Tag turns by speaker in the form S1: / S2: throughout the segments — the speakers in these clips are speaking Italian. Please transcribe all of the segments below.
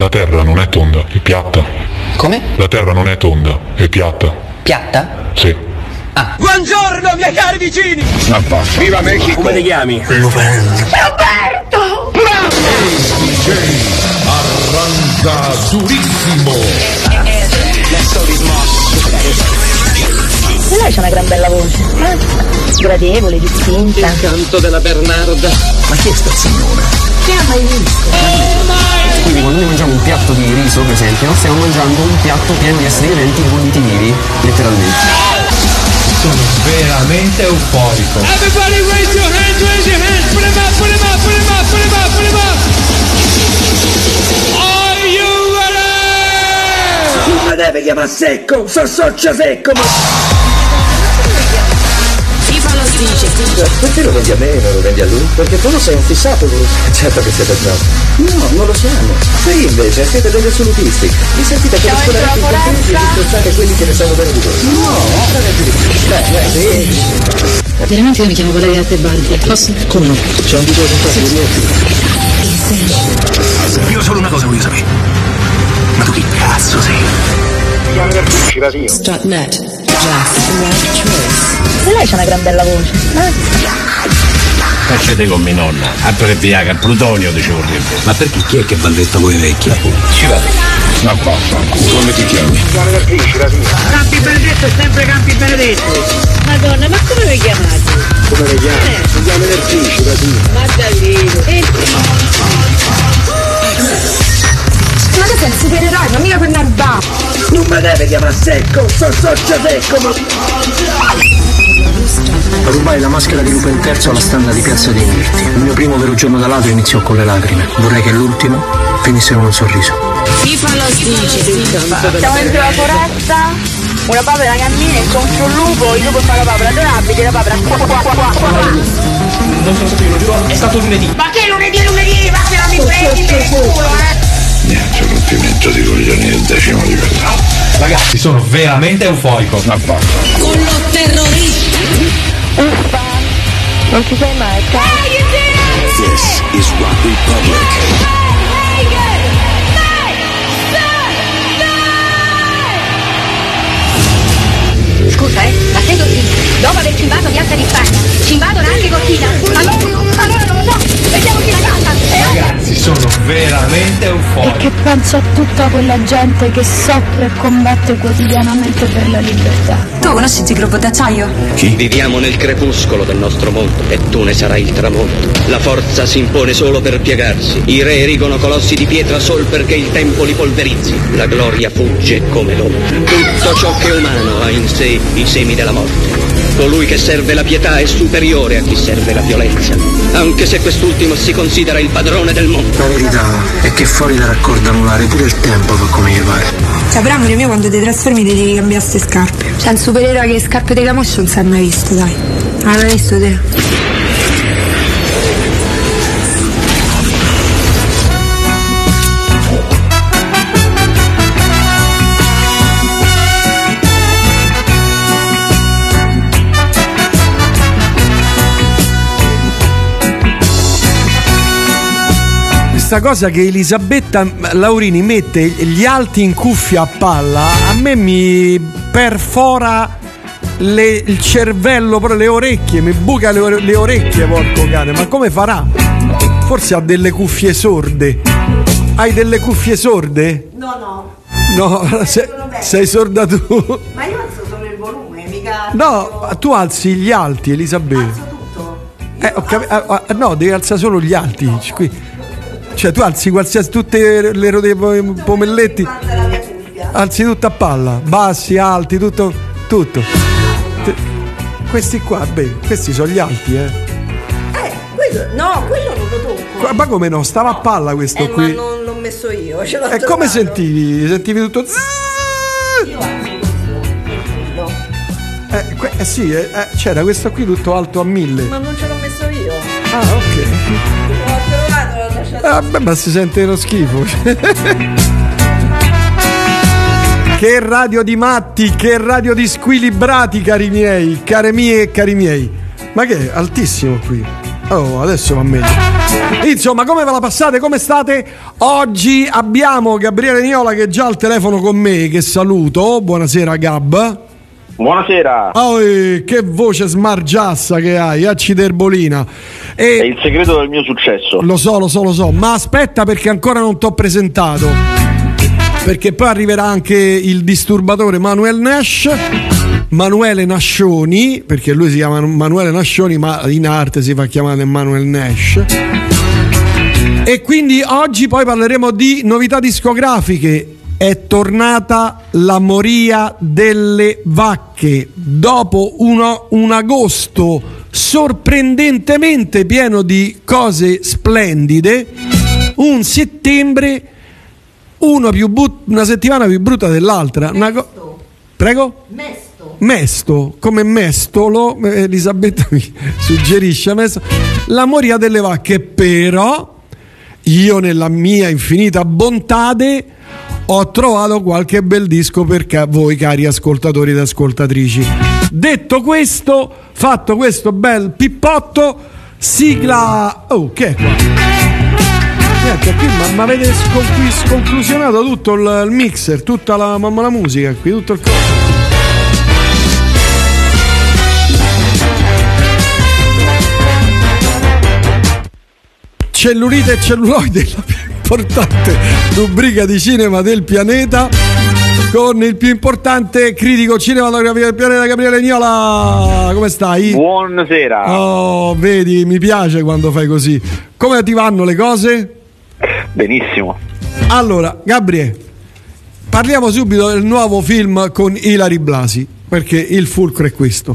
S1: La terra non è tonda, è piatta.
S2: Come?
S1: La terra non è tonda, è piatta.
S2: Piatta?
S1: Sì.
S2: Ah.
S3: Buongiorno miei cari vicini!
S4: Viva Mexico!
S3: Come ti chiami?
S5: Roberto!
S4: Bravo! Arranca durissimo!
S5: Lei c'ha una gran bella voce, gradevole, distinta.
S3: Il canto della Bernarda.
S2: Ma chi è sta signora?
S5: Che ha mai visto?
S6: Quindi quando noi mangiamo un piatto di riso, per esempio, stiamo mangiando un piatto pieno di esseri viventi bolliti vivi, letteralmente.
S7: Sono veramente euforico.
S3: Everybody raise your hands, raise your hands. Put 'em up, put 'em up, put 'em up, put 'em up, put 'em up. Are you ready?
S8: Non mi deve chiamare secco, sono socio secco, ma...
S9: Perché lo vendi a me e non lo vendi a lui? Perché tu lo sei un fissato lui. Certo che siete bravo. No, non lo siamo. Voi invece siete degli assolutisti. Vi sentite come scolaristi incompetenti e disprezzate quelli che ne sanno bene di voi. No,
S5: Veramente io mi chiamo Valeria Tebaldi. Posso?
S9: come no? C'è un video contratto di mio.
S4: Io solo una cosa voglio sapere. Ma tu chi cazzo sei?
S5: Strutnet. Lei c'ha una gran bella voce.
S7: Facete con mia nonna, altro che Viagra, plutonio dicevo prima.
S4: Ma perché chi è che va detto voi vecchi?
S7: Ci vado.
S4: Ma come ti chiami?
S3: Campi Benedetto è sempre Campi Benedetto.
S5: Madonna, ma come vi chiamate?
S9: Come le chiami? Si chiama Nerfici,
S5: Ma da lì.
S10: Ma che sei il supereroe, ma mica per narvare.
S8: Non mi deve chiamare secco, sono socio secco, ma...
S9: Rubai la maschera di Lupo III alla standa di Piazza dei Mirti. Il mio primo vero giorno da ladro iniziò con le lacrime. Vorrei che l'ultimo finisse con un sorriso.
S5: FIFA lo dice.
S10: Siamo dentro la foresta, una papera cammina incontro un lupo, il lupo fa la papera adorabile, la papera qua.
S6: Non sono stato io, lo giuro, è stato lunedì.
S10: Ma che lunedì, ma che non mi prendi per il culo,
S4: Niente, rompimento di coglioni del 10° livello.
S7: Ragazzi, sono veramente euforico.
S4: Ma
S5: Con lo terrorista.
S10: Uffa, non ci sei mai,
S4: This is Rock Republic.
S10: Scusa, ma sei Cortina? Dopo averci invaso Piazza di Spagna, ci invadono anche Cortina? Allora non lo so, vediamo chi la canta.
S7: Ragazzi, sono veramente euforico.
S5: E che penso a tutta quella gente che soffre e combatte quotidianamente per la libertà.
S10: Tu conosci il gruppo d'acciaio?
S4: Chi?
S3: Viviamo nel crepuscolo del nostro mondo e tu ne sarai il tramonto. La forza si impone solo per piegarsi. I re erigono colossi di pietra sol perché il tempo li polverizzi. La gloria fugge come l'ombra. Tutto ciò che è umano ha in sé i semi della morte. Colui che serve la pietà è superiore a chi serve la violenza, anche se quest'ultimo si considera il padrone del mondo.
S9: La verità è che fuori da raccordo anulare pure il tempo fa come gli pare.
S10: Cioè, però amore mio, quando ti trasformi ti devi cambiare ste scarpe. Cioè, il supereroe che le scarpe di camoscio non si è mai visto, dai. Non l'hai visto te?
S11: Questa cosa che Elisabetta Laurini mette gli alti in cuffia a palla, a me mi perfora il cervello, però le orecchie, mi buca le orecchie, porco cane. Ma come farà? Forse ha delle cuffie sorde. Hai delle cuffie sorde?
S10: No.
S11: No, sei sorda tu.
S10: Ma io alzo solo il volume, mica...
S11: No, tu alzi gli alti, Elisabetta.
S10: Alzo tutto.
S11: No, devi alzare solo gli alti. Qui. Cioè tu alzi qualsiasi, tutte le rode pomelletti, alzi tutto a palla, bassi, alti, tutto. Questi qua, questi sono gli alti,
S10: quello non lo tocco.
S11: Ma come no? Stava a palla questo qui.
S10: Ma non l'ho messo io, ce l'ho
S11: E come sentivi? Sentivi tutto?
S10: Io alzo tutto.
S11: Sì, c'era questo qui tutto alto a 1000.
S10: Ma non ce l'ho messo io.
S11: Ah, ok. Vabbè, ma si sente lo schifo. Che radio di matti, che radio di squilibrati, cari miei, care mie e cari miei. Ma che è altissimo qui. Oh, adesso va meglio. Insomma, come ve la passate? Come state? Oggi abbiamo Gabriele Niola che è già al telefono con me, che saluto. Buonasera Gab.
S12: Buonasera.
S11: Oh, che voce smargiassa che hai, acciderbolina.
S12: È il segreto del mio successo.
S11: Lo so, ma aspetta perché ancora non t'ho presentato. Perché poi arriverà anche il disturbatore Manuele Nascioni, perché lui si chiama Manuele Nascioni, ma in arte si fa chiamare Manuel Nash. E quindi oggi poi parleremo di novità discografiche. È tornata la moria delle vacche dopo un agosto sorprendentemente pieno di cose splendide, un settembre una settimana più brutta dell'altra. Prego? Mesto, come mestolo, Elisabetta mi suggerisce la moria delle vacche, però io nella mia infinita bontade ho trovato qualche bel disco per voi cari ascoltatori ed ascoltatrici. Detto questo, fatto questo bel pippotto, sigla. Oh, che è qua? Ma avete sconclusionato tutto il mixer, tutta la musica qui, tutto il coso. Cellulite e celluloide, la più importante rubrica di cinema del pianeta, con il più importante critico cinematografico del pianeta, Gabriele Niola. Come stai?
S12: Buonasera.
S11: Oh, vedi, mi piace quando fai così. Come ti vanno le cose?
S12: Benissimo.
S11: Allora, Gabriele, parliamo subito del nuovo film con Ilary Blasi, perché il fulcro è questo.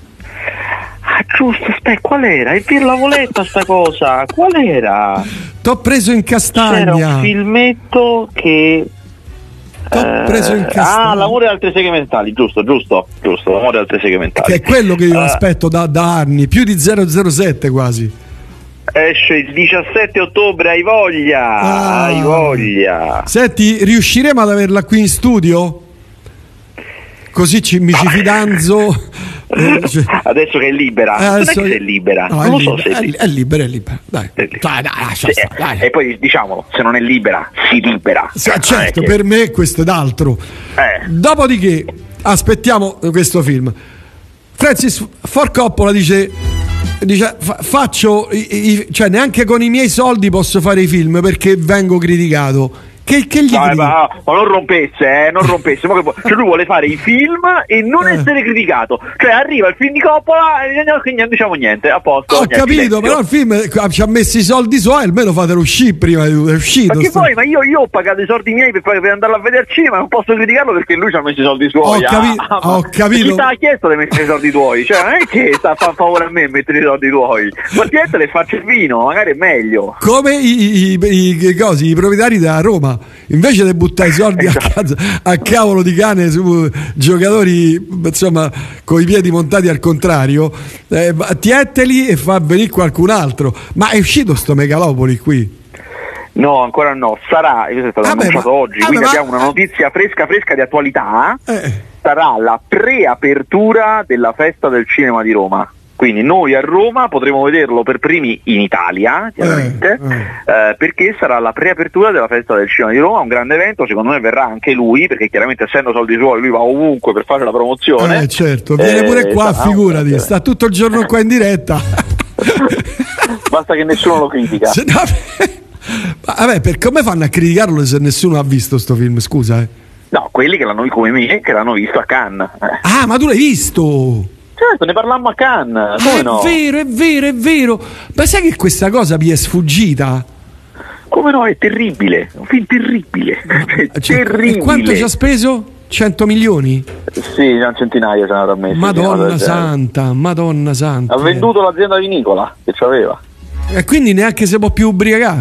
S12: Ah, giusto, aspetta, qual era? È per la voletta sta cosa, qual era?
S11: T'ho preso in castagna.
S12: C'era un filmetto che...
S11: T'ho preso in castagna.
S12: Ah, l'amore e altre seghe mentali, giusto, l'amore e altre seghe mentali.
S11: Che è quello che io aspetto da anni, più di 007 quasi.
S12: Esce il 17 ottobre, hai voglia.
S11: Senti, riusciremo ad averla qui in studio? Così mi ci fidanzo.
S12: Adesso che è libera. Non è che sei libera.
S11: No,
S12: non lo so se
S11: è libera. Dai. Dai.
S12: E poi diciamolo, se non è libera, si libera.
S11: Certo, per me questo è d'altro. Dopodiché aspettiamo questo film. Francis Ford Coppola dice faccio cioè neanche con i miei soldi posso fare i film perché vengo criticato. Che gli
S12: ma non rompesse. Cioè lui vuole fare i film e non essere criticato. Cioè arriva il film di Coppola e non diciamo niente, a posto.
S11: Ho capito, silenzio. Però il film ci ha messo i soldi suoi, almeno fatelo uscire prima di uscito.
S12: Perché poi, ma io ho pagato i soldi miei per andarlo a vedere al cinema, non posso criticarlo perché lui ci ha messo i soldi suoi.
S11: Ho capito.
S12: Chi ti ha chiesto di mettere i soldi tuoi? Cioè non è che sta a fare favore a me mettere i soldi tuoi. Guardiate le faccio il vino, magari è meglio.
S11: Come i proprietari della Roma. Invece di buttare i soldi a cavolo di cane su giocatori, insomma, con i piedi montati al contrario, tieteli e fa venire qualcun altro. Ma è uscito sto Megalopoli qui?
S12: No, ancora no. Sarà, questo è stato annunciato oggi, quindi abbiamo una notizia fresca di attualità. Sarà la preapertura della Festa del Cinema di Roma. Quindi noi a Roma potremo vederlo per primi in Italia, chiaramente, perché sarà la preapertura della Festa del Cinema di Roma, un grande evento, secondo me verrà anche lui, perché chiaramente essendo soldi suoi lui va ovunque per fare la promozione.
S11: Certo, viene pure qua, figurati, sta tutto il giorno qua in diretta.
S12: Basta che nessuno lo critica.
S11: Vabbè, come fanno a criticarlo se nessuno ha visto sto film, scusa?
S12: No, quelli che l'hanno come me, che l'hanno visto a Cannes.
S11: Ah, ma tu l'hai visto?
S12: Certo, ne parlammo a Cannes. Come no?
S11: È vero. Ma sai che questa cosa vi è sfugita?
S12: Come no, è terribile. Un film terribile. Terribile.
S11: E quanto ci ha speso? 100 milioni?
S12: Sì, un centinaio ce n'era messo.
S11: Madonna santa.
S12: Ha venduto l'azienda vinicola che c'aveva.
S11: E quindi neanche si può più ubriacare.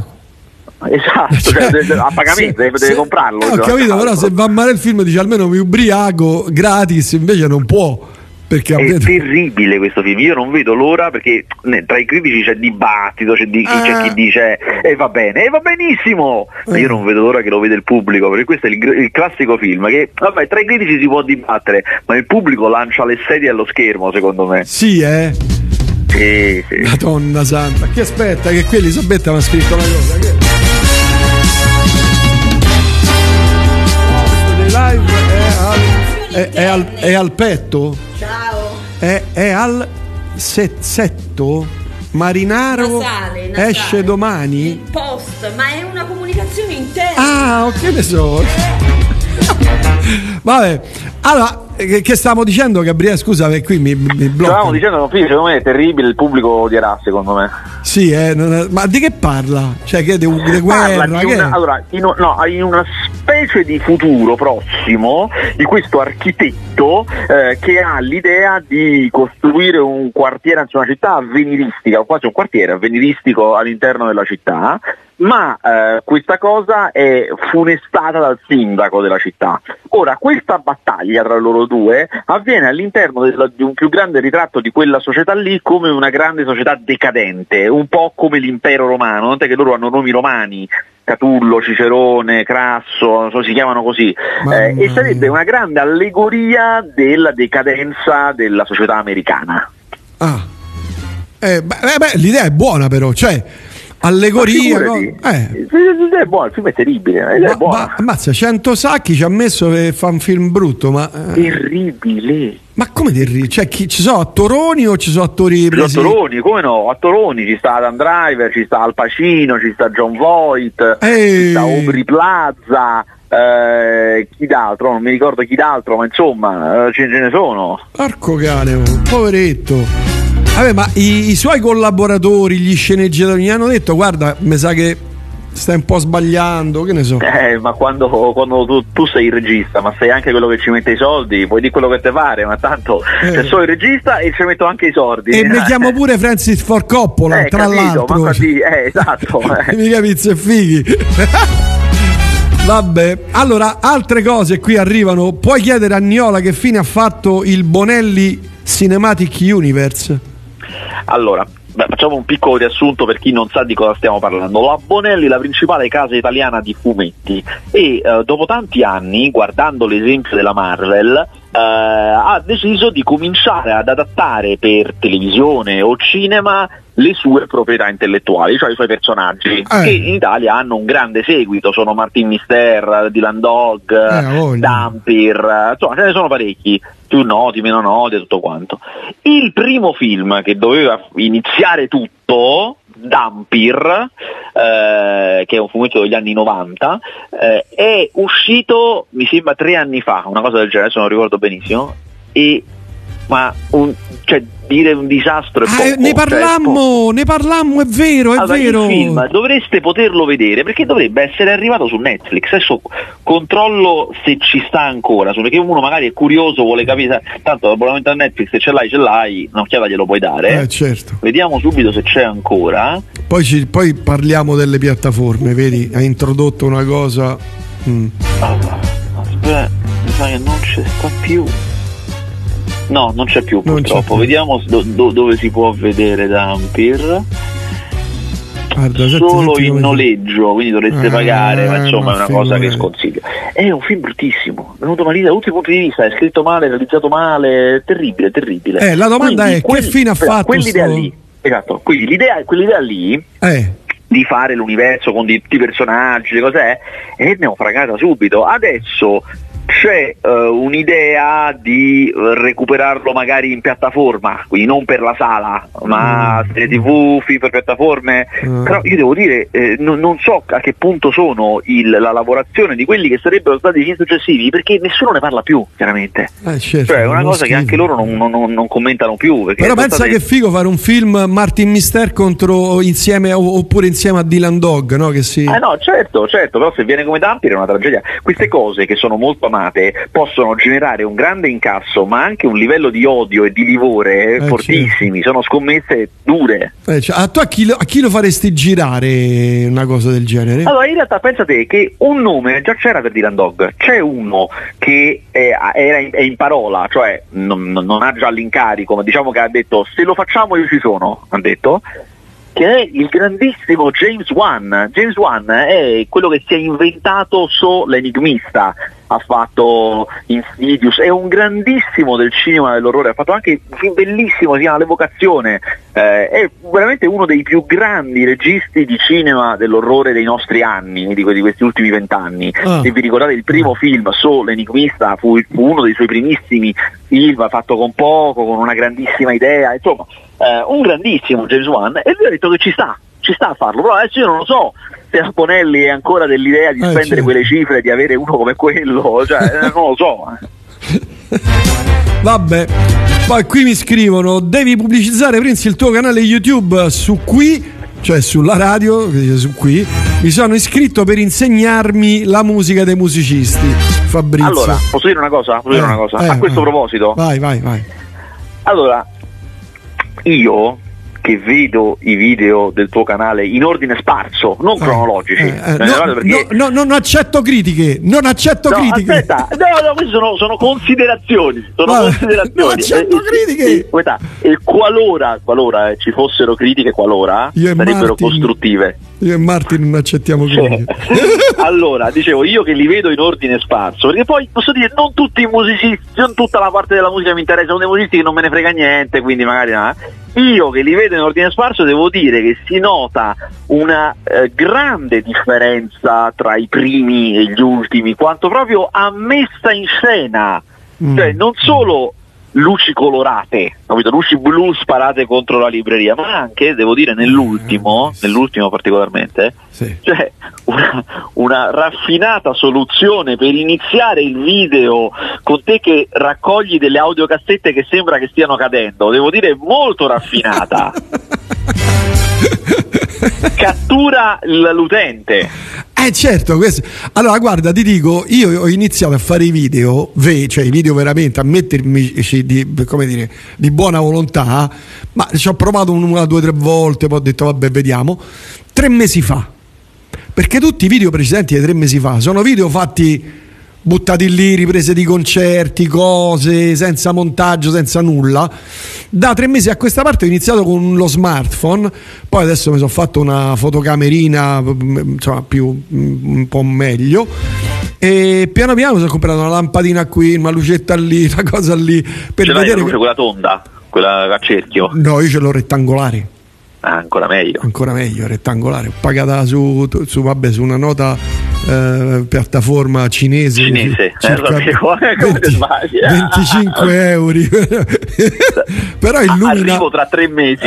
S12: Esatto, a pagamento, deve comprarlo.
S11: Ho capito, però se va male il film dice almeno mi ubriaco gratis, invece non può. Perché
S12: è terribile questo film, io non vedo l'ora perché tra i critici c'è dibattito, c'è chi dice va bene, va benissimo, ma io non vedo l'ora che lo vede il pubblico, perché questo è il classico film che vabbè, tra i critici si può dibattere, ma il pubblico lancia le sedie allo schermo, secondo me.
S11: Sì,
S12: Sì.
S11: Madonna santa, che aspetta che qui Elisabetta mi ha scritto una cosa che... live è al petto?
S13: Ciao.
S11: È al setto? Marinaro
S13: Nasale.
S11: esce domani?
S13: Il post, ma è una comunicazione interna.
S11: Ah, che ne so. Vabbè, allora che stavamo dicendo, Gabriele? Scusa, che qui mi blocco.
S12: Stavamo dicendo, secondo me è terribile, il pubblico odierà, secondo me.
S11: Sì, ma di che parla? Cioè, che di guerra?
S12: Allora, in una specie di futuro prossimo di questo architetto che ha l'idea di costruire un quartiere, anzi una città avveniristica, o quasi un quartiere avveniristico all'interno della città, ma questa cosa è funestata dal sindaco della città. Ora, questa battaglia tra loro due avviene all'interno di un più grande ritratto di quella società lì, come una grande società decadente, un po' come l'impero romano, tant'è che loro hanno nomi romani, Catullo, Cicerone, Crasso, si chiamano così, e sarebbe una grande allegoria della decadenza della società americana.
S11: L'idea è buona, però, cioè allegoria, no?
S12: È buono, il film è terribile, è buono.
S11: Ammazza, 100 sacchi ci ha messo per fare un film brutto, ma
S12: terribile.
S11: Ma come terribile? Cioè, ci sono attoroni o ci sono attori presi?
S12: Attoroni, come no? Attoroni, ci sta Adam Driver, ci sta Al Pacino, ci sta John Voight, ci sta Aubrey Plaza, chi d'altro? Non mi ricordo chi d'altro, ma insomma, ce ne sono.
S11: Porco cane, poveretto. Vabbè, ma i suoi collaboratori, gli sceneggiatori, gli hanno detto: guarda, mi sa che stai un po' sbagliando, che ne so.
S12: Ma quando tu sei il regista, ma sei anche quello che ci mette i soldi, puoi dire quello che te pare, ma tanto sono il regista e ci metto anche i soldi.
S11: E mi chiamo pure Francis Ford Coppola, tra
S12: capito,
S11: l'altro.
S12: Esatto.
S11: Mica pizze e fighi. Vabbè, allora, altre cose qui arrivano. Puoi chiedere a Niola che fine ha fatto il Bonelli Cinematic Universe?
S12: Allora, facciamo un piccolo riassunto per chi non sa di cosa stiamo parlando. La Bonelli è la principale casa italiana di fumetti e dopo tanti anni, guardando l'esempio della Marvel, ha deciso di cominciare ad adattare per televisione o cinema le sue proprietà intellettuali, cioè i suoi personaggi, che in Italia hanno un grande seguito. Sono Martin Mister, Dylan Dog, Dampir, insomma ce ne sono parecchi, più noti, meno noti e tutto quanto. Il primo film che doveva iniziare tutto, Dampir, che è un fumetto degli anni 90, è uscito mi sembra 3 anni fa, una cosa del genere, adesso non ricordo benissimo, dire un disastro è poco.
S11: Ne parlammo, è vero,
S12: allora, il film dovreste poterlo vedere perché dovrebbe essere arrivato su Netflix. Adesso controllo se ci sta ancora, perché uno magari è curioso, vuole capire, tanto l'abbonamento a Netflix, se ce l'hai, un'occhiata glielo puoi dare.
S11: Certo.
S12: Vediamo subito se c'è ancora.
S11: Poi parliamo delle piattaforme, vedi, ha introdotto una cosa.
S12: Allora, aspetta, mi sa che non ci sta più. No, non c'è più purtroppo. Vediamo dove si può vedere Dampir. Guarda, solo in noleggio, quindi dovreste pagare, ma insomma è una cosa che sconsiglio. È un film bruttissimo, è venuto male da tutti i punti di vista, è scritto male, realizzato male, terribile.
S11: La domanda è che fine ha fatto
S12: quell'idea lì? Esatto, quindi quell'idea lì di fare l'universo con tutti i personaggi, le cose è naufragata subito. Adesso c'è un'idea di recuperarlo magari in piattaforma, quindi non per la sala, ma serie TV, film per piattaforme. Però io devo dire, non so a che punto sono la lavorazione di quelli che sarebbero stati i film successivi, perché nessuno ne parla più, chiaramente.
S11: Certo,
S12: cioè è una cosa che anche loro non commentano più.
S11: Però pensa che è figo fare un film Martin Mister insieme oppure insieme a Dylan Dog, no? Che si...
S12: no, certo, però se viene come Dampir è una tragedia. Queste cose che sono molto possono generare un grande incasso, ma anche un livello di odio e di livore fortissimi. Certo. Sono scommesse dure.
S11: Tu a chi lo faresti girare una cosa del genere?
S12: Allora, in realtà pensa te che un nome già c'era per Dylan Dog. C'è uno che è in parola, cioè non ha già l'incarico, ma diciamo che ha detto: se lo facciamo io ci sono, ha detto. che è il grandissimo James Wan. James Wan è quello che si è inventato l'enigmista, ha fatto Insidious, è un grandissimo del cinema dell'orrore, ha fatto anche un film bellissimo, si chiama L'Evocazione, è veramente uno dei più grandi registi di cinema dell'orrore dei nostri anni, di questi ultimi 20 anni. Se vi ricordate il primo film, l'enigmista, fu uno dei suoi primissimi film, fatto con poco, con una grandissima idea, insomma un grandissimo James Wan, e lui ha detto che ci sta a farlo, però adesso io non lo so se Raponelli è ancora dell'idea di spendere quelle cifre, di avere uno come quello, cioè non lo so.
S11: Vabbè, poi qui mi scrivono: devi pubblicizzare, Prince, il tuo canale YouTube su qui, cioè sulla radio, su qui. Mi sono iscritto per insegnarmi la musica dei musicisti. Fabrizio.
S12: Allora, posso dire una cosa? A questo proposito?
S11: Vai.
S12: Allora, io che vedo i video del tuo canale in ordine sparso, non cronologici.
S11: Non accetto critiche.
S12: Aspetta, queste sono considerazioni.
S11: Non accetto critiche.
S12: E qualora ci fossero critiche, sarebbero costruttive.
S11: Io e Martin non accettiamo critiche.
S12: Allora, dicevo, io che li vedo in ordine sparso, perché poi posso dire, non tutti i musicisti, non tutta la parte della musica mi interessa, sono dei musicisti che non me ne frega niente, quindi magari io che li vedo in ordine sparso devo dire che si nota una grande differenza tra i primi e gli ultimi, quanto proprio a messa in scena, cioè non solo luci colorate, capito? Luci blu sparate contro la libreria, ma anche, devo dire, nell'ultimo particolarmente, cioè una raffinata soluzione per iniziare il video con te che raccogli delle audiocassette che sembra che stiano cadendo, devo dire molto raffinata. Cattura l'utente.
S11: Certo, allora guarda, ti dico, io ho iniziato a fare i video, cioè i video veramente, a mettermi di buona volontà, ma ci ho provato 1, 2, 3 volte, poi ho detto vabbè, vediamo, 3 mesi fa, perché tutti i video precedenti di 3 mesi fa sono video fatti, buttati lì, riprese di concerti, cose, senza montaggio, senza nulla. Da 3 mesi a questa parte ho iniziato con lo smartphone, poi adesso mi sono fatto una fotocamerina, insomma, un po' meglio, e piano piano mi sono comprato una lampadina qui, una lucetta lì, una cosa lì, per vedere.
S12: Luce, quella tonda, quella a cerchio?
S11: No, io ce l'ho rettangolare.
S12: Ancora meglio, rettangolare.
S11: Ho pagata su una nota piattaforma cinese circa 25 euro. Però illumina.
S12: Arrivo tra 3 mesi.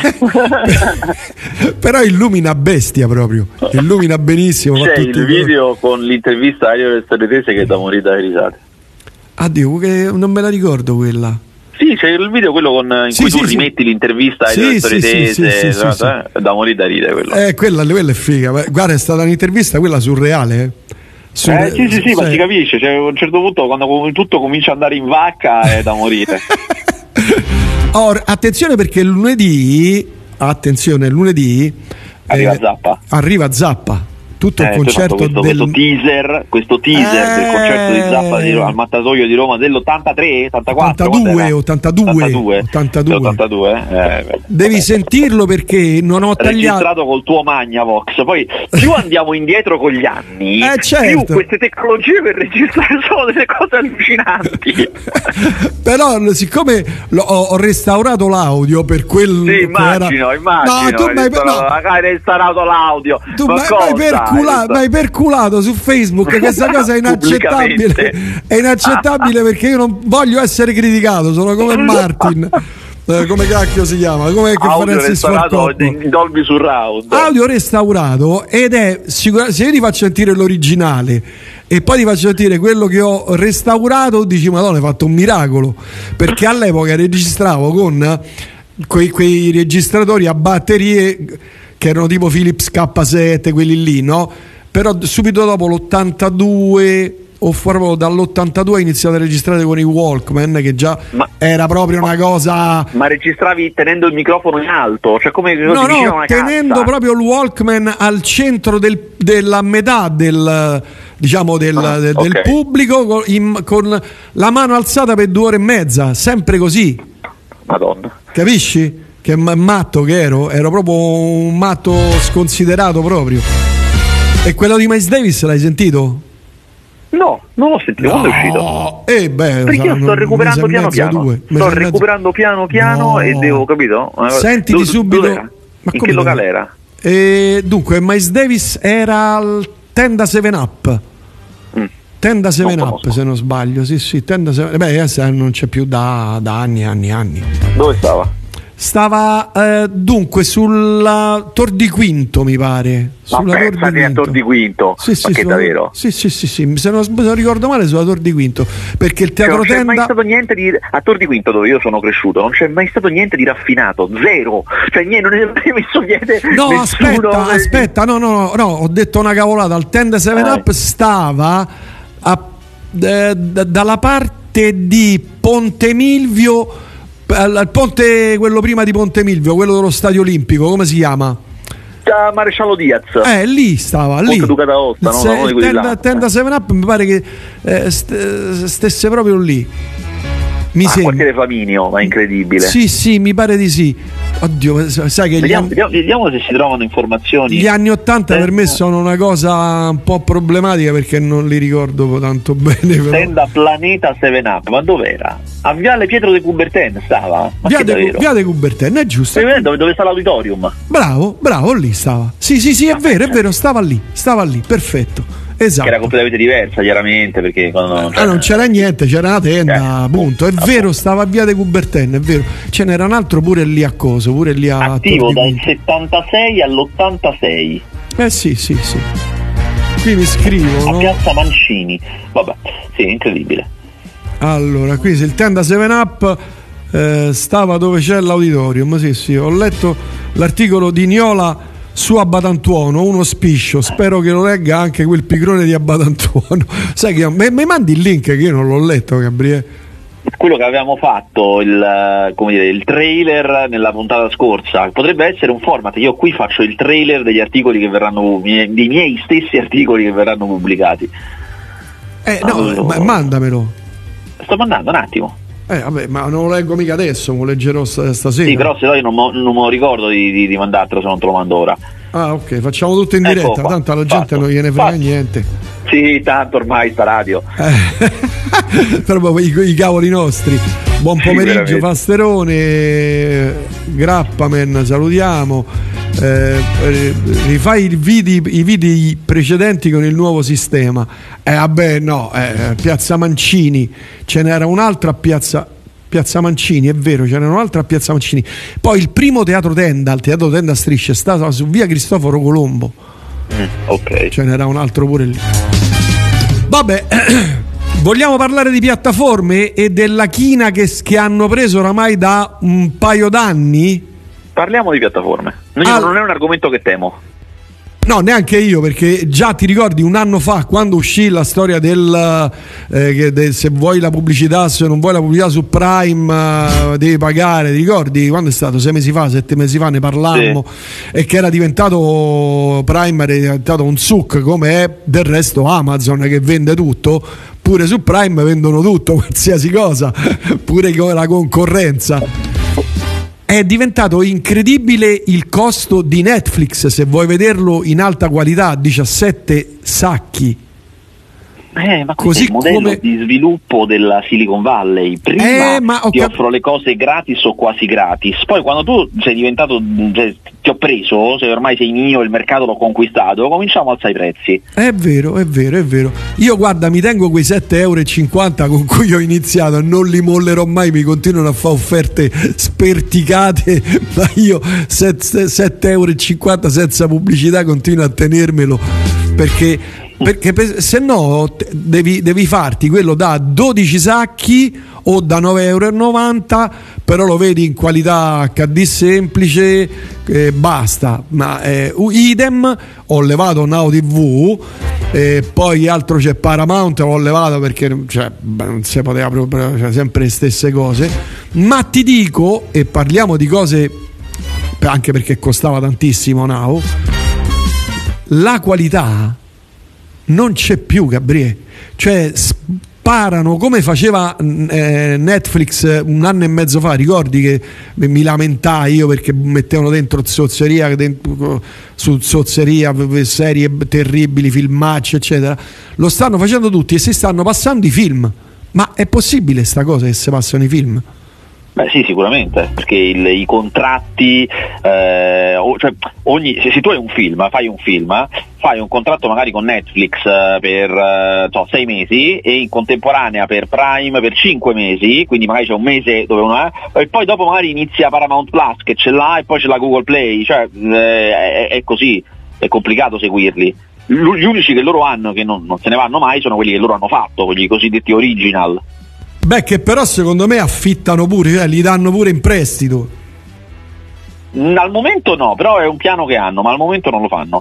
S11: Però illumina bestia proprio. Illumina benissimo.
S12: C'è il video con l'intervista a Elio Storetese che da morire dalle risate.
S11: Addio, che non me la ricordo quella.
S12: Sì, c'è il video quello in cui tu rimetti l'intervista ai Storetese, da morire da ridere quello.
S11: Quella è figa. Guarda, è stata un'intervista quella surreale.
S12: Sì, ma si capisce, cioè, a un certo punto quando tutto comincia ad andare in vacca è da morire.
S11: Attenzione, perché lunedì arriva Zappa. Tutto il concerto
S12: questo teaser del concerto di Zappa al Mattatoio di Roma dell'83, 82.
S11: Devi sentirlo, perché non ho tagliato.
S12: Registrato col tuo Magnavox. Poi più andiamo indietro con gli anni, più queste tecnologie per registrare sono delle cose allucinanti.
S11: Però siccome ho restaurato l'audio per quello che
S12: immagino.
S11: No, tu
S12: hai restaurato l'audio.
S11: Tu m'hai perculato su Facebook. Questa cosa è inaccettabile. È inaccettabile, perché io non voglio essere criticato, sono come Martin. Come cacchio si chiama? Come
S12: audio restaurato in Dolby Surround.
S11: Audio restaurato, ed è sicuramente, se io ti faccio sentire l'originale e poi ti faccio sentire quello che ho restaurato, dici madonna, hai fatto un miracolo, perché all'epoca registravo con quei registratori a batterie che erano tipo Philips K7, quelli lì, no? Però subito dopo l'82 proprio dall'82 ho iniziato a registrare con i Walkman, che già era proprio una cosa.
S12: Ma registravi tenendo il microfono in alto? Cioè come una
S11: tenendo
S12: cassa?
S11: Proprio il Walkman al centro della metà del pubblico, con la mano alzata per 2 ore e mezza, sempre così.
S12: Madonna.
S11: Capisci? che matto che ero proprio un matto sconsiderato proprio. E quello di Miles Davis l'hai sentito?
S12: No, non l'ho sentito. Quando è uscito?
S11: Perché
S12: io sto recuperando piano piano. Sto recuperando piano piano e devo, capito?
S11: Sentiti subito.
S12: In che locale era?
S11: Dunque, Miles Davis era al Tenda 7up. Tenda 7up, se non sbaglio. Sì, Tenda 7up. Beh, non c'è più da anni.
S12: Dove stava?
S11: Stava dunque sulla Tor di Quinto, mi pare.
S12: Sulla Tor di Quinto.
S11: Sì,
S12: davvero?
S11: Sì. Se non ricordo male, sulla Tor di Quinto. Perché il teatro
S12: non c'è
S11: Tenda.
S12: mai stato niente a Tor di Quinto, dove io sono cresciuto, non c'è mai stato niente di raffinato, zero. Cioè, non è mai messo piede.
S11: No,
S12: nessuno.
S11: aspetta, no, ho detto una cavolata. Il Tenda 7up stava dalla parte di Ponte Milvio. Al ponte, quello prima di Ponte Milvio, quello dello Stadio Olimpico, come si chiama?
S12: Maresciallo Diaz.
S11: Lì stava, lì.
S12: Ponte Ducata Aosta, no?
S11: Tenda 7up mi pare che stesse proprio lì. Mi sembra.
S12: Quartiere Flaminio, ma incredibile.
S11: Sì, mi pare di sì. Oddio, sai che
S12: vediamo se si trovano informazioni.
S11: Gli anni 80 per me sono una cosa un po' problematica perché non li ricordo tanto bene. Però.
S12: Tenda Planeta 7up, ma dov'era? A Viale Pietro de Coubertin stava?
S11: Via de Coubertin, è giusto.
S12: Dove sta l'auditorium?
S11: Bravo, lì stava. Sì, è vero, stava lì, perfetto. Esatto.
S12: Che era completamente diversa, chiaramente, perché quando
S11: non c'era niente, c'era una tenda, appunto. È vero, stava a Via de Coubertin, è vero. Ce n'era un altro pure lì a Coso, pure lì a
S12: attivo dal 76 all'86.
S11: Sì. Qui mi scrivono
S12: a Piazza Mancini. Vabbè, sì, incredibile.
S11: Allora, qui se il Tenda 7up stava dove c'è l'auditorium. Sì, ho letto l'articolo di Niola su Abbatantuono, uno spiscio, spero che lo legga anche quel pigrone di Abbatantuono. Sai che mi mandi il link, che io non l'ho letto, Gabriele.
S12: Quello che avevamo fatto il trailer nella puntata scorsa potrebbe essere un format. Io qui faccio il trailer degli articoli che verranno, dei miei stessi articoli che verranno pubblicati.
S11: Mandamelo.
S12: Sto mandando un attimo.
S11: Vabbè, ma non lo leggo mica adesso, lo leggerò stasera.
S12: Sì, però se no io non me lo ricordo di mandartelo se non te lo mando ora.
S11: Ok, facciamo tutto in diretta, tanto alla gente non gliene frega niente.
S12: Sì, tanto ormai sta radio.
S11: Proprio i cavoli nostri. Buon pomeriggio, Fasterone, Grappamen, salutiamo. Rifai i video precedenti con il nuovo sistema. Piazza Mancini, ce n'era un'altra a Piazza Mancini, è vero, ce n'era un'altra a Piazza Mancini. Poi il primo teatro Tenda, il teatro Tenda Strisce, è stato su via Cristoforo Colombo.
S12: Ok.
S11: Ce n'era un altro pure lì. Vabbè, vogliamo parlare di piattaforme e della china che hanno preso oramai da un paio d'anni?
S12: Parliamo di piattaforme. Non è un argomento che temo.
S11: No, neanche io, perché già ti ricordi un anno fa, quando uscì la storia del se vuoi la pubblicità, se non vuoi la pubblicità su Prime devi pagare, ti ricordi? Quando è stato? 6 mesi fa, 7 mesi fa ne parlammo, sì. E che era diventato Prime, era diventato un suc, come è del resto Amazon, che vende tutto. Pure su Prime vendono tutto, qualsiasi cosa, pure con la concorrenza. È diventato incredibile il costo di Netflix, se vuoi vederlo in alta qualità, 17 sacchi.
S12: Ma così è il modello di sviluppo della Silicon Valley. Prima ti offro le cose gratis o quasi gratis, poi quando tu sei diventato, ti ho preso, se ormai sei mio, il mercato l'ho conquistato, cominciamo a alzare i prezzi. È vero. Io guarda, mi tengo quei 7,50 € con cui ho iniziato e non li mollerò mai, mi continuano a fare offerte sperticate, ma io 7,50 € senza pubblicità continuo a tenermelo, perché se no devi farti quello da 12 sacchi o da 9,90 €, però lo vedi in qualità HD semplice, basta. Ma idem, ho levato Now TV, poi altro c'è Paramount, l'ho levato perché non si poteva proprio, sempre le stesse cose. Ma ti dico, e parliamo di cose anche perché costava tantissimo Now, la qualità non c'è più, Gabriele. Cioè
S11: sparano come faceva Netflix un anno e mezzo fa. Ricordi che mi lamentai io perché mettevano dentro zozzeria su zozzeria, serie terribili, filmacci eccetera. Lo stanno facendo tutti e si stanno passando i film. Ma è possibile sta cosa che si passano i film?
S12: Beh sì, sicuramente, perché i contratti, cioè se tu hai un film, fai un contratto magari con Netflix per 6 mesi e in contemporanea per Prime per 5 mesi, quindi magari c'è un mese dove uno è, e poi dopo magari inizia Paramount Plus che ce l'ha e poi c'è la Google Play, cioè è così, è complicato seguirli. Gli unici che loro hanno che non se ne vanno mai sono quelli che loro hanno fatto, quelli cosiddetti original.
S11: Beh, che però secondo me affittano pure, cioè li danno pure in prestito.
S12: Al momento no, però è un piano che hanno, ma al momento non lo fanno.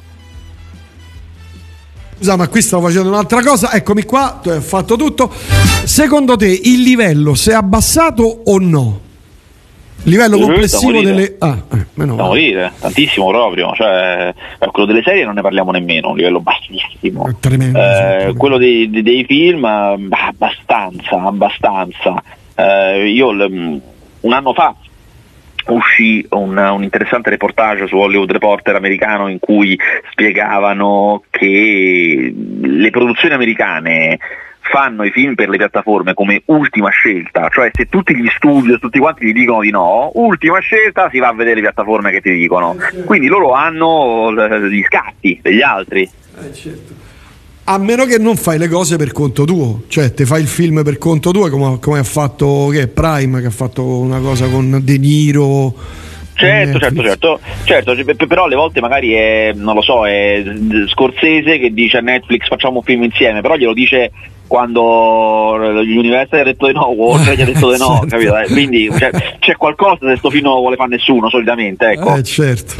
S11: Scusa, ma qui stavo facendo un'altra cosa, eccomi qua, tu hai fatto tutto. Secondo te il livello si è abbassato o no? Il livello complessivo delle...
S12: da morire, tantissimo proprio, cioè quello delle serie non ne parliamo nemmeno, un livello bassissimo.
S11: È tremendo,
S12: quello dei film abbastanza. Io un anno fa uscì un interessante reportage su Hollywood Reporter americano in cui spiegavano che le produzioni americane fanno i film per le piattaforme come ultima scelta, cioè se tutti gli studio, tutti quanti gli dicono di no, ultima scelta si va a vedere le piattaforme che ti dicono, quindi loro hanno gli scatti degli altri.
S11: Certo. A meno che non fai le cose per conto tuo, cioè te fai il film per conto tuo come ha fatto Prime, che ha fatto una cosa con De Niro.
S12: Certo, però alle volte magari è, non lo so, è Scorsese che dice a Netflix facciamo un film insieme, però glielo dice quando Universal ha detto di no, Warner gli ha detto di no, capito? Quindi c'è qualcosa se sto film non lo vuole fare nessuno solitamente, ecco.
S11: Certo.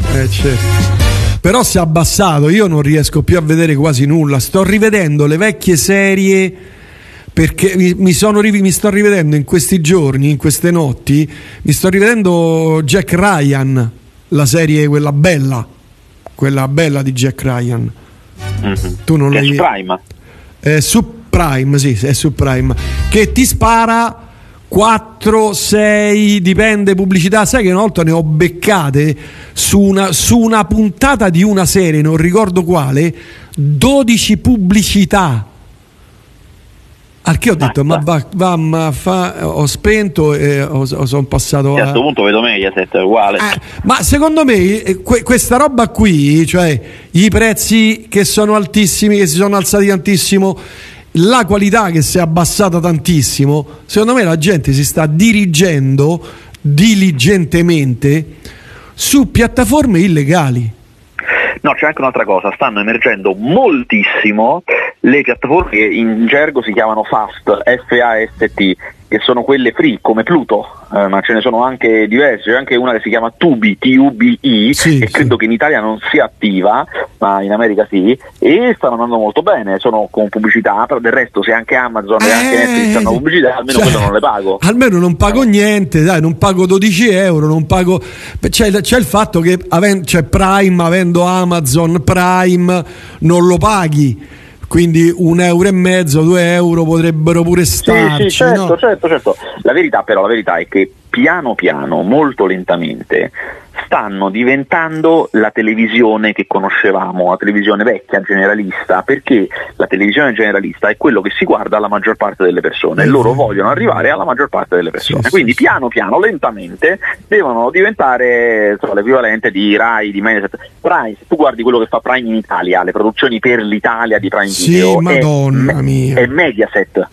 S11: Però si è abbassato, io non riesco più a vedere quasi nulla, sto rivedendo le vecchie serie perché mi sto rivedendo in questi giorni, in queste notti, mi sto rivedendo Jack Ryan, la serie quella bella di Jack Ryan. Tu non l'hai visto?
S12: Prime?
S11: Su Prime, sì, è su Prime, che ti spara 4, 6, dipende, pubblicità. Sai che una volta ne ho beccate su una puntata di una serie, non ricordo quale, 12 pubblicità. Al che ho detto, ho spento e sono passato
S12: a questo punto vedo Mediaset, è uguale.
S11: Ma secondo me questa roba qui, cioè i prezzi che sono altissimi, che si sono alzati tantissimo, la qualità che si è abbassata tantissimo, secondo me la gente si sta dirigendo diligentemente su piattaforme illegali.
S12: No, c'è anche un'altra cosa, stanno emergendo moltissimo le piattaforme che in gergo si chiamano FAST, F-A-S-T, che sono quelle free come Pluto, ma ce ne sono anche diverse, c'è anche una che si chiama Tubi, T-U-B-I, che credo che in Italia non sia attiva, ma in America sì, e stanno andando molto bene, sono con pubblicità, però del resto se anche Amazon e anche Netflix hanno pubblicità, almeno quello non le pago.
S11: Almeno non pago niente, dai, non pago 12 euro, non pago... C'è il fatto che c'è Prime, avendo Amazon Prime, non lo paghi. Quindi 1,5 euro, 2 euro potrebbero pure starci.
S12: Sì, certo. La verità è che piano piano, molto lentamente, stanno diventando la televisione che conoscevamo, la televisione vecchia, generalista, perché la televisione generalista è quello che si guarda alla maggior parte delle persone e loro vogliono arrivare alla maggior parte delle persone, quindi piano piano, lentamente devono diventare l'equivalente di Rai, di Mediaset. Prime, se tu guardi quello che fa Prime in Italia, le produzioni per l'Italia di Prime Video,
S11: Madonna mia,
S12: è Mediaset,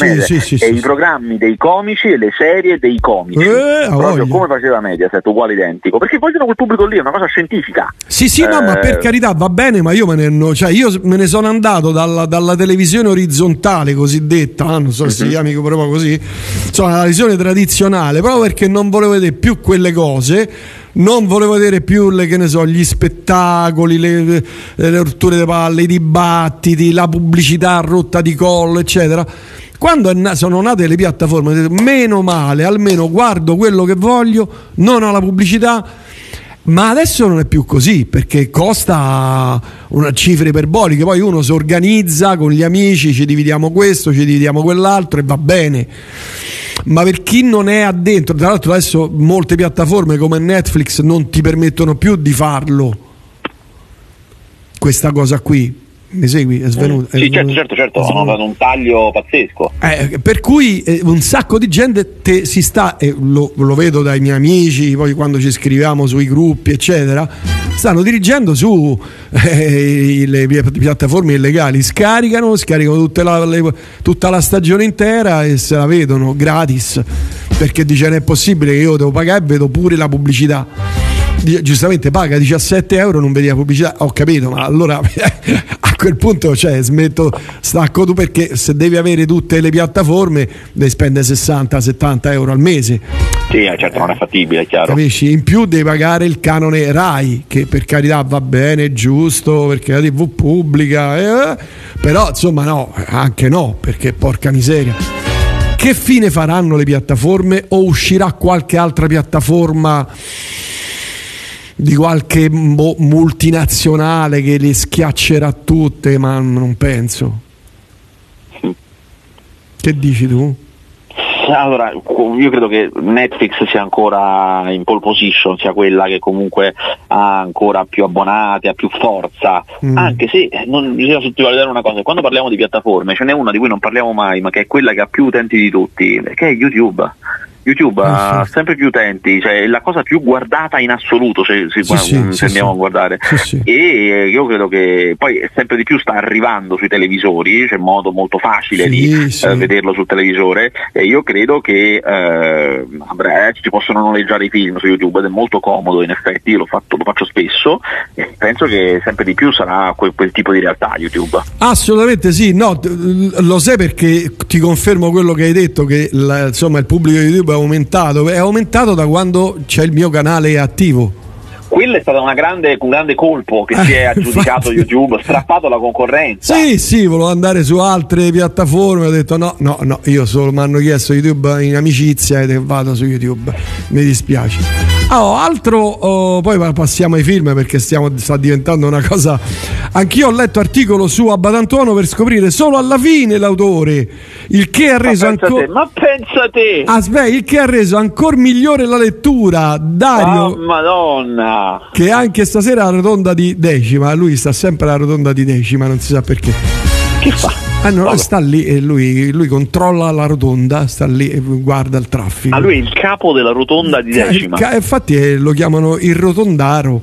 S12: e i programmi dei comici e le serie dei comici, proprio come faceva Mediaset, uguale identico, perché vogliono quel pubblico lì, è una cosa scientifica.
S11: No, ma per carità va bene, ma io me ne sono andato dalla televisione orizzontale cosiddetta, non so se si chiami proprio così, insomma la visione tradizionale, proprio perché non volevo vedere più quelle cose, non volevo vedere più gli spettacoli, le rotture di palle, i dibattiti, la pubblicità rotta di collo, eccetera. Quando sono nate le piattaforme ho detto meno male, almeno guardo quello che voglio, non ho la pubblicità. Ma adesso non è più così, perché costa una cifra iperbolica, poi uno si organizza con gli amici, ci dividiamo questo, ci dividiamo quell'altro e va bene. Ma per chi non è addentro, tra l'altro adesso molte piattaforme come Netflix non ti permettono più di farlo, questa cosa qui. Mi segui? È svenuto.
S12: Sì, certo, hanno dato un taglio pazzesco.
S11: Per cui un sacco di gente si sta, lo vedo dai miei amici, poi quando ci scriviamo sui gruppi, eccetera, stanno dirigendo su le piattaforme illegali, scaricano tutta la stagione intera e se la vedono gratis, perché dice non è possibile che io devo pagare e vedo pure la pubblicità. Giustamente paga 17 euro, non vedi la pubblicità, ho capito, ma allora a quel punto stacco tu, perché se devi avere tutte le piattaforme devi spendere 60-70 euro al mese.
S12: Sì, certo, non è fattibile, è chiaro.
S11: Capisci? In più devi pagare il canone Rai, che per carità va bene, è giusto, perché la TV pubblica, però insomma no, anche no, perché porca miseria. Che fine faranno le piattaforme, o uscirà qualche altra piattaforma di qualche multinazionale che le schiaccerà tutte? Ma non penso. Che dici tu?
S12: Allora, io credo che Netflix sia ancora in pole position, sia quella che comunque ha ancora più abbonati, ha più forza, anche se non bisogna sottovalutare una cosa: quando parliamo di piattaforme ce n'è una di cui non parliamo mai, ma che è quella che ha più utenti di tutti, che è YouTube. YouTube ha sempre più utenti, cioè è la cosa più guardata in assoluto, se andiamo a guardare. E io credo che poi sempre di più sta arrivando sui televisori, c'è modo molto facile di vederlo sul televisore, e io credo che ci possono noleggiare i film su YouTube ed è molto comodo, in effetti io lo faccio spesso, e penso che sempre di più sarà quel tipo di realtà YouTube.
S11: Assolutamente sì, no, lo sai, perché ti confermo quello che hai detto, che insomma il pubblico di YouTube è aumentato da quando c'è il mio canale attivo.
S12: Quello è stato un grande colpo che si è aggiudicato YouTube, strappato la concorrenza.
S11: Sì, volevo andare su altre piattaforme, ho detto no, io solo mi hanno chiesto YouTube in amicizia ed vado su YouTube, mi dispiace. Poi passiamo ai film, perché sta diventando una cosa. Anch'io ho letto articolo su Abbatantuono per scoprire solo alla fine l'autore, il che ha reso ancora.
S12: Ma pensa te!
S11: Aspetta, il che ha reso ancora migliore la lettura. Dario.
S12: Oh, Madonna!
S11: Che anche stasera la rotonda di decima, lui sta sempre alla rotonda di decima, non si sa perché.
S12: Che fa?
S11: Sta lì e lui controlla la rotonda, sta lì e guarda il traffico.
S12: Lui è il capo della rotonda di decima.
S11: Infatti lo chiamano il rotondaro.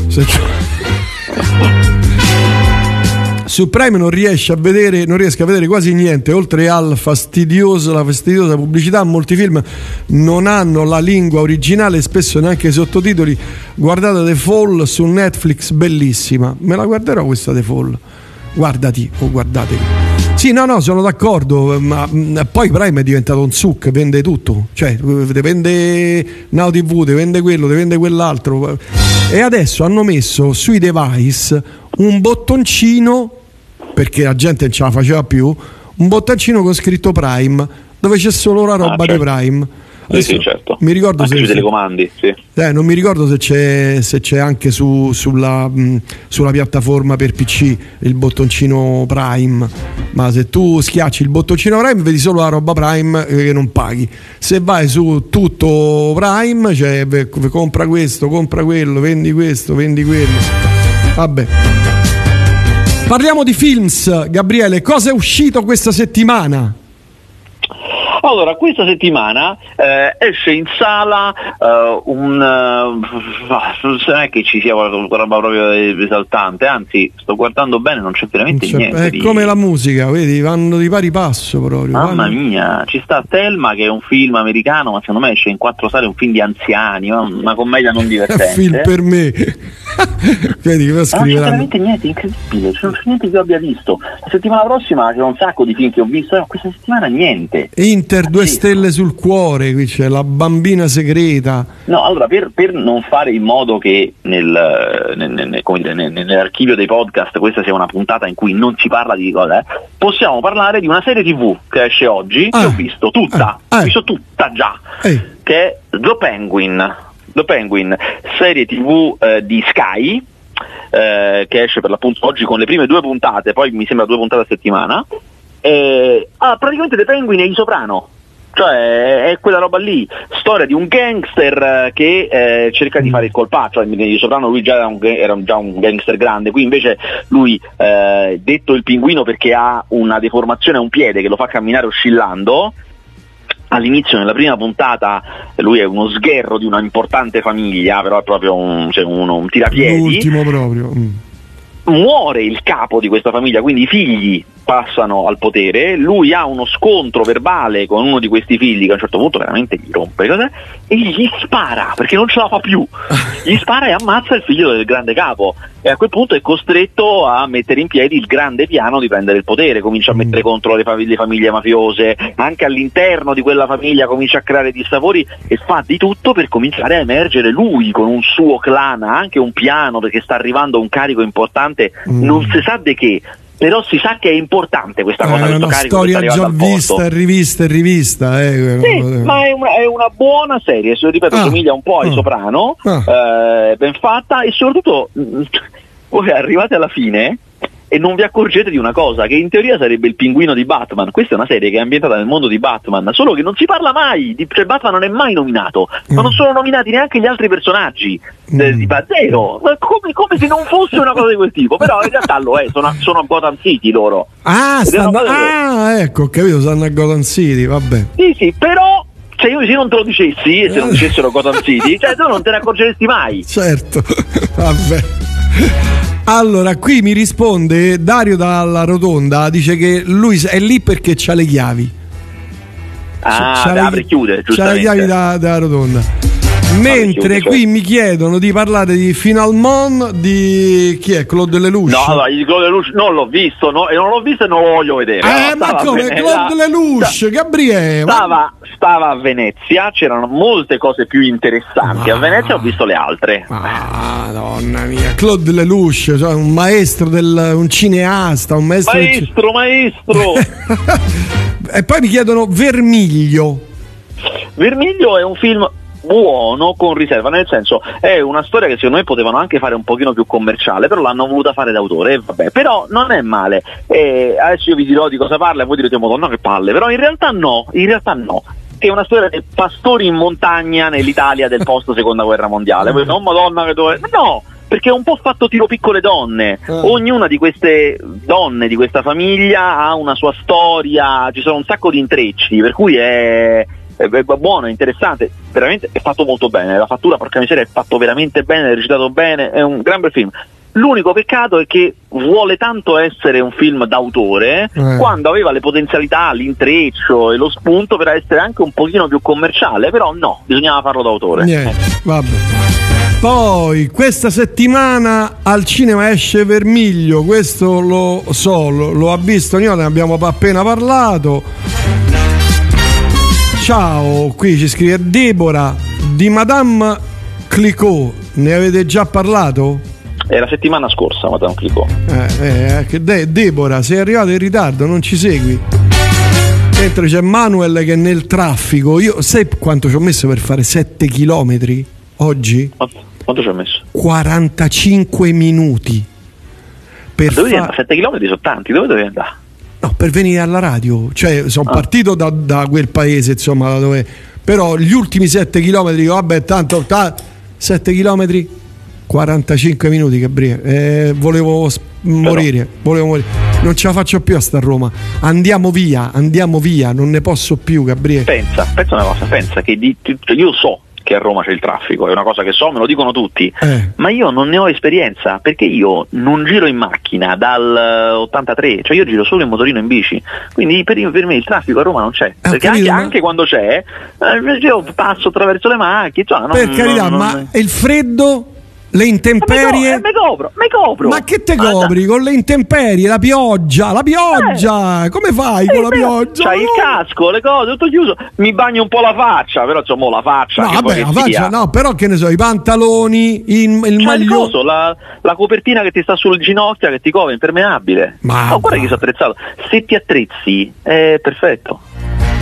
S11: Su Prime non riesco a vedere quasi niente, oltre la fastidiosa pubblicità. Molti film non hanno la lingua originale, spesso neanche i sottotitoli. Guardate The Fall su Netflix, bellissima. Me la guarderò questa The Fall. Guardati o guardatevi. Sì, no, sono d'accordo, ma poi Prime è diventato un suc, vende tutto, cioè vende Now TV, vende quello, vende quell'altro, e adesso hanno messo sui device un bottoncino, perché la gente non ce la faceva più, un bottoncino con scritto Prime, dove c'è solo la roba di Prime.
S12: Sì, certo.
S11: Mi ricordo
S12: anche sui telecomandi, sì.
S11: Non mi ricordo se c'è anche sulla piattaforma per PC il bottoncino Prime, ma se tu schiacci il bottoncino Prime vedi solo la roba Prime che non paghi. Se vai su tutto Prime, cioè compra questo, compra quello, vendi questo, vendi quello. Vabbè. Parliamo di films, Gabriele. Cosa è uscito questa settimana?
S12: Allora, questa settimana esce in sala non è che ci sia una roba proprio esaltante, anzi sto guardando bene, non c'è veramente niente.
S11: È come la musica, vedi, vanno di pari passo proprio.
S12: Mamma mia, ci sta Thelma, che è un film americano, ma secondo me esce in 4 sale, un film di anziani, una commedia non divertente.
S11: È film per me. Vedi che
S12: non c'è veramente niente, incredibile, non c'è niente che io abbia visto. La settimana prossima c'è un sacco di film che ho visto, questa settimana niente.
S11: Inter 2 stelle sul cuore, qui c'è La bambina segreta.
S12: No, allora per non fare in modo che nell'archivio dei podcast questa sia una puntata in cui non si parla di cose, possiamo parlare di una serie TV che esce oggi, che ho visto tutta, ho visto tutta già, che è The Penguin. The Penguin, serie TV di Sky, che esce per l'appunto oggi con le prime 2 puntate, poi mi sembra 2 puntate a settimana. Praticamente The Penguin è I Soprano. Cioè è quella roba lì, storia di un gangster che cerca di fare il colpaccio. Di Soprano lui già era già un gangster grande, qui invece lui detto il pinguino perché ha una deformazione a un piede che lo fa camminare oscillando. All'inizio, nella prima puntata, lui è uno sgherro di una importante famiglia, però è proprio un tirapiedi.
S11: L'ultimo proprio.
S12: Muore il capo di questa famiglia, quindi i figli passano al potere, lui ha uno scontro verbale con uno di questi figli che a un certo punto veramente gli rompe e gli spara perché non ce la fa più, gli spara e ammazza il figlio del grande capo, e a quel punto è costretto a mettere in piedi il grande piano di prendere il potere, comincia a mettere contro le famiglie mafiose, anche all'interno di quella famiglia comincia a creare dissapori e fa di tutto per cominciare a emergere lui con un suo clan, anche un piano, perché sta arrivando un carico importante, non si sa di che, però si sa che è importante questa cosa,
S11: è una storia già vista e rivista.
S12: Sì, ma è una buona serie, se lo ripeto, somiglia un po' ai Soprano, ben fatta, e soprattutto voi arrivate alla fine e non vi accorgete di una cosa, che in teoria sarebbe il pinguino di Batman. Questa è una serie che è ambientata nel mondo di Batman, solo che non si parla mai, cioè Batman non è mai nominato, ma non sono nominati neanche gli altri personaggi di zero, come se non fosse una cosa di quel tipo, però in realtà lo è, sono a Gotham City loro.
S11: Ecco, ho capito, stanno a Gotham City, vabbè.
S12: Sì, però se io non te lo dicessi, e se non dicessero Gotham City, cioè tu non te ne accorgeresti mai.
S11: Certo, vabbè. Allora, qui mi risponde Dario dalla Rotonda, dice che lui è lì perché c'ha le chiavi.
S12: Apre e chiude, giustamente.
S11: C'ha le chiavi da Rotonda. Mentre qui mi chiedono di parlare di Final Mon di chi è? Claude Lelouch?
S12: No, di Claude Lelouch non l'ho visto, e non l'ho visto e non lo voglio vedere.
S11: Ma come? Claude Lelouch, Gabriele!
S12: Stava a Venezia, c'erano molte cose più interessanti. A Venezia ho visto le altre.
S11: Madonna mia, Claude Lelouch, cioè un maestro un cineasta, un maestro. E poi mi chiedono Vermiglio.
S12: Vermiglio è un film buono con riserva, nel senso è una storia che secondo me potevano anche fare un pochino più commerciale, però l'hanno voluta fare d'autore, vabbè, però non è male. Adesso io vi dirò di cosa parla e voi direte Madonna che palle, però in realtà no, che è una storia dei pastori in montagna nell'Italia del post seconda guerra mondiale. Poi no, Madonna che dove... No, perché è un po' fatto tiro piccole donne, ognuna di queste donne di questa famiglia ha una sua storia, ci sono un sacco di intrecci, per cui è buono, è interessante, veramente è fatto molto bene, la fattura, porca miseria, è fatto veramente bene, è recitato bene, è un gran bel film. L'unico peccato è che vuole tanto essere un film d'autore quando aveva le potenzialità, l'intreccio e lo spunto per essere anche un pochino più commerciale, però no, bisognava farlo d'autore.
S11: Vabbè. Poi questa settimana al cinema esce Vermiglio, questo lo so, lo ha visto, noi ne abbiamo appena parlato. Ciao, qui ci scrive Deborah di Madame Clicquot, ne avete già parlato?
S12: È la settimana scorsa Madame Clicquot.
S11: Deborah, sei arrivato in ritardo, non ci segui. Mentre c'è Manuel che è nel traffico. Io sai quanto ci ho messo per fare 7 chilometri oggi?
S12: Quanto ci ho messo?
S11: 45 minuti.
S12: Dove devi andare? 7 chilometri sono tanti, dove devi andare?
S11: No, per venire alla radio, cioè sono partito da quel paese, insomma, da dove, però gli ultimi 7 chilometri, vabbè, tanto 7 chilometri 45 minuti, Gabriele, volevo morire, non ce la faccio più a sta a Roma, andiamo via, non ne posso più, Gabriele.
S12: Pensa una cosa, pensa che io so che a Roma c'è il traffico, è una cosa che so, me lo dicono tutti, ma io non ne ho esperienza, perché io non giro in macchina dal 83, cioè io giro solo in motorino, in bici, quindi per me il traffico a Roma non c'è, perché anche quando c'è io passo attraverso le macchine, cioè,
S11: per carità, ma il freddo? Le intemperie?
S12: Mi copro.
S11: Ma che te copri con le intemperie? La pioggia! Come fai con la pioggia?
S12: C'hai il casco, le cose, tutto chiuso. Mi bagno un po' la faccia, però insomma la faccia.
S11: No, vabbè, la faccia no, però che ne so, i pantaloni, il maglione.
S12: La copertina che ti sta sul ginocchio, che ti copre, impermeabile. Ma guarda che sono attrezzato. Se ti attrezzi, è perfetto.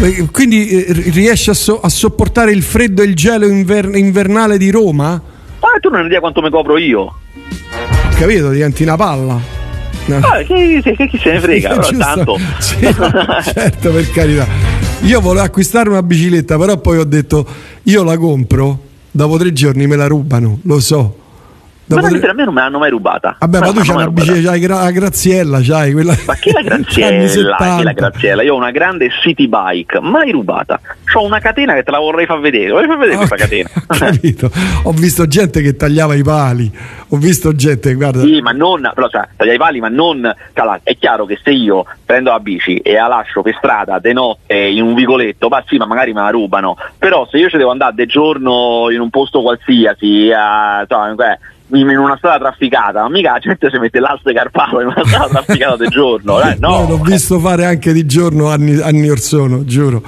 S11: Quindi riesci a sopportare il freddo e il gelo invernale di Roma?
S12: Tu non hai idea quanto mi copro io.
S11: Ho capito, diventi una palla. No.
S12: Chi se ne frega, però tanto.
S11: Sì, certo, per carità. Io volevo acquistare una bicicletta, però poi ho detto io la compro, dopo 3 giorni me la rubano, lo so.
S12: Ma a me non me l'hanno mai rubata.
S11: Vabbè, ma tu c'hai una bicicletta, c'hai la Graziella, c'hai quella.
S12: Ma che la Graziella? Io ho una grande city bike, mai rubata. C'ho una catena che te la vorrei far vedere. Vorrei far vedere questa catena.
S11: Ho capito. Ho visto gente che tagliava i pali. Ho visto gente, guarda.
S12: Sì, ma non. Però taglia i pali, ma non. È chiaro che se io prendo la bici e la lascio per strada de notte in un vicoletto, sì, ma magari me la rubano. Però se io ci devo andare de giorno in un posto qualsiasi, in una strada trafficata, mica la gente si mette l'asse carpano in una strada trafficata di giorno, no.
S11: L'ho visto fare anche di giorno anni or sono, giuro.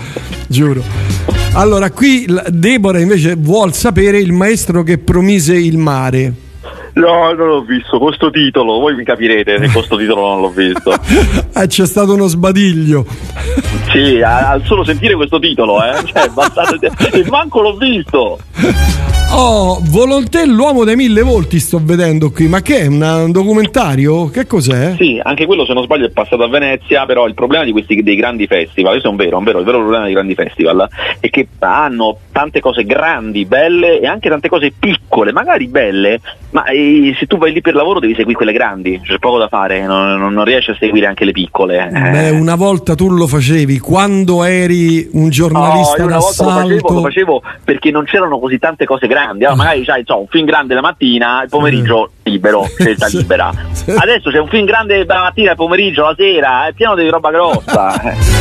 S11: Allora, qui Deborah invece vuol sapere il maestro che promise il mare.
S12: No, non l'ho visto, con sto titolo, voi mi capirete se con sto titolo non l'ho visto.
S11: C'è stato uno sbadiglio.
S12: Sì, al solo sentire questo titolo, e manco l'ho visto.
S11: Oh, Volonté, l'uomo dei 1000 volti sto vedendo qui, ma che è un documentario? Che cos'è?
S12: Sì, anche quello se non sbaglio è passato a Venezia, però il problema di dei grandi festival, questo è un vero il vero problema dei grandi festival è che hanno tante cose grandi, belle e anche tante cose piccole, magari belle, ma se tu vai lì per lavoro devi seguire quelle grandi, c'è poco da fare, non riesci a seguire anche le piccole.
S11: Beh, una volta tu lo facevi, quando eri un giornalista d'assalto.
S12: Lo facevo perché non c'erano così tante cose grandi. Allora, magari c'hai un film grande la mattina, il pomeriggio libero, scelta libera. Adesso c'è un film grande la mattina, il pomeriggio, la sera, è pieno di roba grossa.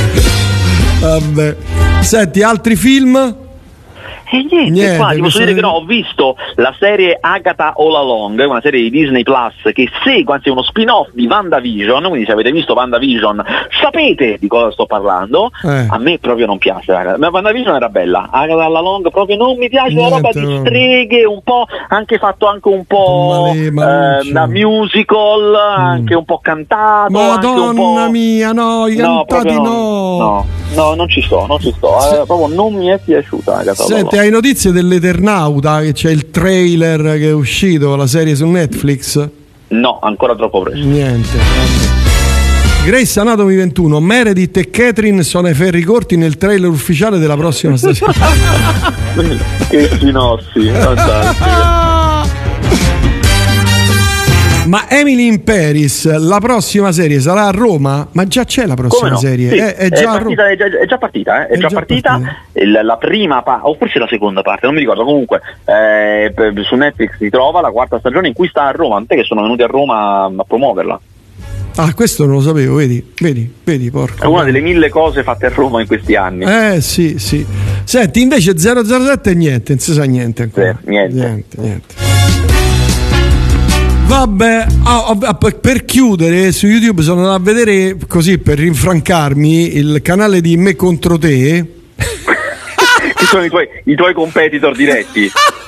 S11: Vabbè. Senti, altri film?
S12: Niente, qua ti posso dire che ho visto la serie Agatha All Along, una serie di Disney Plus che segue, anzi è uno spin-off di WandaVision, quindi se avete visto WandaVision sapete di cosa sto parlando. A me proprio non piace, ma WandaVision era bella, Agatha All Along proprio non mi piace, la roba di streghe, un po' fatto anche un po' da musical, anche un po' cantato.
S11: Madonna mia, no, i cantati no,
S12: non ci sto, proprio non mi è piaciuta Agatha All Along.
S11: Senti, hai notizie dell'Eternauta, che c'è il trailer che è uscito, la serie su Netflix?
S12: No, ancora troppo presto.
S11: Niente. Grey's Anatomy 21, Meredith e Catherine sono ai ferri corti nel trailer ufficiale della prossima stagione.
S12: Che sinossi, fantastico.
S11: Ma Emily in Paris, la prossima serie sarà a Roma? Ma già c'è la prossima serie?
S12: Sì,
S11: è già
S12: partita. La prima parte, o forse la seconda parte, non mi ricordo. Comunque su Netflix si trova la 4ª stagione in cui sta a Roma. Tant'è che sono venuti a Roma a promuoverla.
S11: Ah, questo non lo sapevo, vedi, porco.
S12: È una delle 1000 cose fatte a Roma in questi anni.
S11: Sì. Senti, invece 007 niente, non si sa niente ancora. Niente. Vabbè, per chiudere, su YouTube sono andato a vedere, così per rinfrancarmi, il canale di Me contro te.
S12: Che sono i tuoi competitor diretti.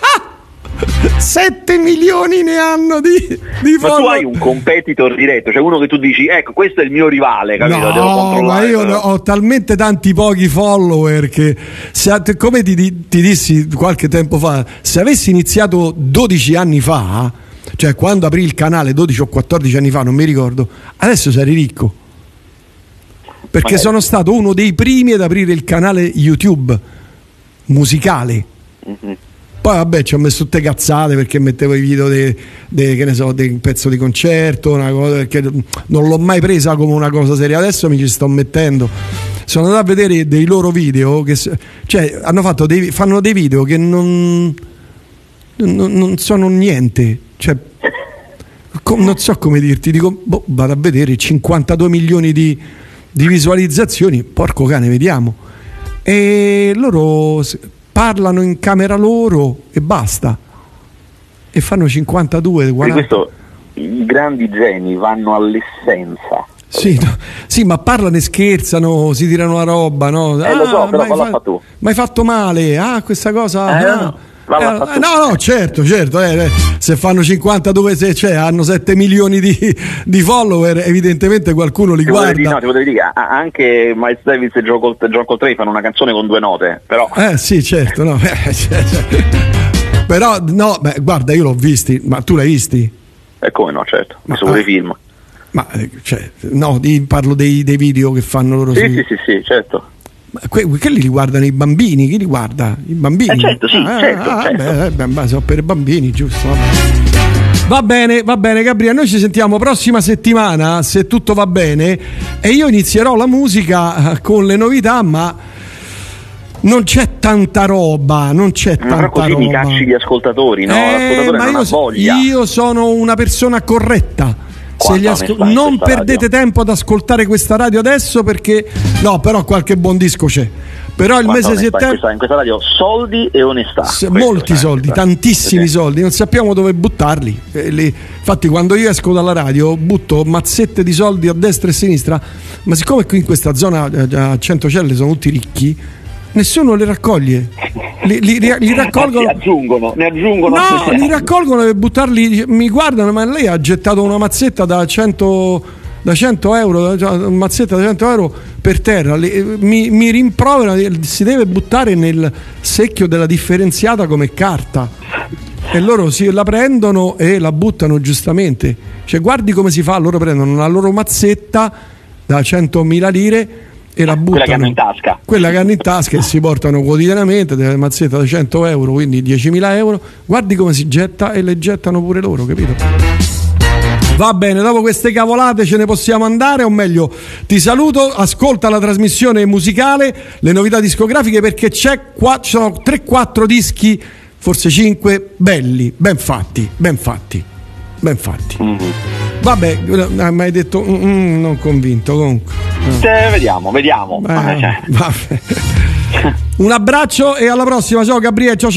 S11: 7 milioni ne hanno di
S12: ma follow. Tu hai un competitor diretto, cioè uno che tu dici ecco questo è il mio rivale, capito?
S11: No, ma io ho talmente tanti pochi follower che come ti dissi qualche tempo fa, se avessi iniziato 12 anni fa, cioè quando aprì il canale 12 o 14 anni fa, non mi ricordo, adesso sarei ricco, perché sono stato uno dei primi ad aprire il canale YouTube musicale. Poi vabbè ci ho messo tutte cazzate perché mettevo i video che ne so, di un pezzo di concerto, una cosa, perché non l'ho mai presa come una cosa seria. Adesso mi ci sto mettendo. Sono andato a vedere dei loro video che cioè fanno dei video che non sono niente, cioè non so come dirti, dico vado a vedere 52 milioni di visualizzazioni, porco cane, vediamo, e loro parlano in camera loro e basta, e fanno 52, 40.
S12: Questo, i grandi geni vanno all'essenza.
S11: Sì, ma parlano e scherzano, si tirano la roba, no?
S12: Lo so, però falla tu.
S11: Ma hai fatto male, questa cosa. No, certo. Se fanno 52, hanno 7 milioni di follower, evidentemente qualcuno li guarda.
S12: Ti potevi dire, anche Miles Davis e John Coltrane fanno una canzone con 2 note, però.
S11: Sì, certo, no. Però, no, guarda, io l'ho visti, ma tu l'hai visti?
S12: Come no, certo, mi sono dei film.
S11: Ma, parlo dei video che fanno loro.
S12: Sì, certo.
S11: Quelli li guardano i bambini, chi li guarda? I bambini?
S12: Certo.
S11: Sono per bambini, giusto? Va bene Gabriele, noi ci sentiamo prossima settimana se tutto va bene e io inizierò la musica con le novità, ma non c'è tanta roba, mi
S12: cacci gli ascoltatori, no? L'ascoltatore non ha voglia.
S11: Io sono una persona corretta. Non perdete tempo ad ascoltare questa radio adesso, perché però qualche buon disco c'è. Però il mese di settembre
S12: in questa radio soldi e onestà.
S11: Molti soldi, tantissimi soldi, non sappiamo dove buttarli. Infatti quando io esco dalla radio butto mazzette di soldi a destra e a sinistra, ma siccome qui in questa zona a Centocelle sono tutti ricchi, nessuno le raccoglie. Li raccolgono.
S12: Ne aggiungono.
S11: No, li raccolgono e buttarli. Mi guardano, ma lei ha gettato una mazzetta da 100 euro, una mazzetta da 100 euro per terra. Mi rimprovera, si deve buttare nel secchio della differenziata come carta. E loro la prendono e la buttano giustamente. Guardi come si fa, loro prendono la loro mazzetta da 100.000 lire e la buttano, quella che hanno in tasca e si portano quotidianamente delle mazzette da 100 euro, quindi 10.000 euro. Guardi come si getta e le gettano pure loro, capito? Va bene, dopo queste cavolate ce ne possiamo andare, o meglio ti saluto, ascolta la trasmissione musicale, le novità discografiche, perché sono 3-4 dischi, forse 5, belli, ben fatti. Mm-hmm. Vabbè, mi hai detto non convinto comunque.
S12: Vediamo.
S11: Vabbè. Un abbraccio e alla prossima. Ciao Gabriele. Ciao.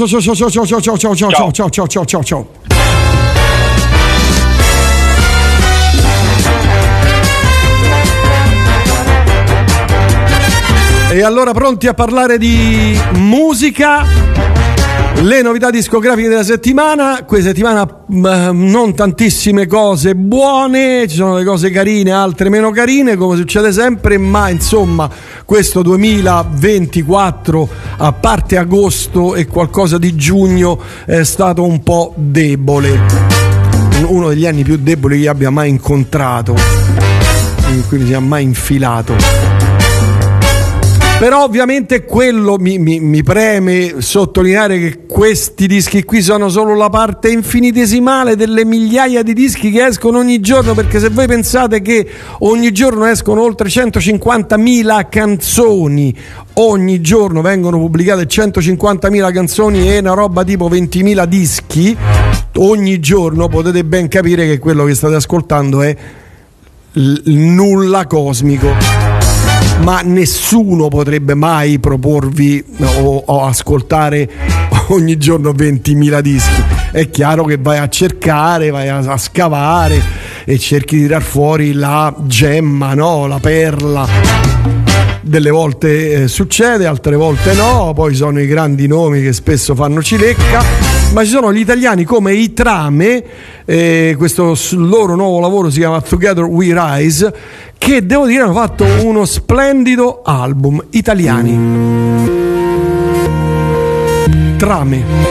S11: E allora pronti a parlare di musica? Le novità discografiche della settimana. Questa settimana non tantissime cose buone, ci sono le cose carine, altre meno carine, come succede sempre, ma insomma questo 2024, a parte agosto e qualcosa di giugno, è stato un po' debole, uno degli anni più deboli che io abbia mai incontrato, in cui mi sia mai infilato. Però ovviamente quello mi preme sottolineare che questi dischi qui sono solo la parte infinitesimale delle migliaia di dischi che escono ogni giorno, perché se voi pensate che ogni giorno escono oltre 150.000 canzoni, ogni giorno vengono pubblicate 150.000 canzoni e una roba tipo 20.000 dischi ogni giorno, potete ben capire che quello che state ascoltando è nulla cosmico. Ma nessuno potrebbe mai proporvi o ascoltare ogni giorno 20.000 dischi. È chiaro che vai a cercare, vai a scavare e cerchi di tirar fuori la gemma, no? La perla. Delle volte succede, altre volte no. Poi sono i grandi nomi che spesso fanno cilecca, ma ci sono gli italiani come i Trame, questo loro nuovo lavoro si chiama Together We Rise, che devo dire hanno fatto uno splendido album. Italiani, Trame.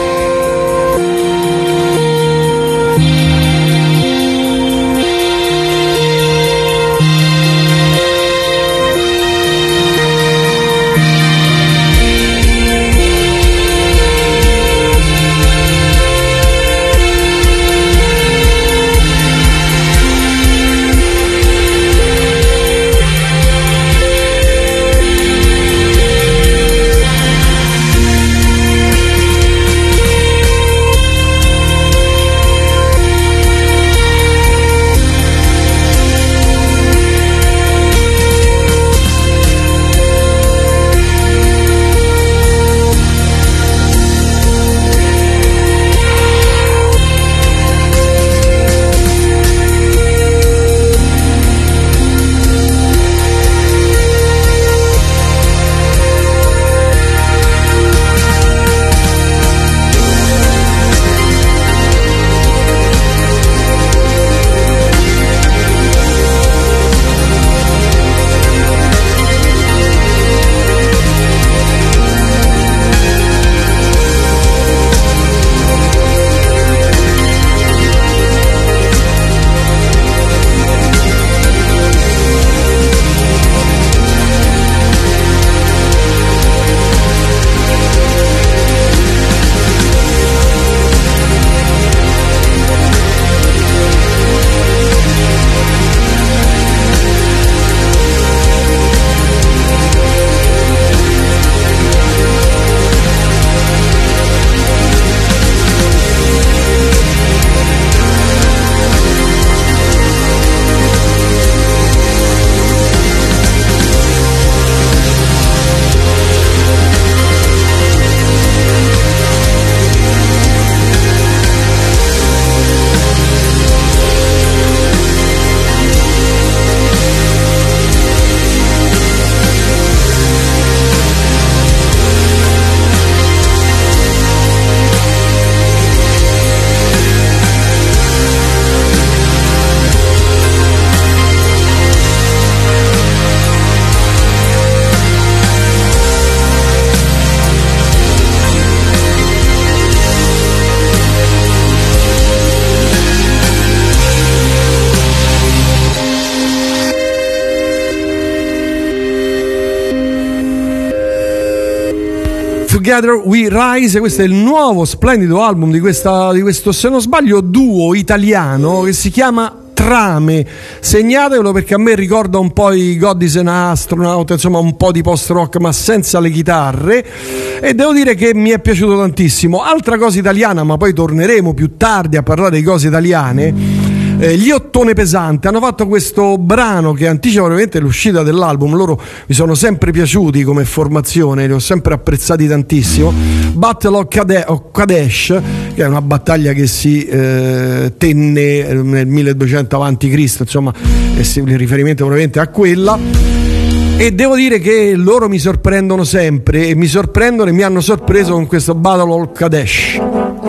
S11: Together We Rise. Questo è il nuovo splendido album di questo, se non sbaglio, duo italiano che si chiama Trame. Segnatevelo perché a me ricorda un po' i God is an Astronaut, insomma un po' di post rock ma senza le chitarre, e devo dire che mi è piaciuto tantissimo. Altra cosa italiana, ma poi torneremo più tardi a parlare di cose italiane. Gli Ottone Pesante hanno fatto questo brano che anticipa veramente l'uscita dell'album. Loro mi sono sempre piaciuti come formazione, li ho sempre apprezzati tantissimo. Battle of Kadesh, che è una battaglia che si tenne nel 1200 avanti Cristo, insomma il riferimento ovviamente a quella. E devo dire che loro mi sorprendono sempre, e mi hanno sorpreso con questo Battle of Kadesh.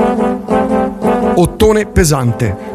S11: Ottone Pesante.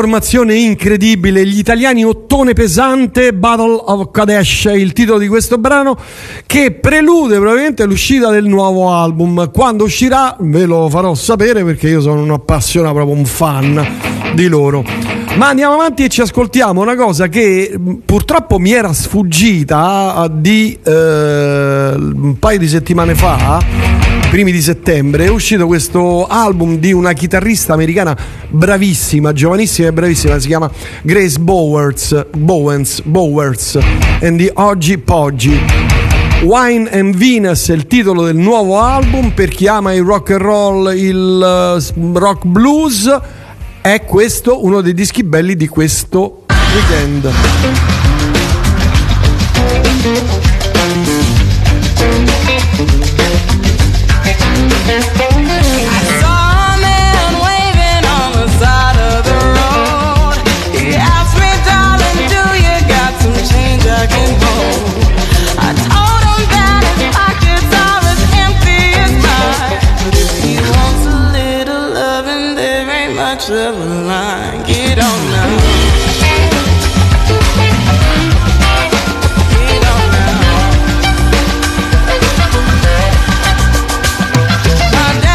S11: formazione incredibile, gli italiani Ottone Pesante, Battle of Kadesh è il titolo di questo brano, che prelude probabilmente l'uscita del nuovo album. Quando uscirà ve lo farò sapere, perché io sono un appassionato, proprio un fan di loro. Ma andiamo avanti e ci ascoltiamo una cosa che purtroppo mi era sfuggita di un paio di settimane fa, primi di settembre. È uscito questo album di una chitarrista americana bravissima, giovanissima e bravissima, si chiama Grace Bowers and the Oggi Poggi. Wine and Venus è il titolo del nuovo album. Per chi ama il rock and roll, il rock blues, è questo uno dei dischi belli di questo weekend.
S14: Of a line, get on now. Get on now.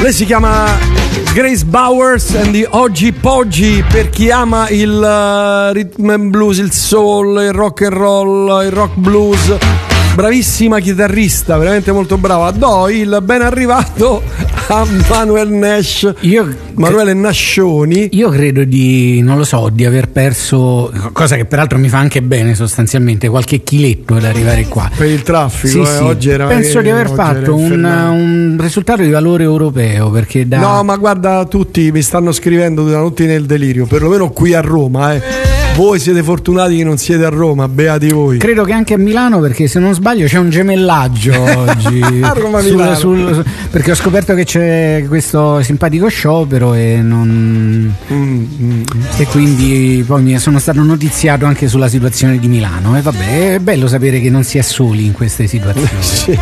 S11: Lei si chiama Grace Bowers and the Oggi Poggi, per chi ama il rhythm and blues, il soul, il rock and roll, il rock blues. Bravissima chitarrista, veramente molto brava. Do il ben arrivato a Manuele Nascioni.
S15: Io credo di aver perso, cosa che peraltro mi fa anche bene sostanzialmente, qualche chiletto ad arrivare qua.
S11: Per il traffico,
S15: sì.
S11: Oggi era.
S15: Penso di aver fatto un risultato di valore europeo, perché
S11: No, ma guarda, tutti mi stanno scrivendo, tutti nel delirio, perlomeno qui a Roma, Voi siete fortunati che non siete a Roma, beati voi.
S15: Credo che anche a Milano, perché se non sbaglio c'è un gemellaggio oggi.
S11: A Roma
S15: perché ho scoperto che c'è questo simpatico sciopero e quindi poi mi sono stato notiziato anche sulla situazione di Milano. E vabbè, è bello sapere che non si è soli in queste situazioni.
S11: Sì.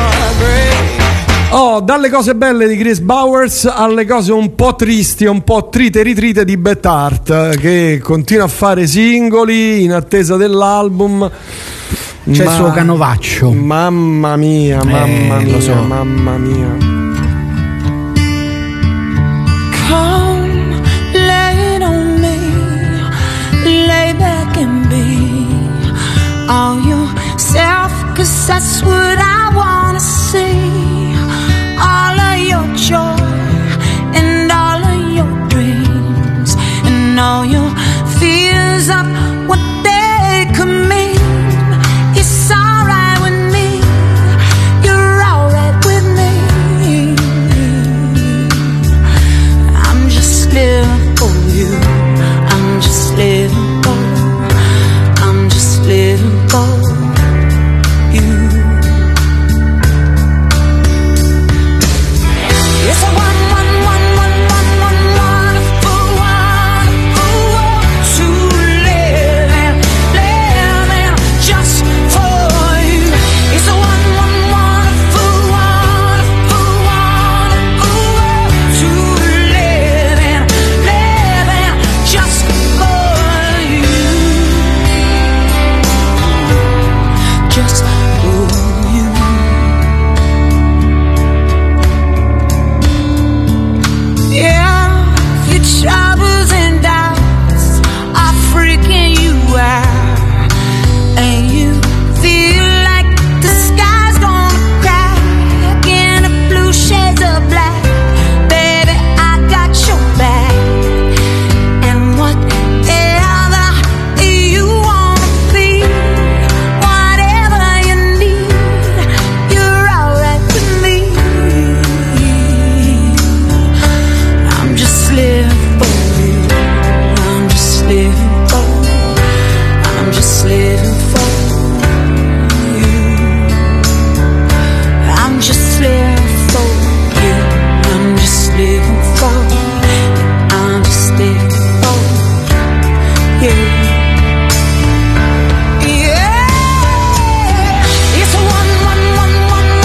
S11: Dalle cose belle di Grace Bowers alle cose un po' tristi, un po' ritrite di Beth Hart, che continua a fare singoli in attesa dell'album.
S15: C'è il suo canovaccio.
S11: Mamma mia,
S15: lo so.
S11: Mamma mia.
S14: Come lay it on me, lay back and be all yourself, 'cause that's what I wanna see. All of your joy and all of your dreams and all your fears of what they could mean. It's alright with me, you're alright with me. I'm just living for you, I'm just living for, I'm just living for you. It's a wonderful world to live in just for you. It's a wonderful world to live in just for you. Just for you. Yeah, your troubles and doubts are freaking you out, and you feel like the sky's gonna crack in the blue shades of black. Baby, I got your back, and whatever you wanna be, whatever you need, you're alright with me. I'm just living for you. I'm just living for, I'm just living for you. I'm just living for you. I'm just living for, I'm just living for you. Yeah, it's a wonderful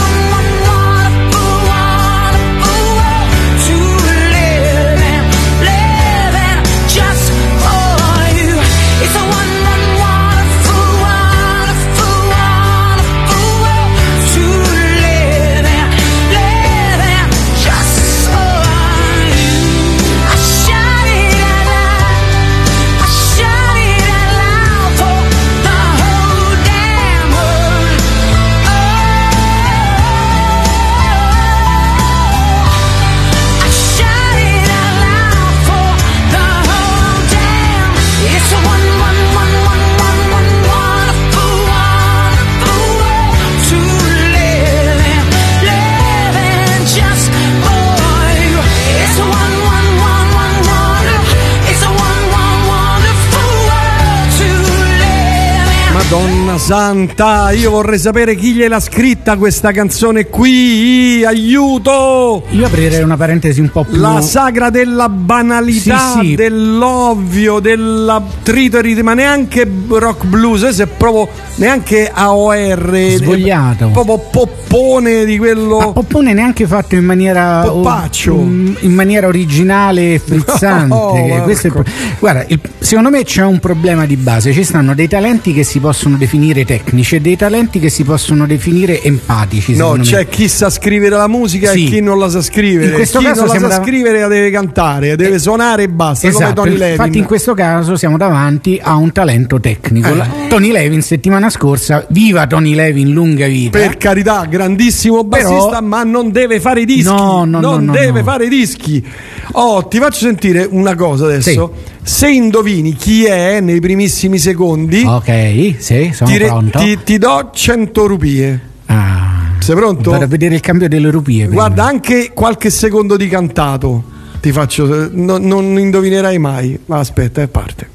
S14: world to live in just for you. It's a wonderful world to live in just for you. I shout it out loud, I shout it out loud for the whole damn world. I shout it out loud for the whole damn. It's a wonderful world to live in just for you. It's a wonderful world to live in.
S11: Madonna santa, io vorrei sapere chi gliel'ha scritta questa canzone qui. Aiuto!
S15: Io aprirei una parentesi un po' più.
S11: La sagra della banalità,
S15: Sì.
S11: dell'ovvio, della tritorite, ma neanche rock blues, se proprio neanche AOR,
S15: Svogliato.
S11: proprio poppone di quello.
S15: Ma poppone neanche fatto in maniera
S11: Poppaccio.
S15: in maniera originale e frizzante.
S11: No,
S15: Questo è guarda, secondo me c'è un problema di base. Ci stanno dei talenti che si possono definire definire tecnici e dei talenti che si possono definire empatici.
S11: No, c'è chi sa scrivere la musica e chi non la sa scrivere.
S15: In questo
S11: chi
S15: caso
S11: non la sa scrivere la deve cantare, deve suonare e basta,
S15: esatto,
S11: come Tony Levin.
S15: Infatti in questo caso siamo davanti a un talento tecnico. Tony Levin settimana scorsa, viva Tony Levin, lunga vita.
S11: Per carità, grandissimo bassista, ma non deve fare i dischi. Non deve fare i dischi. Ti faccio sentire una cosa adesso. Sì. Se indovini chi è nei primissimi secondi,
S15: ok, sì, sono pronto.
S11: Ti do 100 rupie. Sei pronto?
S15: Vado a vedere il cambio delle rupie prima.
S11: Guarda, anche qualche secondo di cantato ti faccio, non indovinerai mai. Ma aspetta, parte.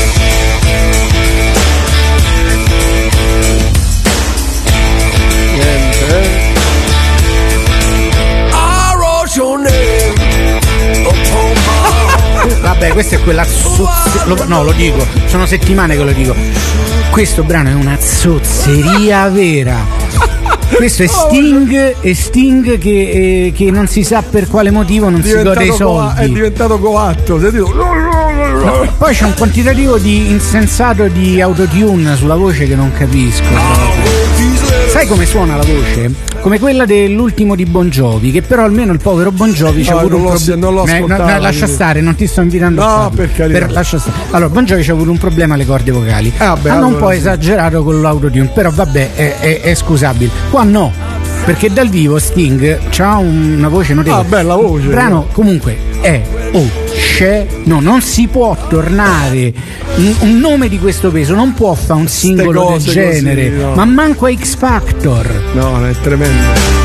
S15: Vabbè, questa è quella no, lo dico, sono settimane che lo dico. Questo brano è una zozzeria vera. Questo è Sting che non si sa per quale motivo non si gode i soldi.
S11: È diventato coatto.
S15: No, poi c'è un quantitativo di insensato di autotune sulla voce che non capisco. Sai come suona la voce? Come quella dell'ultimo di Bon Jovi, che però almeno il povero Bon Jovi c'ha avuto un problema. Lascia stare, non ti sto invitando a farlo.
S11: Per carità.
S15: Lascia stare. Allora, Bon Jovi c'ha avuto un problema alle corde vocali. Hanno un po' esagerato con l'autotune, però vabbè, è scusabile. Qua no, perché dal vivo Sting c'ha una voce notevole.
S11: Bella voce.
S15: Il brano comunque è non si può tornare un nome di questo peso, non può fare un singolo del genere, così, no. Ma manco a X Factor.
S11: No, è tremendo.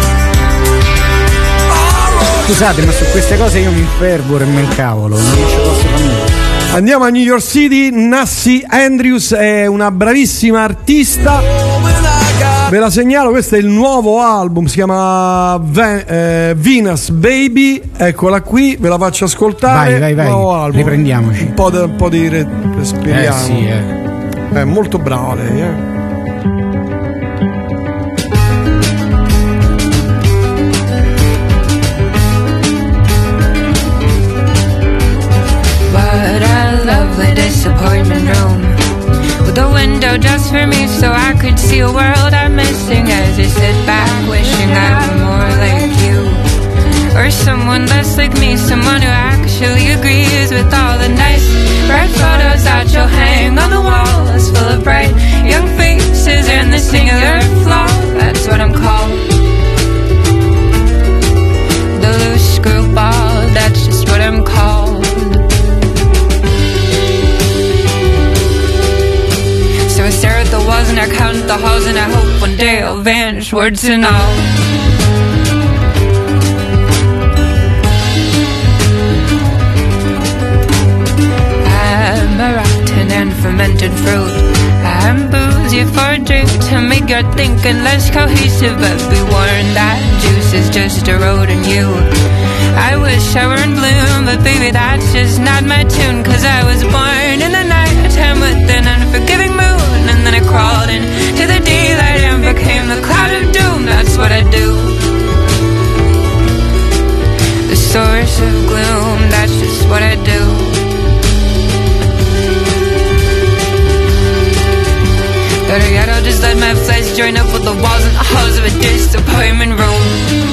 S15: Scusate, ma su queste cose io mi infervoro e me incavolo, non ce posso fare niente.
S11: Andiamo a New York City. Nassi Andrews è una bravissima artista. Ve la segnalo, questo è il nuovo album, si chiama Venus Baby, eccola qui, ve la faccio ascoltare.
S15: Vai,
S11: nuovo album.
S15: Riprendiamoci.
S11: Un po' di respiriamo.
S15: Sì,
S11: È molto brava lei,
S16: What a lovely disappointment room. The window just for me so I could see a world I'm missing as I sit back wishing I were more like you or someone less like me, someone who actually agrees with all the nice bright photos that you'll hang on the walls full of bright young faces and the singular flaw, that's what I'm called. The loose screwball, that's just what I'm called. So I stare at the walls and I count the halls and I hope one day I'll vanish, words and all. I'm a rotten and fermented fruit. I'm boozy for a drink to make your thinking less cohesive, but be warned that juice is just eroding you. I wish I were in bloom, but baby that's just not my tune, 'cause I was born in the nighttime with an unforgiving moon, and then I crawled into the daylight and became the cloud of doom, that's what I do. The source of gloom, that's just what I do. Better yet, I'll just let my flesh join up with the walls and the halls of a disappointment room.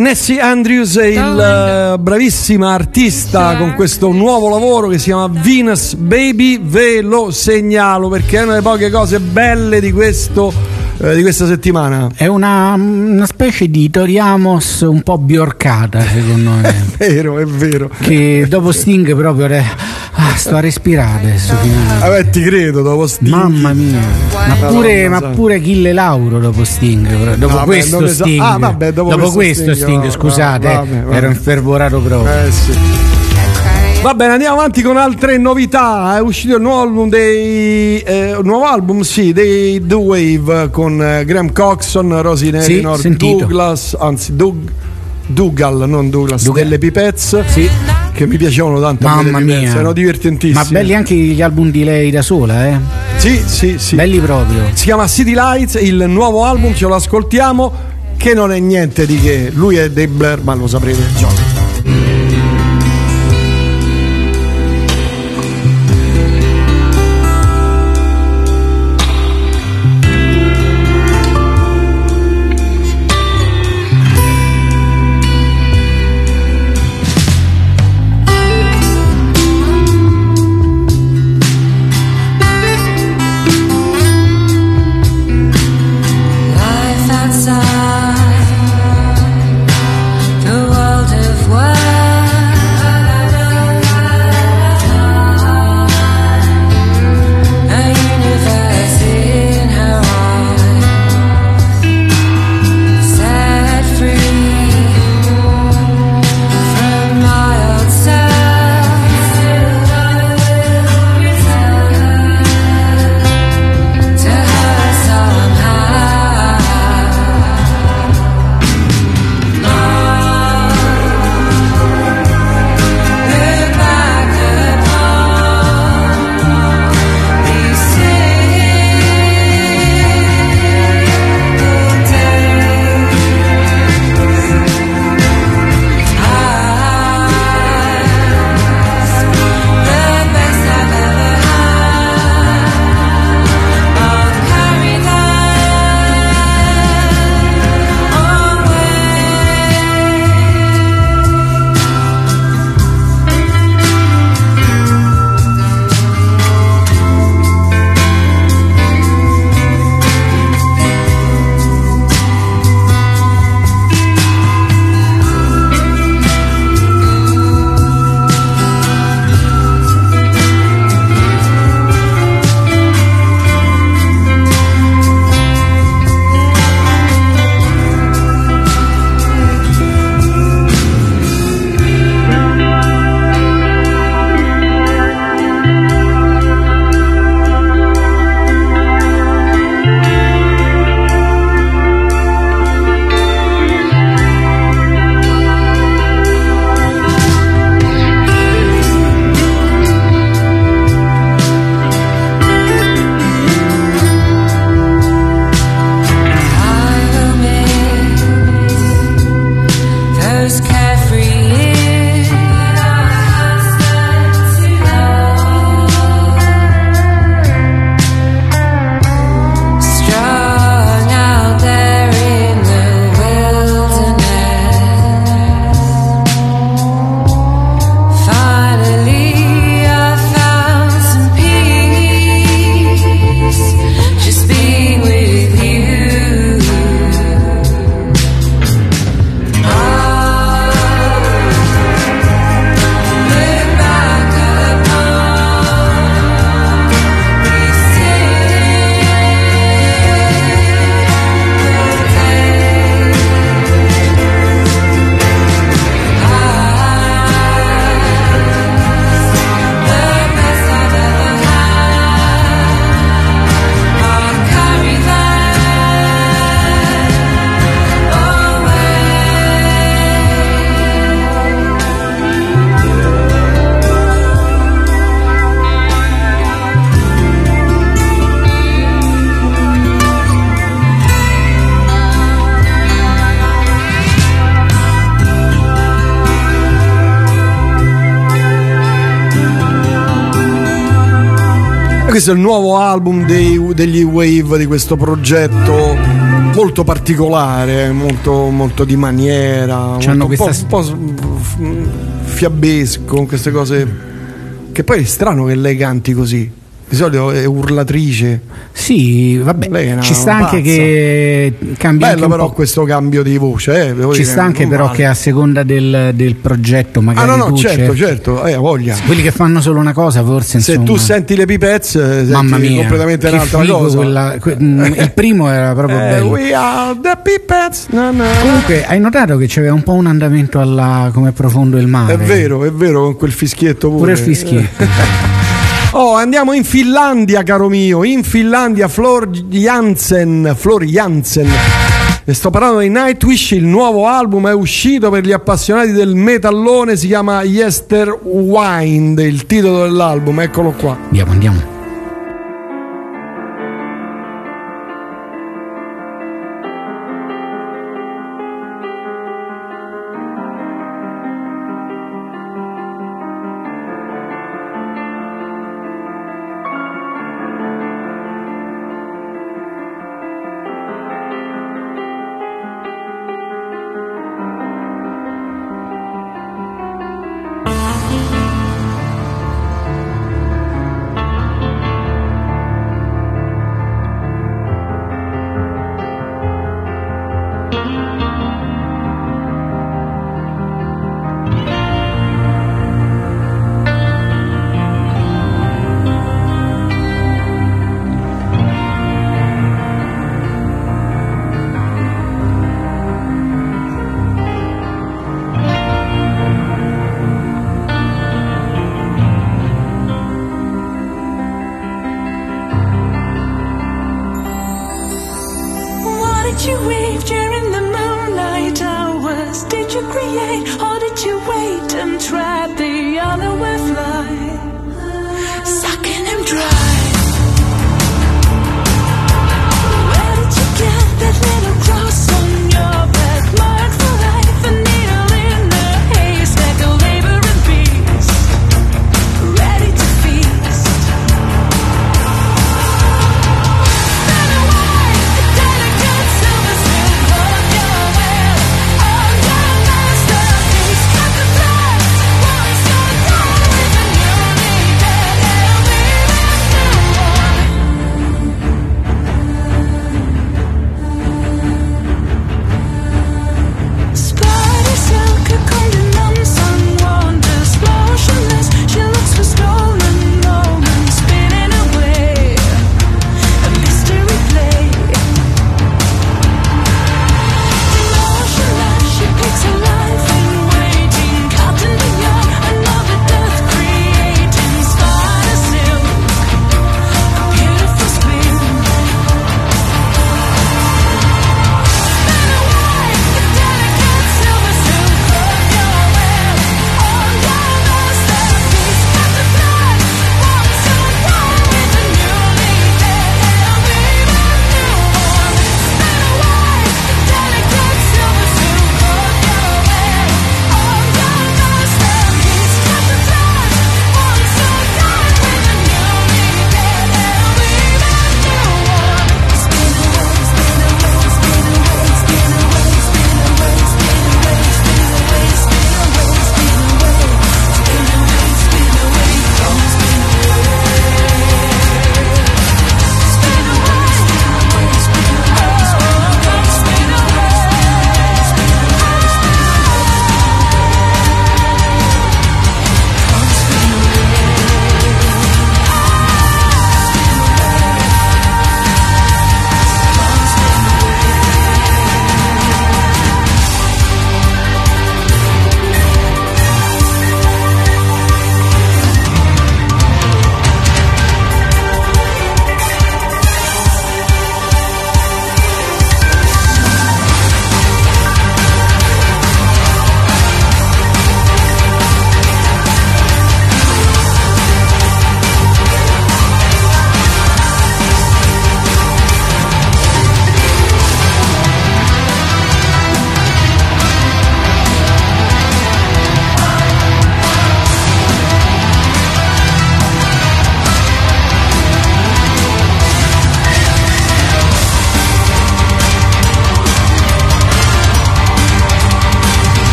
S11: Nessie Andrews è il bravissima artista con questo nuovo lavoro che si chiama Venus Baby. Ve lo segnalo perché è una delle poche cose belle di questa settimana.
S15: È una specie di Tori Amos un po' biorcata, secondo me.
S11: È vero.
S15: Che dopo Sting proprio sto a respirare adesso.
S11: Vabbè, ti credo, dopo Sting.
S15: Mamma mia. Ma pure Achille Lauro dopo Sting. Dopo questo Sting. Dopo questo Sting, scusate, ero infervorato proprio.
S11: Sì. Va bene, andiamo avanti con altre novità. È uscito il nuovo album dei The Wave con Graham Coxon, Rosie Nerinor, Douglas, anzi Dougal, non Douglas, delle Pipez, che mi piacevano tanto.
S15: Mamma mia,
S11: erano divertentissimi.
S15: Ma belli anche gli album di lei da sola,
S11: Sì.
S15: Belli proprio.
S11: Si chiama City Lights, il nuovo album, ce lo ascoltiamo, che non è niente di che. Lui è dei Blair, ma lo saprete già. Questo è il nuovo album degli Wave, di questo progetto molto particolare, molto di maniera,
S15: C'hanno
S11: un po' fiabesco, queste cose che poi è strano che lei canti così. Di solito è urlatrice.
S15: Sì, vabbè, ci sta anche
S11: pazza.
S15: Che cambia.
S11: Bello anche però questo cambio di voce.
S15: Ci sta anche però male. Che a seconda del progetto magari.
S11: No, certo, voglia.
S15: Quelli che fanno solo una cosa, forse.
S11: Se
S15: insomma,
S11: tu senti le pipezze,
S15: mamma
S11: senti
S15: mia,
S11: completamente un'altra cosa.
S15: Il primo era proprio bello.
S11: We are the Pipets.
S15: Comunque, hai notato che c'aveva un po' un andamento alla come profondo il mare.
S11: È vero, con quel fischietto pure.
S15: Pure il fischietto.
S11: Oh, andiamo in Finlandia, caro mio. In Finlandia, Flor Jansen. E sto parlando di Nightwish. Il nuovo album è uscito per gli appassionati del metallone. Si chiama Yesterwind, il titolo dell'album. Eccolo qua.
S15: Andiamo.
S14: Master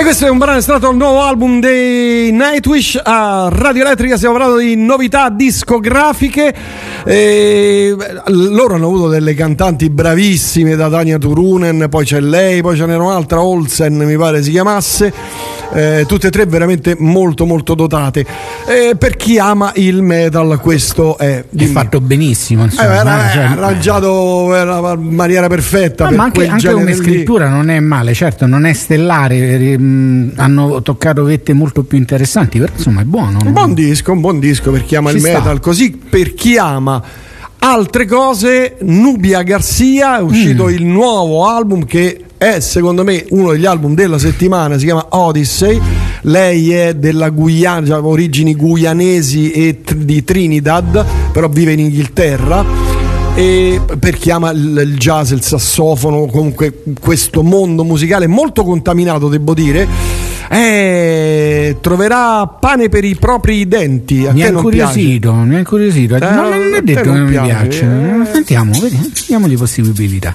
S11: Questo è un brano estratto dal nuovo album dei Nightwish a Radio Elettrica. Stiamo parlando di novità discografiche. Loro hanno avuto delle cantanti bravissime, da Tanja Turunen, poi c'è lei, poi ce n'era un'altra, Olsen mi pare si chiamasse, tutte e tre veramente molto molto dotate. Per chi ama il metal questo è
S15: fatto benissimo, insomma,
S11: arrangiato in maniera perfetta.
S15: Ma anche come scrittura non è male, certo non è stellare, hanno toccato vette molto più interessanti, però insomma è buono.
S11: Un buon disco per chi ama il metal. Così per chi ama altre cose, Nubia Garcia, è uscito il nuovo album che è secondo me uno degli album della settimana, si chiama Odyssey. Lei è della Guyana, origini guyanesi e di Trinidad, però vive in Inghilterra. E per chi ama il jazz, il sassofono, comunque questo mondo musicale molto contaminato, devo dire, troverà pane per i propri denti.
S15: Mi ha incuriosito. Non è detto che non mi piace. Sentiamo, vediamo le possibilità.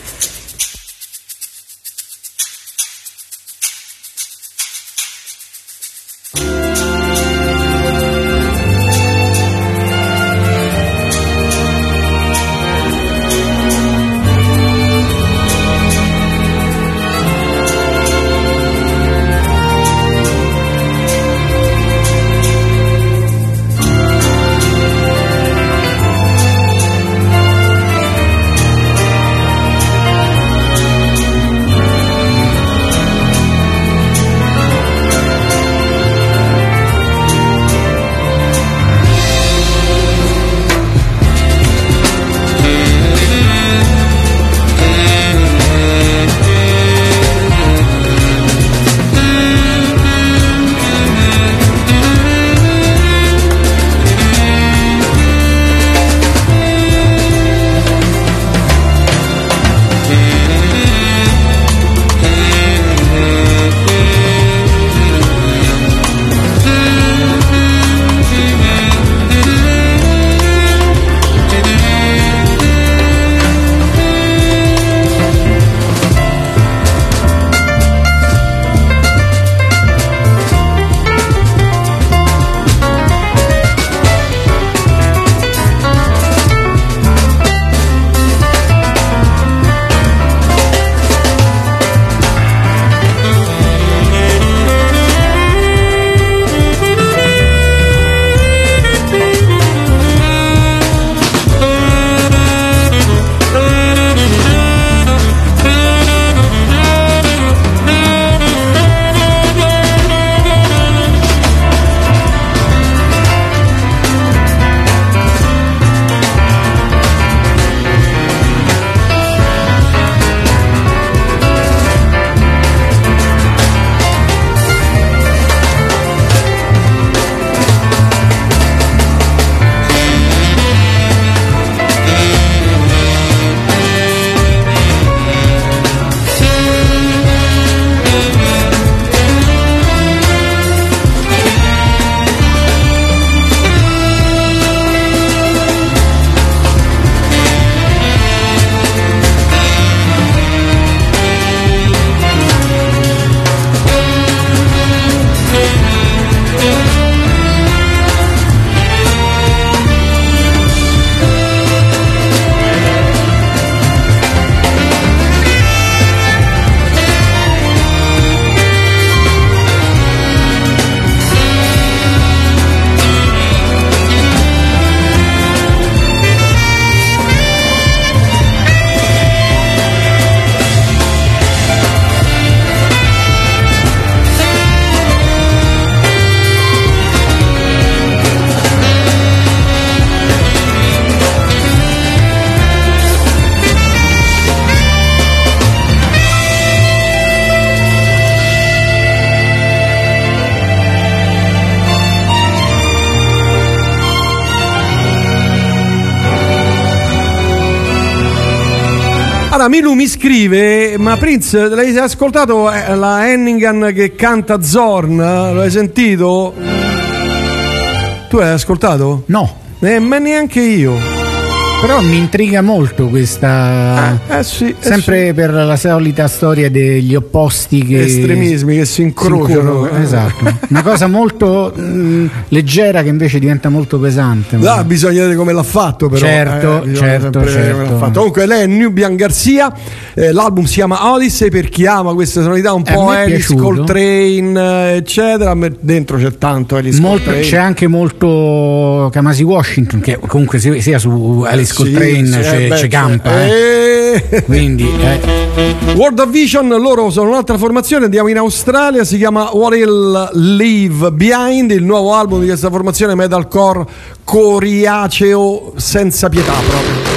S11: Allora Milu mi scrive: ma Prince, l'hai ascoltato la Hennigan che canta Zorn? Lo hai sentito? Tu l'hai ascoltato?
S15: No.
S11: Ma neanche io.
S15: Però mi intriga molto questa. Sempre per la solita storia degli opposti che.
S11: Estremismi che si incrociano.
S15: Esatto. Una cosa molto leggera che invece diventa molto pesante.
S11: Bisogna vedere come l'ha fatto, però.
S15: Certo.
S11: Comunque, lei è Nubian Garcia. L'album si chiama Odyssey, per chi ama queste sonorità un po' Alice Coltrane, eccetera. Dentro c'è tanto Alice Coltrane.
S15: C'è anche molto Kamasi Washington, che comunque sia su Alice Coltrane c'è campa. Quindi
S11: World of Vision, loro sono un'altra formazione, andiamo in Australia, si chiama What I'll Leave Behind, il nuovo album di questa formazione metalcore coriaceo senza pietà proprio.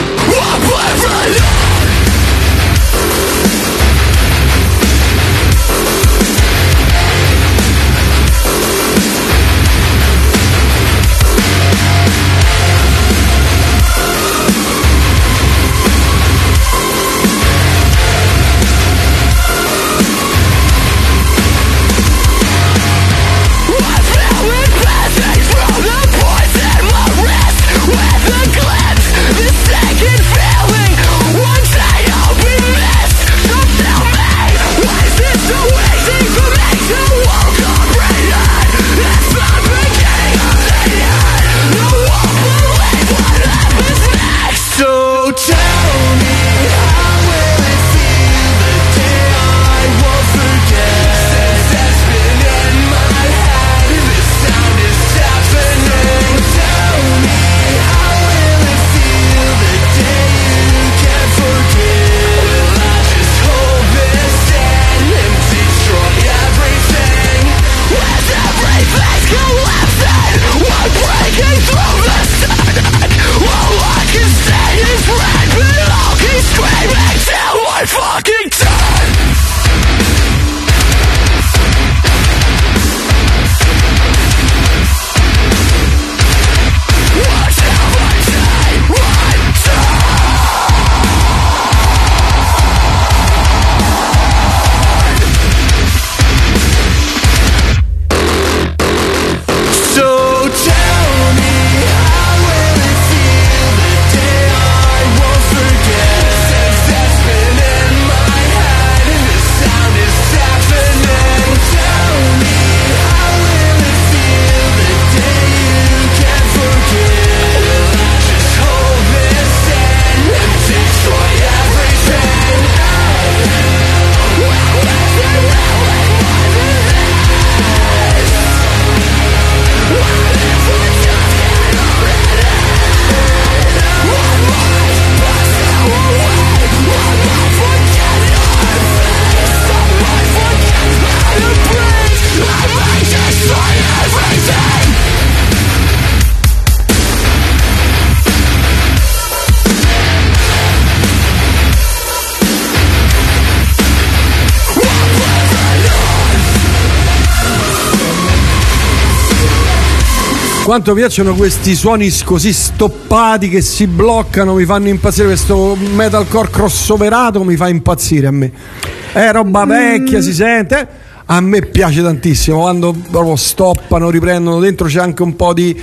S11: Quanto piacciono questi suoni così stoppati che si bloccano, mi fanno impazzire. Questo metalcore crossoverato mi fa impazzire a me. È roba vecchia, si sente. A me piace tantissimo quando proprio stoppano, riprendono. Dentro c'è anche un po' di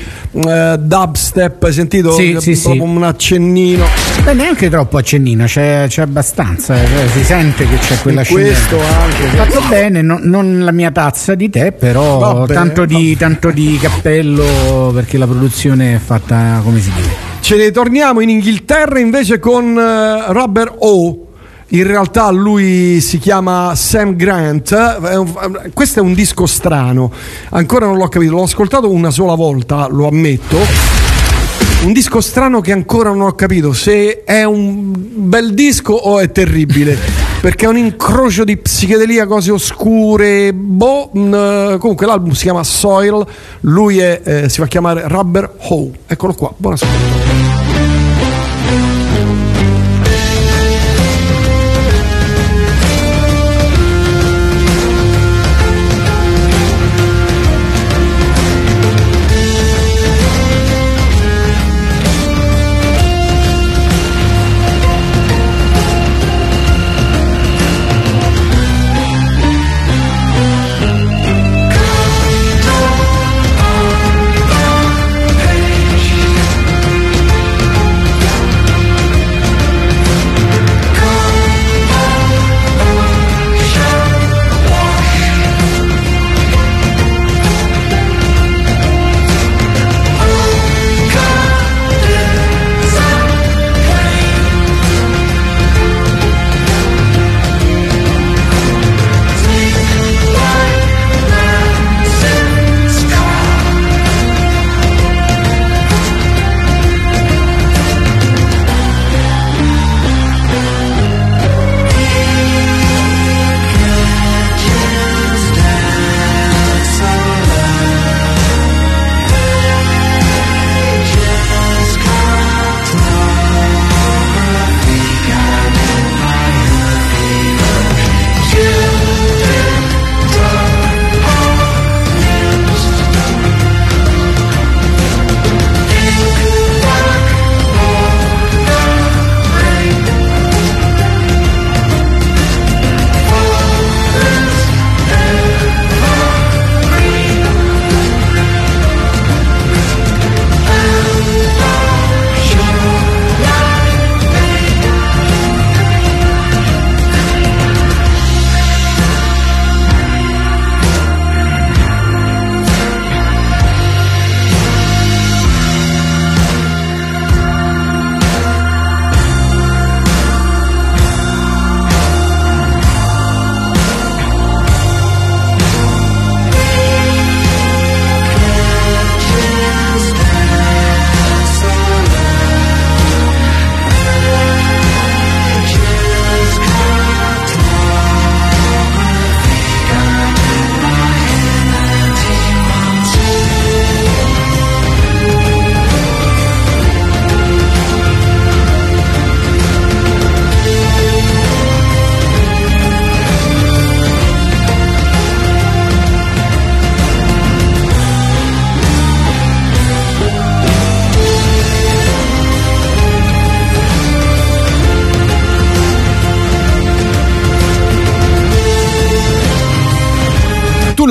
S11: dubstep, hai sentito?
S15: Sì.
S11: Proprio un accennino.
S15: Beh, neanche troppo accennino, c'è abbastanza, si sente che c'è quella scena.
S11: Questo anche.
S15: Fatto bene, non la mia tazza di tè, però
S11: Vabbè,
S15: tanto di cappello, perché la produzione è fatta come si deve.
S11: Ce ne torniamo in Inghilterra invece con Rubber O. In realtà lui si chiama Sam Grant. Questo è un disco strano, ancora non l'ho capito, l'ho ascoltato una sola volta, lo ammetto. Un disco strano che ancora non ho capito se è un bel disco o è terribile, perché è un incrocio di psichedelia, cose oscure. Comunque l'album si chiama Soil, lui si fa chiamare Rubber O. Eccolo qua, buon ascolto.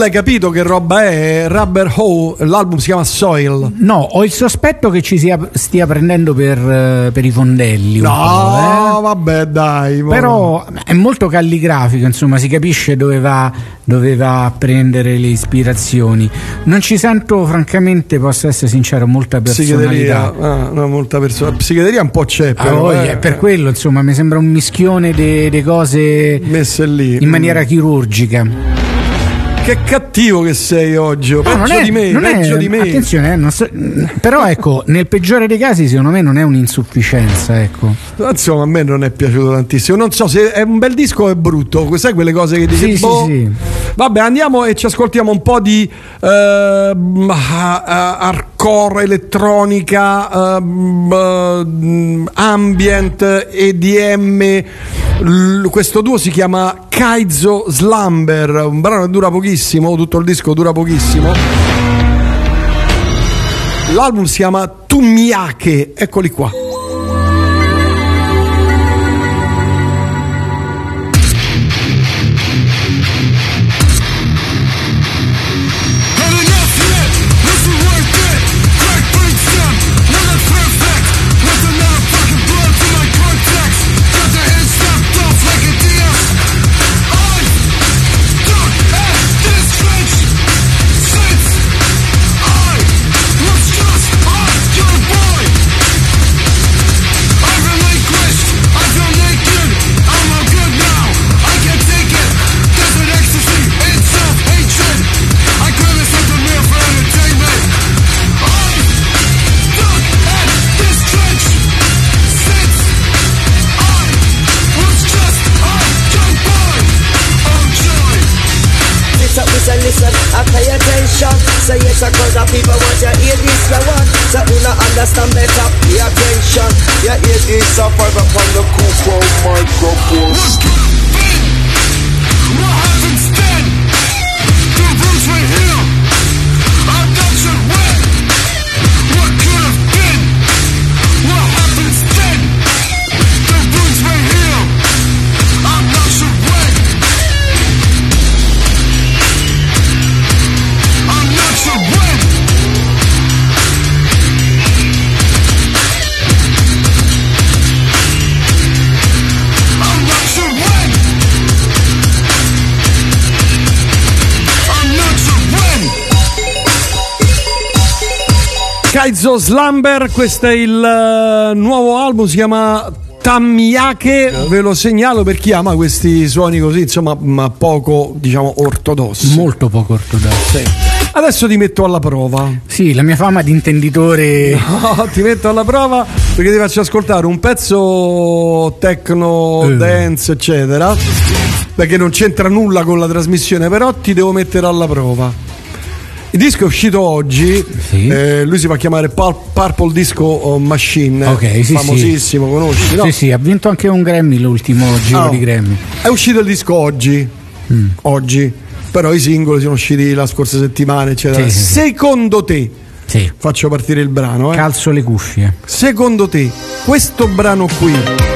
S11: l'hai capito che roba è? Rubber Hole, l'album si chiama Soil.
S15: No, ho il sospetto che ci stia prendendo per i fondelli.
S11: No, vabbè, dai.
S15: Però è molto calligrafico, insomma, si capisce dove va a prendere le ispirazioni. Non ci sento, francamente, posso essere sincero, molta personalità.
S11: Psichedelia un po' c'è, però.
S15: È per quello, insomma, mi sembra un mischione di cose
S11: messe lì
S15: in maniera chirurgica.
S11: Che cattivo che sei oggi, peggio di me.
S15: Attenzione, però ecco, nel peggiore dei casi secondo me non è un'insufficienza, ecco.
S11: Insomma, a me non è piaciuto tantissimo. Non so se è un bel disco o è brutto. Sai quelle cose che dici?
S15: Sì.
S11: Vabbè, andiamo e ci ascoltiamo un po' di hardcore, elettronica, ambient, EDM. Questo duo si chiama Kaizo Slumber, un brano che dura pochissimo, tutto il disco dura pochissimo. L'album si chiama Tumiake, eccoli qua.
S8: Listen, I pay attention. Say yes, cause the people want to hear this one. So you not understand better, pay attention. You hear this up on the Kupo microphone. What happens then? The roots right here. Abduction when? What could have been? What happens then? The roots right here. I'm not sure when.
S11: Kaizo Slumber, questo è il nuovo album, si chiama Tumiake, ve lo segnalo per chi ama questi suoni così, insomma, ma poco, diciamo, ortodossi.
S15: Molto poco ortodossi.
S11: Sì. Adesso ti metto alla prova.
S15: Sì, la mia fama di intenditore.
S11: No, ti metto alla prova perché ti faccio ascoltare un pezzo techno, dance, eccetera, perché non c'entra nulla con la trasmissione, però ti devo mettere alla prova. Il disco è uscito oggi,
S15: sì.
S11: Lui si fa chiamare Purple Disco Machine,
S15: okay, sì,
S11: famosissimo,
S15: sì.
S11: Conosci? No?
S15: Sì, sì, ha vinto anche un Grammy, l'ultimo giro di Grammy.
S11: È uscito il disco oggi, però i singoli sono usciti la scorsa settimana, eccetera.
S15: Sì,
S11: secondo te,
S15: sì.
S11: Faccio partire il brano,
S15: calzo le cuffie.
S11: Secondo te, questo brano qui,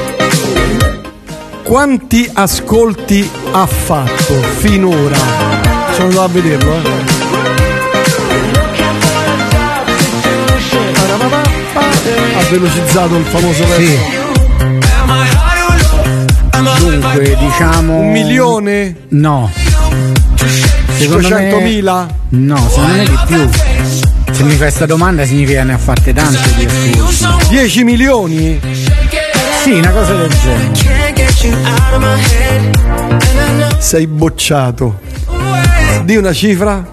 S11: quanti ascolti ha fatto finora? Sono andato a vederlo, ha velocizzato il famoso pezzo.
S15: Sì. Dunque, diciamo
S11: 1 milione?
S15: No.
S11: 500.000?
S15: No, secondo me di più. Se mi fai questa domanda significa ne ha fatte tante di ascolti.
S11: 10 milioni?
S15: Sì, una cosa del genere.
S11: Sei bocciato. Di una cifra?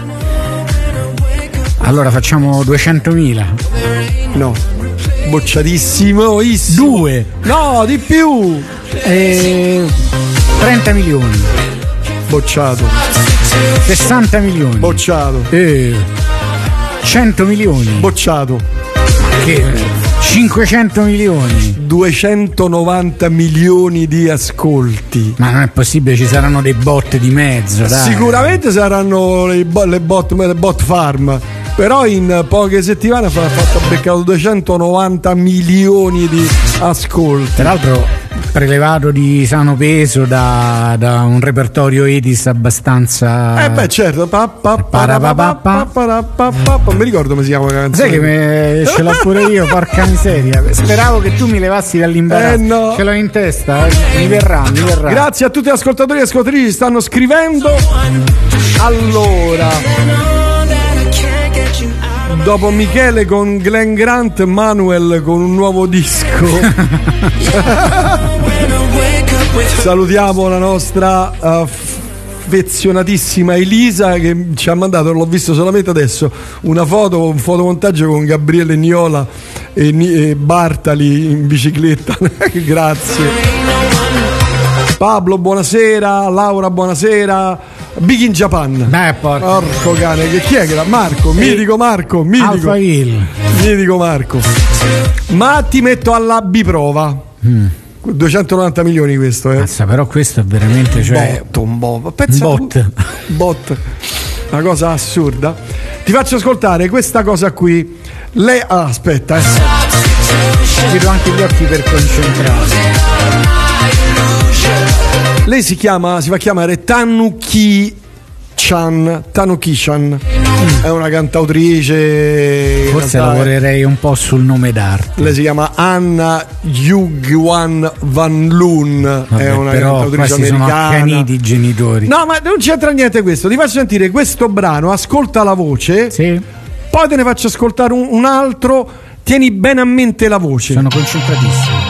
S15: Allora facciamo 200.000.
S11: No, bocciatissimo.
S15: 2.
S11: No, di più.
S15: 30 milioni.
S11: Bocciato.
S15: 60 milioni.
S11: Bocciato.
S15: 100 milioni.
S11: Bocciato.
S15: Che 500 milioni.
S11: 290 milioni di ascolti.
S15: Ma non è possibile, ci saranno dei bot di mezzo, dai.
S11: Sicuramente saranno le bot farm. Però in poche settimane ha fatto beccato 290 milioni di ascolti.
S15: Tra l'altro prelevato di sano peso da un repertorio Edis abbastanza.
S11: Certo. Non mi ricordo come si chiama la canzone.
S15: Sai che ce l'ho pure io, porca miseria. Speravo che tu mi levassi dall'imbarazzo.
S11: No.
S15: Ce l'ho in testa, mi verrà.
S11: Grazie a tutti gli ascoltatori e ascoltatrici che stanno scrivendo. Allora, dopo Michele con Glenn Grant, Manuel con un nuovo disco. Salutiamo la nostra affezionatissima Elisa che ci ha mandato, l'ho visto solamente adesso, un fotomontaggio con Gabriele Niola e Bartali in bicicletta. Grazie. Pablo, buonasera. Laura, buonasera. Big in Japan. Porco cane, chi è che era? Marco, mitico Marco, mitico. Mitico Marco. Ma ti metto alla biprova. 290 milioni questo,
S15: però questo è veramente,
S11: un bot. Una cosa assurda. Ti faccio ascoltare questa cosa qui. Aspetta,
S15: vedo anche gli occhi per concentrarsi.
S11: Lei si fa chiamare Tanuki-chan. È una cantautrice.
S15: Forse lavorerei un po' sul nome d'arte.
S11: Lei si chiama Anna Yugwan Van Loon. È una cantautrice americana.
S15: Sono accaniti i genitori.
S11: No, ma non c'entra niente questo. Ti faccio sentire questo brano, ascolta la voce.
S15: Sì.
S11: Poi te ne faccio ascoltare un altro. Tieni bene a mente la voce.
S15: Sono concentratissimo.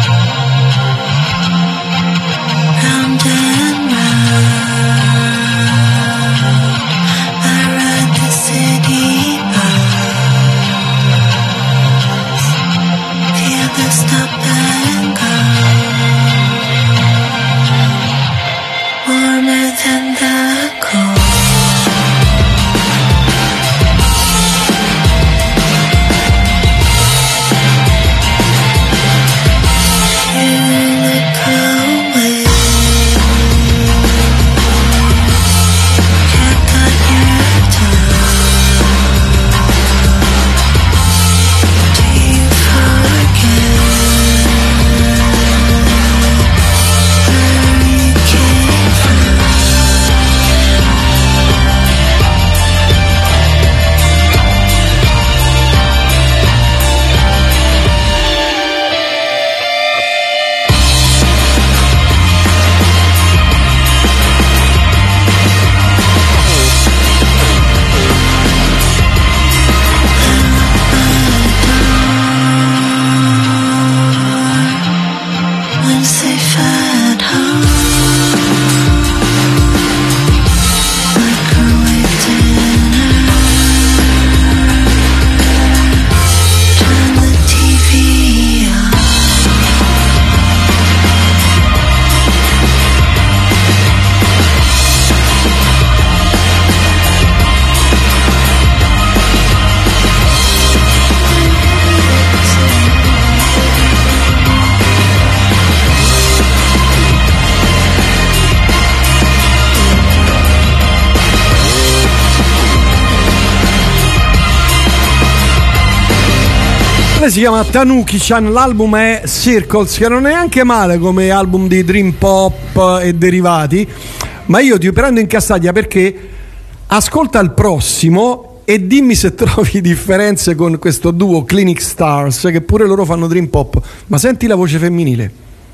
S11: Si chiama Tanuki-chan, l'album è Circles, che non è neanche male come album di Dream Pop e derivati, ma io ti prendo in castaglia perché ascolta il prossimo e dimmi se trovi differenze con questo duo Clinic Stars, che pure loro fanno Dream Pop, ma senti la voce femminile,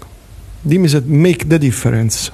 S11: dimmi se make the difference.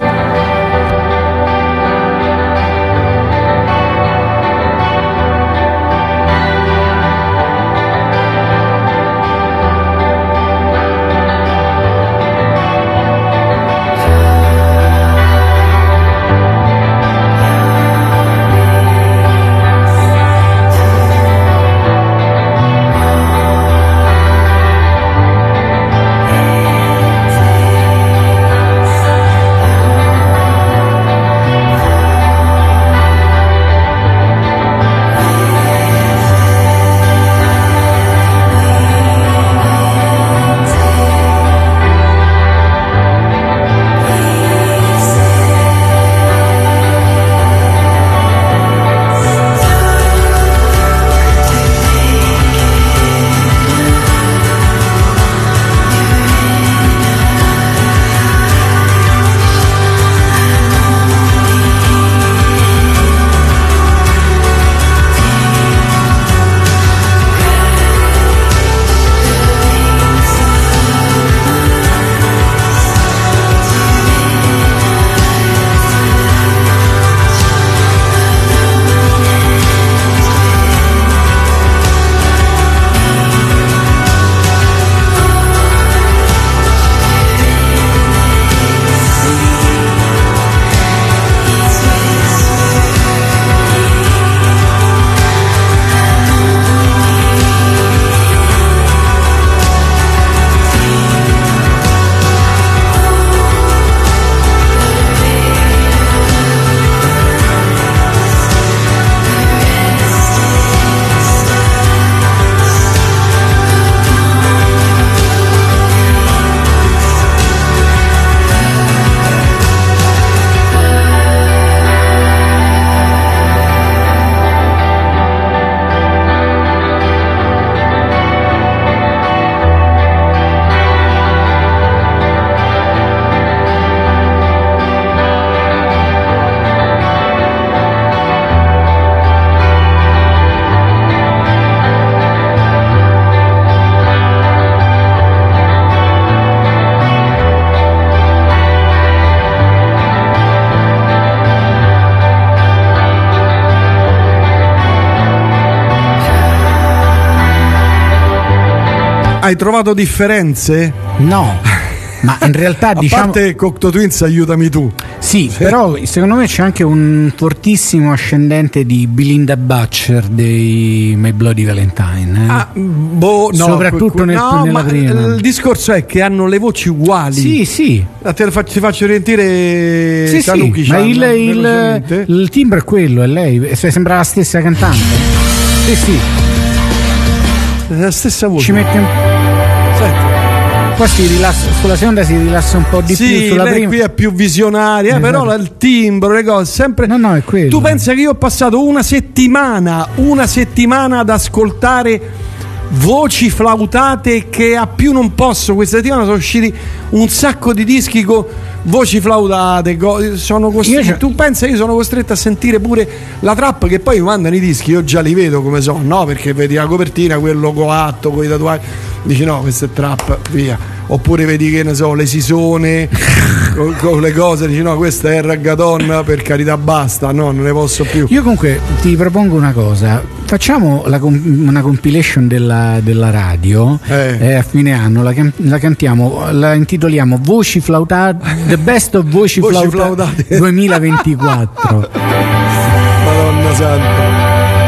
S11: Hai trovato differenze?
S15: No. Ma in realtà diciamo.
S11: A parte Cocteau Twins, aiutami tu.
S15: Sì, però secondo me c'è anche un fortissimo ascendente di Belinda Butcher dei My Bloody Valentine.
S11: No,
S15: soprattutto nella prima.
S11: Il discorso è che hanno le voci uguali.
S15: Sì.
S11: Ti faccio rientire
S15: sì,
S11: Tanuki.
S15: Ma il timbro è quello, è lei. Sembra la stessa cantante. Sì.
S11: La stessa voce.
S15: Ci mette un. Senti. Qua si rilassa, sulla seconda si rilassa un po' di più, sulla prima
S11: qui è più visionaria, però il timbro, le cose sempre.
S15: No, è quello.
S11: Tu pensa che io ho passato una settimana ad ascoltare voci flautate che a più non posso. Questa settimana sono usciti un sacco di dischi con voci flautate. Tu pensa, io sono costretto a sentire pure la trap, che poi mi mandano i dischi, io già li vedo come sono, no? Perché vedi la copertina, quello coatto con i tatuaggi, dici no, questo è trap, via. Oppure vedi, che ne so, le sisone con le cose, dici no, questo è reggaeton, per carità, basta, no, non ne posso più.
S15: Io comunque ti propongo una cosa, facciamo una compilation della radio a fine anno, la cantiamo, la intitoliamo Voci flautate, The Best of Voci flautate 2024.
S11: Madonna santa.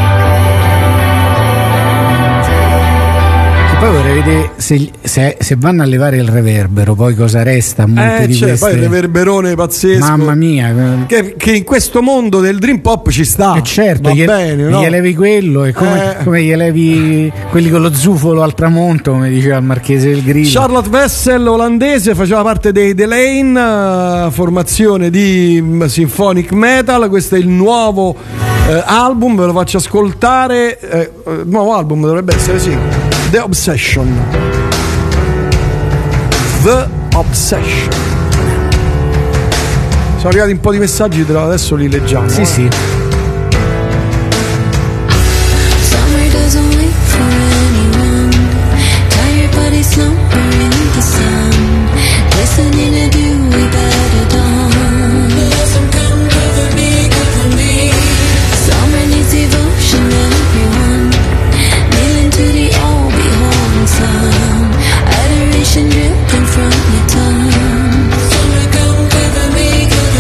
S15: Poi vorrei vedere se vanno a levare il reverbero, poi cosa resta a monte di queste.
S11: Poi il reverberone pazzesco.
S15: Mamma mia,
S11: che in questo mondo del dream pop ci sta.
S15: Certo,
S11: va bene, no?
S15: Gli levi quello, e come gli levi quelli con lo zufolo al tramonto, come diceva il Marchese del Grillo.
S11: Charlotte Wessel, olandese, faceva parte dei The Lane, formazione di symphonic metal. Questo è il nuovo album, ve lo faccio ascoltare. Nuovo album dovrebbe essere, sì. The Obsession. Sono arrivati un po' di messaggi, adesso li leggiamo.
S15: Sì.
S14: Summer doesn't wait for anyone. Tired body slumber in the sun. Listening to do we better done. Let them come cover me. Summer needs devotion, everyone. Kneeling to the all beholden sun. Adoration dripping from your tongue. Summer come cover me.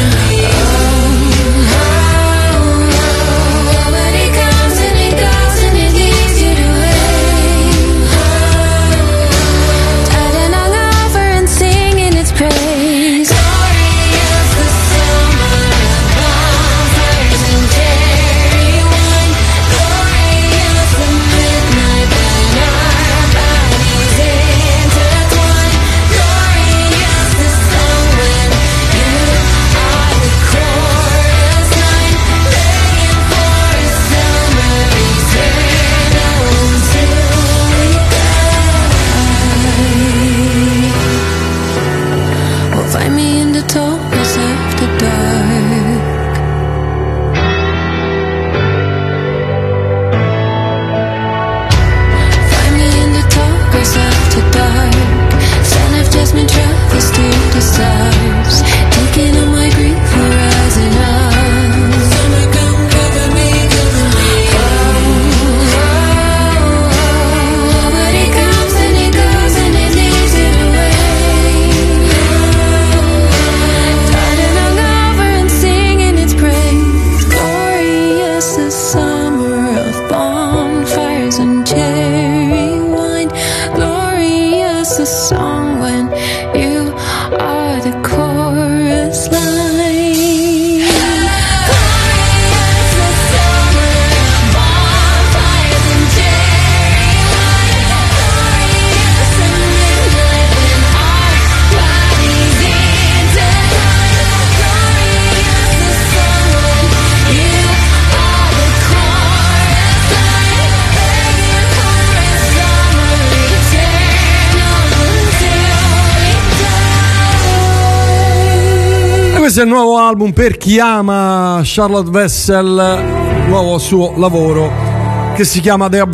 S11: Questo è il nuovo album per chi ama Charlotte Wessel, nuovo suo lavoro che si chiama The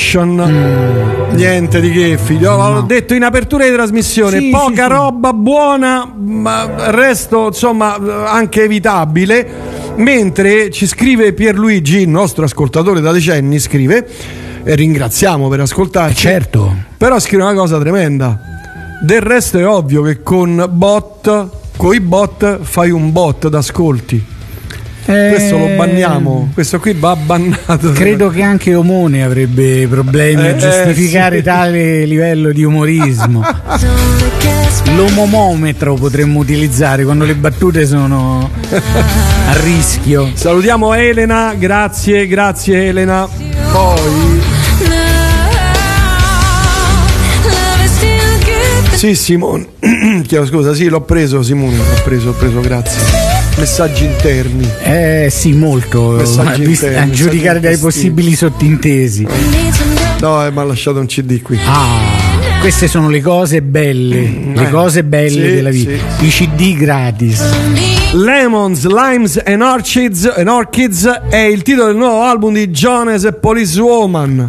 S11: Obsession. Niente di che, figlio, l'ho detto in apertura di trasmissione, sì, poca roba buona, ma il resto insomma anche evitabile. Mentre ci scrive Pierluigi, il nostro ascoltatore da decenni, scrive e ringraziamo per ascoltarci.
S15: Certo.
S11: Però scrive una cosa tremenda. Del resto è ovvio che coi bot fai un bot d'ascolti. Questo lo banniamo, questo qui va bannato.
S15: Credo che anche Omone avrebbe problemi a giustificare tale livello di umorismo. L'omomometro potremmo utilizzare quando le battute sono a rischio.
S11: Salutiamo Elena, grazie Elena. Poi sì, Simone. Chiedo scusa, sì, l'ho preso, Simone, l'ho preso, grazie. Messaggi interni.
S15: Sì, molto. A giudicare dai possibili sottintesi.
S11: No, mi ha lasciato un CD qui.
S15: Queste sono le cose belle. Le cose belle della vita. Sì. I CD gratis.
S11: Lemons, Limes and Orchids è il titolo del nuovo album di Jones e Policewoman.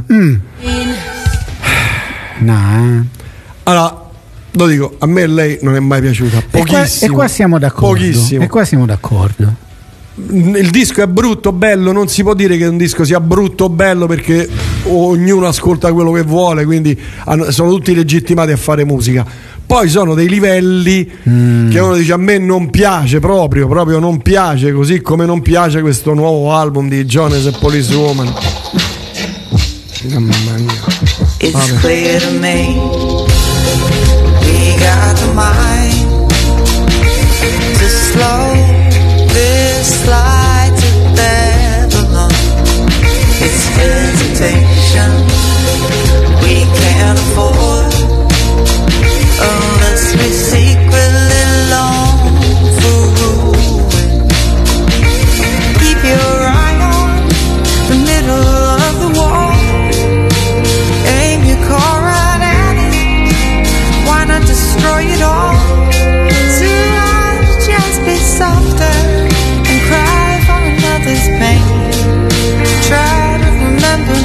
S11: Allora, lo dico, a me lei non è mai piaciuta, pochissimo.
S15: E qua siamo d'accordo.
S11: Pochissimo.
S15: E qua siamo d'accordo.
S11: Il disco è brutto, bello, non si può dire che un disco sia brutto o bello perché ognuno ascolta quello che vuole, quindi sono tutti legittimati a fare musica. Poi sono dei livelli che uno dice a me non piace proprio non piace, così come non piace questo nuovo album di Jones e Policewoman. Mamma mia.
S14: It's clear to me. We got the mind to slow this slide to Babylon. It's hesitation we can't afford unless we secretly long for ruin. Keep your eye on the middle of the wall. Aim your car right at it. Why not destroy it all? Too hard to just be softer and cry for another's pain. Try to remember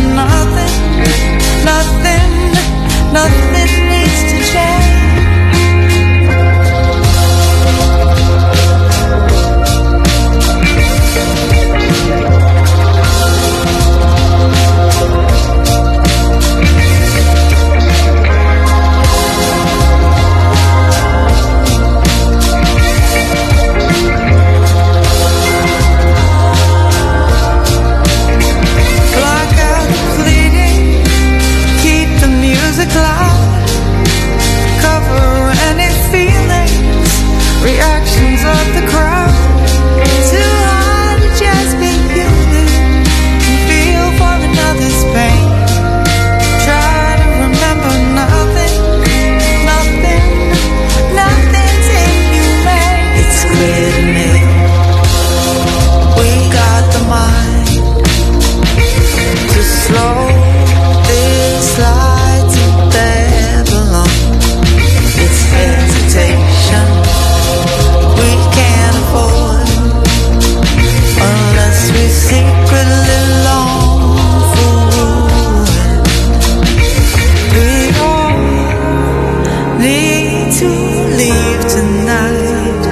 S14: nothing needs to change. Reactions of the crowd. Too hard to just be human and feel for another's pain. Try to remember nothing's inhumane. It's clear to me we got the mind to slow this slide to Babylon. It's hesitation we can't afford unless we secretly long for ruin. We all need to leave tonight.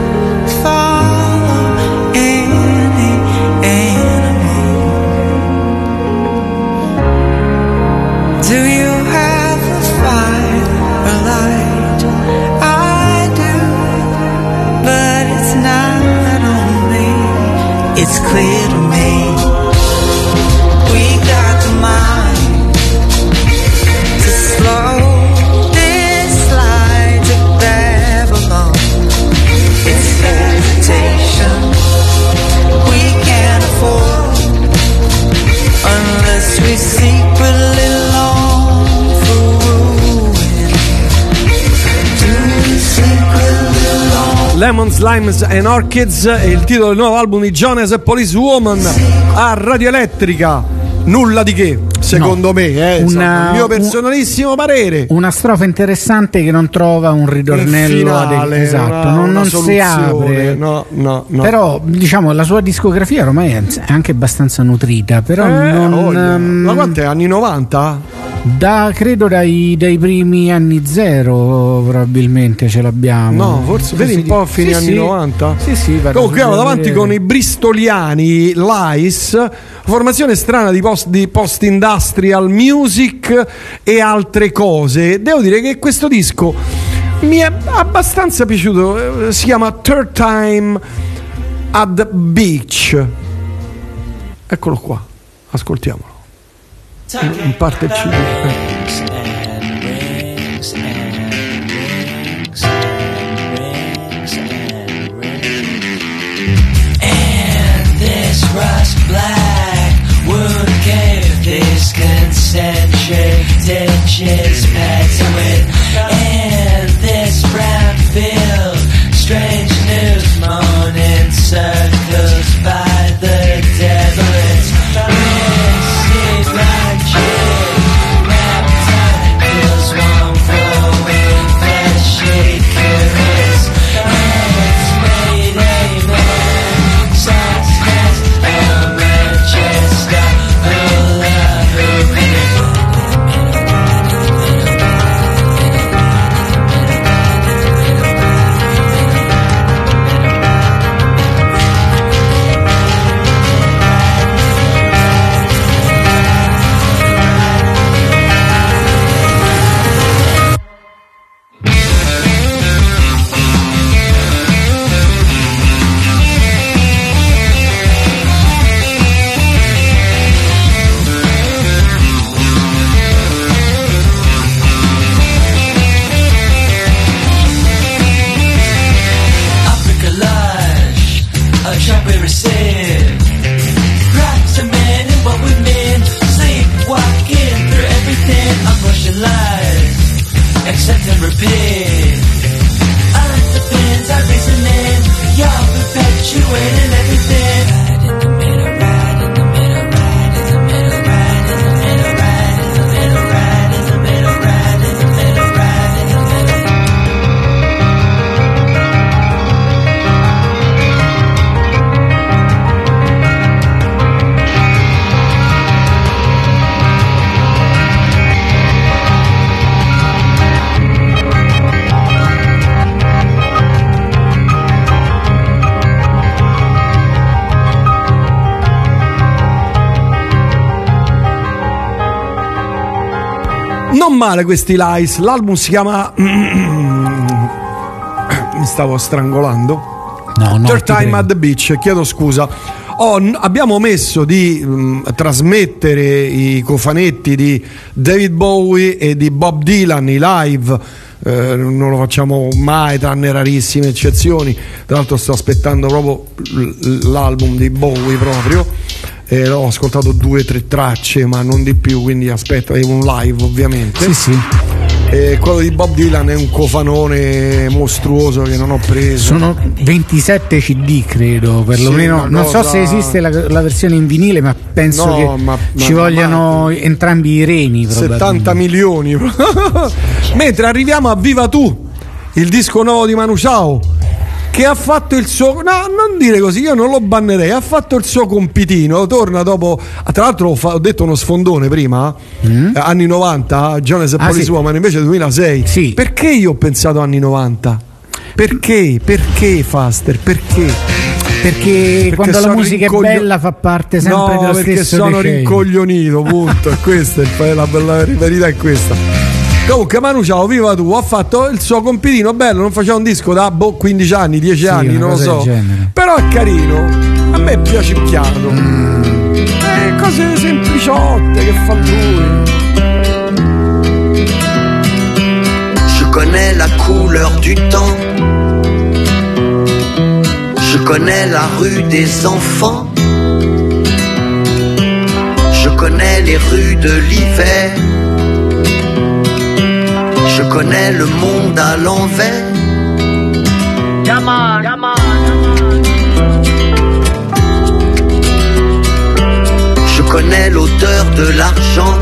S14: Follow any animal. Do you have a fire, a light? I do, but it's not on me. It's clear to me we got the mind to slow this slide to Babylon. It's hesitation we can't afford unless we secretly long for ruin. Do we secretly long?
S11: Lemons, Limes and Orchids è il titolo del nuovo album di Jones e Policewoman a Radio Elettrica. Nulla di che, secondo me, il mio personalissimo parere.
S15: Una strofa interessante che non trova un ritornello
S11: finale,
S15: esatto,
S11: una
S15: non si apre.
S11: No.
S15: Però diciamo la sua discografia ormai è anche abbastanza nutrita, però
S11: ma quant'è? Anni 90?
S15: Credo dai primi anni 0 probabilmente ce l'abbiamo.
S11: No, forse vedi un po' a fine anni 90.
S15: Sì,
S11: comunque andiamo davanti con i bristoliani Lice, formazione strana di post-industrial music e altre cose. Devo dire che questo disco mi è abbastanza piaciuto, si chiama Third Time at the Beach. Eccolo qua, ascoltiamolo. In parte il CD.
S14: And this rust black wound cave, this concentric ditches packed with, and this brown field, strange news moaning circles by the devil.
S11: Non male questi Lice, l'album si chiama mi stavo strangolando. Third Time at the Beach, chiedo scusa. Abbiamo omesso di trasmettere i cofanetti di David Bowie e di Bob Dylan, i live. Non lo facciamo mai, tranne rarissime eccezioni. Tra l'altro sto aspettando proprio l'album di Bowie proprio. Ho ascoltato 2 o 3 tracce, ma non di più, quindi aspetto, è un live ovviamente.
S15: Sì.
S11: Quello di Bob Dylan è un cofanone mostruoso che non ho preso.
S15: Sono 27 CD credo, perlomeno. Non so se esiste la versione in vinile, ma penso che ci vogliano entrambi i reni.
S11: 70 milioni. Mentre arriviamo a Viva Tu, il disco nuovo di Manu Chao, che ha fatto il suo, no, non dire così, io non lo bannerei, ha fatto il suo compitino, torna dopo, tra l'altro ho detto uno sfondone prima, anni 90, Jones e Poliswoman, invece 2006.
S15: Sì.
S11: Perché io ho pensato anni 90? Perché Faster? Perché
S15: quando la musica è bella fa parte sempre dello stesso
S11: perché sono
S15: decennio.
S11: Rincoglionito, punto. Questa è la verità, è questa. Comunque Manu Chao, Viva Tu, ha fatto il suo compitino bello, non faceva un disco da 15 anni, 10 anni, non lo so, però è carino, a me piace picchiarlo, cose sempliciotte che fa lui.
S17: Je connais la couleur du temps, je connais la rue des enfants, je connais les rues de l'hiver, je connais le monde à l'envers. Come on, come on, je connais l'odeur de l'argent,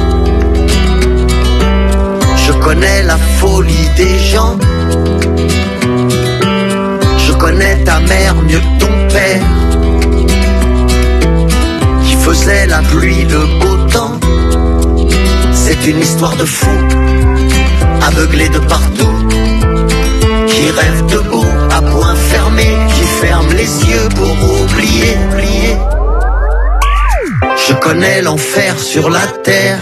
S17: je connais la folie des gens, je connais ta mère mieux que ton père, qui faisait la pluie, le beau temps. C'est C'est une histoire de fou, aveuglé de partout, qui rêve debout à poing fermé, qui ferme les yeux pour oublier. Je connais l'enfer sur la terre,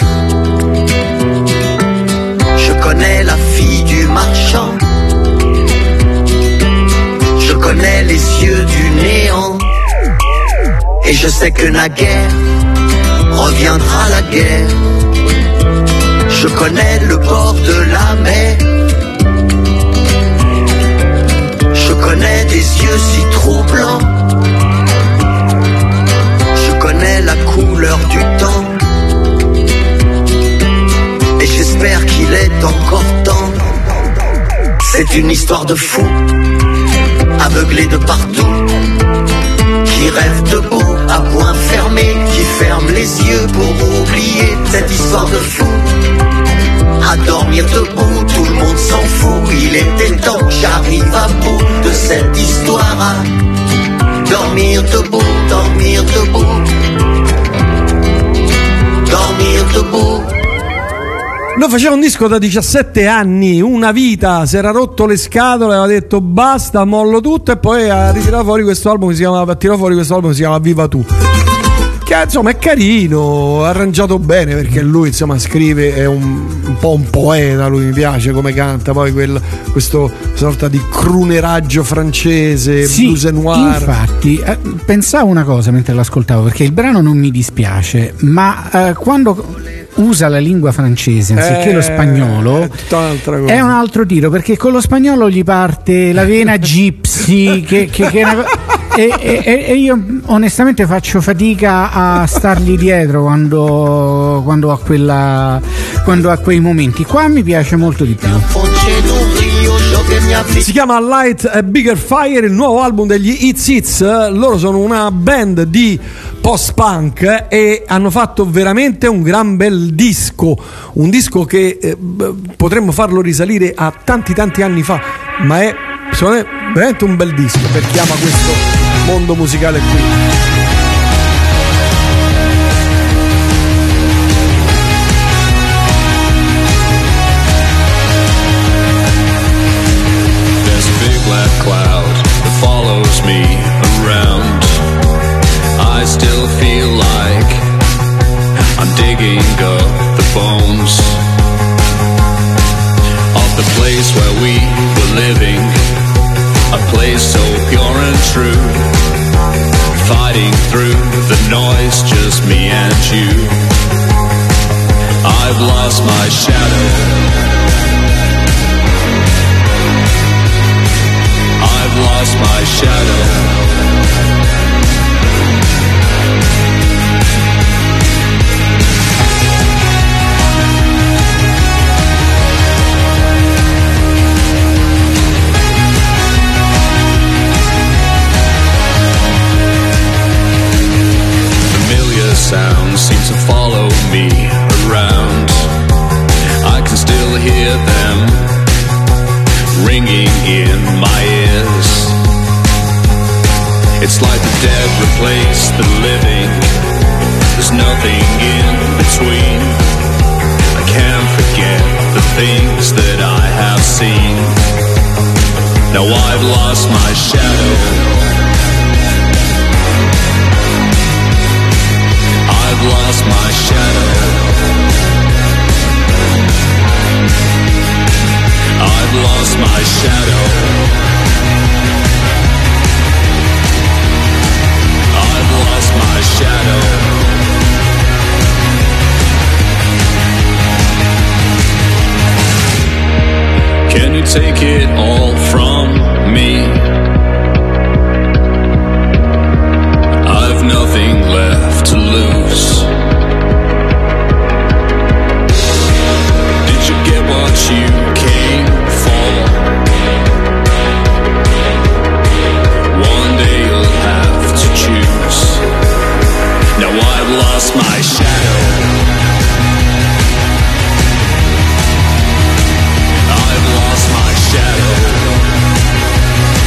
S17: je connais la fille du marchand, je connais les yeux du néant, et je sais que naguère reviendra la guerre. Je connais le bord de la mer, je connais des yeux si troublants, je connais la couleur du temps, et j'espère qu'il est encore temps. C'est une histoire de fou, aveuglé de partout, qui rêve debout à poing fermé, qui ferme les yeux pour oublier. Cette histoire de fou, à dormir debout, tout le monde s'en fout. Il était temps que j'arrive à bout de cette histoire, à dormir debout, dormir debout, dormir debout.
S11: Noi faceva un disco da 17 anni, una vita, si era rotto le scatole, aveva detto basta, mollo tutto, e poi ha ritirato fuori questo album che si chiama Viva Tu. Che insomma è carino, arrangiato bene, perché lui insomma scrive, è un po' un poeta, lui mi piace come canta, poi questo sorta di cruneraggio francese, sì, blues and noir.
S15: Infatti pensavo una cosa mentre l'ascoltavo, perché il brano non mi dispiace, ma quando usa la lingua francese anziché lo spagnolo è un altro tiro, perché con lo spagnolo gli parte la vena gypsy che è una e io onestamente faccio fatica a stargli dietro quando ha quei momenti. Qua mi piace molto di più.
S11: Si chiama Light a Bigger Fire, il nuovo album degli It's It's. Loro sono una band di post-punk e hanno fatto veramente un gran bel disco, un disco che potremmo farlo risalire a tanti anni fa, ma è secondo me veramente un bel disco per chi ama questo mondo musicale qui.
S18: Cloud that follows me around. I still feel like I'm digging up the bones of the place where we were living, a place so pure and true, fighting through the noise, just me and you. I've lost my shadow, I've lost my shadow. Familiar sounds seem to follow me around. I can still hear them ringing in my ears. It's like the dead replace the living. There's nothing in between. I can't forget the things that I have seen. Now I've lost my shadow, I've lost my shadow, I've lost my shadow, I've lost my shadow. Can you take it all from me? I've nothing left to lose. Did you get what you came for? One day you'll have to choose. Now I've lost my shadow, I've lost my shadow,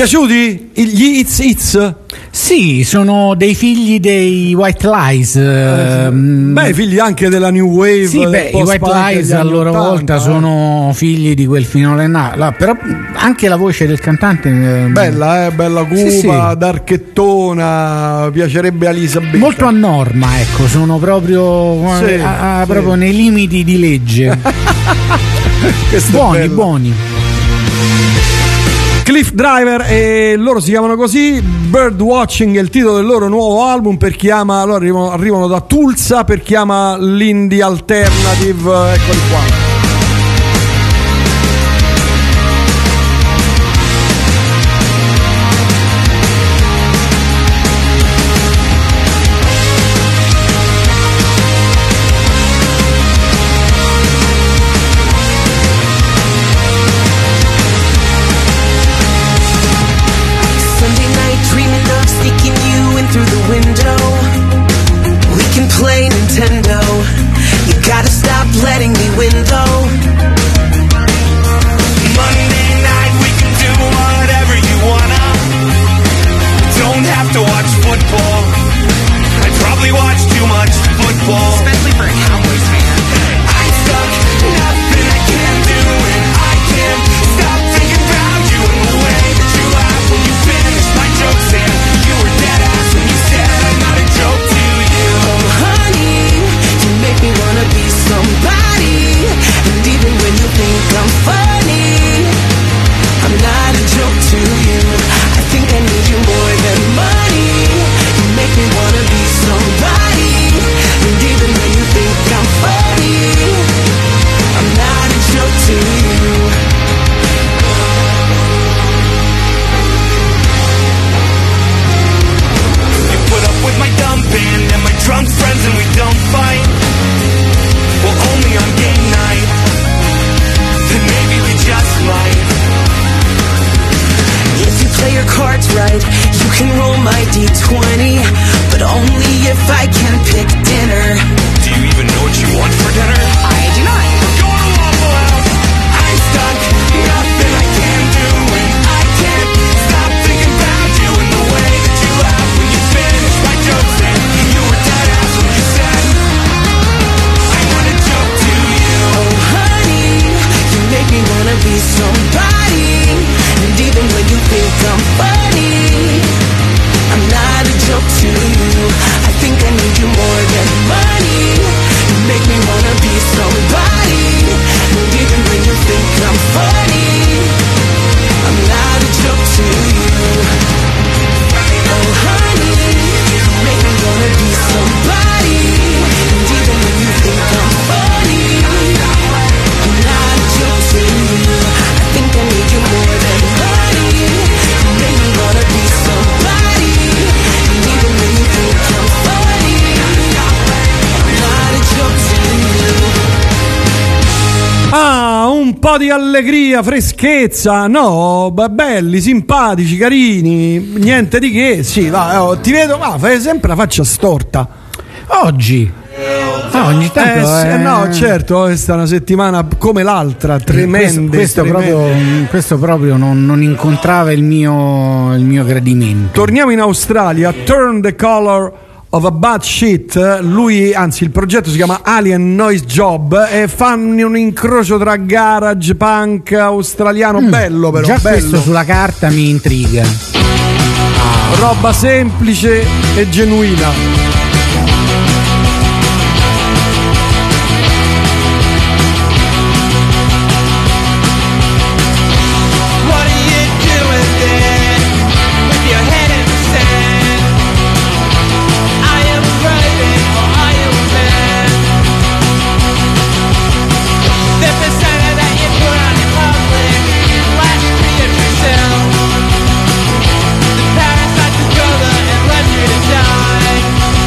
S11: Piaciuti? Gli It's?
S15: Sì, sono dei figli dei White Lies.
S11: Figli anche della New Wave.
S15: Sì, i White Lies a loro volta sono figli di quel finale però anche la voce del cantante
S11: bella cupa,
S15: sì.
S11: Darchettona, piacerebbe a Elisabetta.
S15: Molto a norma, ecco, sono proprio proprio nei limiti di legge. buoni.
S11: Cliff Driver, e loro si chiamano così. Birdwatching è il titolo del loro nuovo album. Per chi ama, loro arrivano da Tulsa, per chi ama l'indie alternative, eccoli qua.
S14: Through the window, we can play Nintendo. You gotta stop letting me window. Monday night, we can do whatever you wanna. Don't have to watch football. I probably watch too much football, especially for a Cowboys fan. I'm stuck, nothing I can do, and I can't stop thinking about you and the way that you laugh when you finish my jokes and you were dead ass when you said I'm not a joke to you. Oh honey, you make me wanna be somebody, and even when you think I'm funny, I'm not a joke to you. I think I need you more than money. You make me wanna be somebody, and even when you think I'm funny, I'm not a joke to you. With my dumb band and my drunk friends and we don't fight. Well, only on game night. Then maybe we just might. If you play your cards right, you can roll my D20, but only if I can pick dinner. Do you even know what you want for dinner? I do not. We're going to Waffle House. I'm stuck, nothing I can do, and I can't stop thinking about you and the way that you laugh when you finish my jokes and you were dead ass when you said I want a joke to you. Oh honey, you make me wanna be somebody, and even when you think I'm funny, I'm not a joke to you. I think I need you more than money. You make me wanna be somebody, and even when you think I'm funny, I'm not a joke to you. Oh honey, you make me wanna be somebody, and even when you think I'm funny, I'm not a joke to you. I think I need you more than money. You make me wanna be somebody, and even when you think I'm funny, I'm not a joke to you.
S11: Ah, un po' di allegria, freschezza, no, belli, simpatici, carini, niente di che, sì, va, ti vedo, fai sempre la faccia storta.
S15: Oggi? Ogni tanto
S11: no, certo, questa è una settimana come l'altra, tremende.
S15: Questo proprio non incontrava il mio gradimento.
S11: Torniamo in Australia, Turn the Color of a Bad Shit. Il progetto si chiama Alien Noise Job e fanno un incrocio tra garage, punk australiano, bello però.
S15: Già
S11: bello.
S15: Questo sulla carta mi intriga.
S11: Roba semplice e genuina.
S14: Parasite took over and left you to die.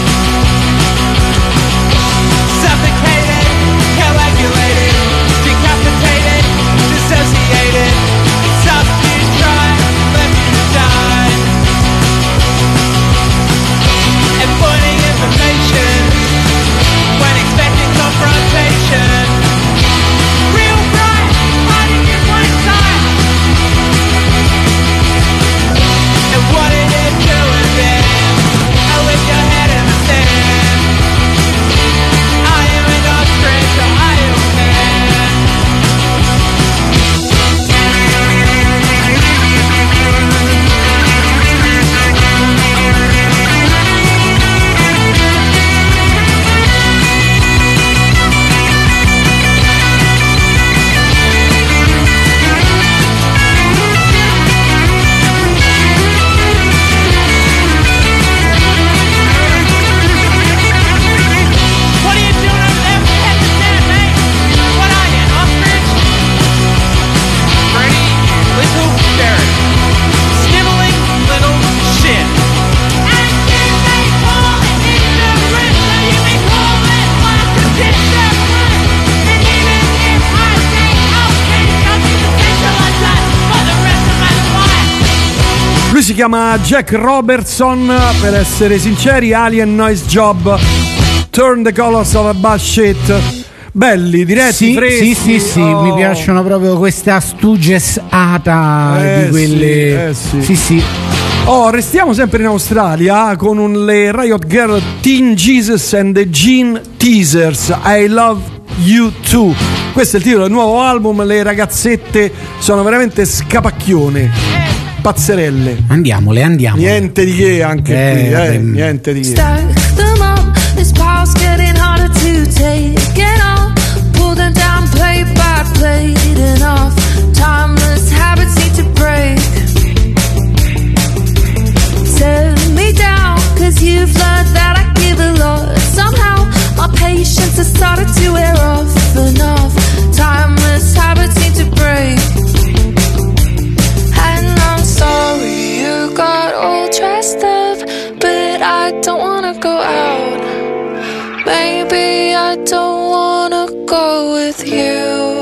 S11: si chiama Jack Robertson, per essere sinceri, Alien Noise Job, Turn the Colors of a Bad Shit. Belli, diretti, freschi.
S15: Sì, mi piacciono proprio questa stugesata di quelle. Sì.
S11: Oh, restiamo sempre in Australia con le Riot Girl Teen Jesus and the Gene Teasers, I Love You Too. Questo è il titolo del nuovo album, le ragazzette sono veramente scapacchione, pazzerelle.
S15: Andiamole.
S11: Niente di che anche qui, niente di che.
S14: Stack them up, this pile's getting harder to take it all. Pull them down plate by plate, enough timeless habits need to break. Set me down, cause you've learned that I give a lot. Somehow my patience has started to wear off. Enough timeless habits need to break. And I'm sorry you got all dressed up, but I don't wanna go out. Maybe I don't wanna go with you.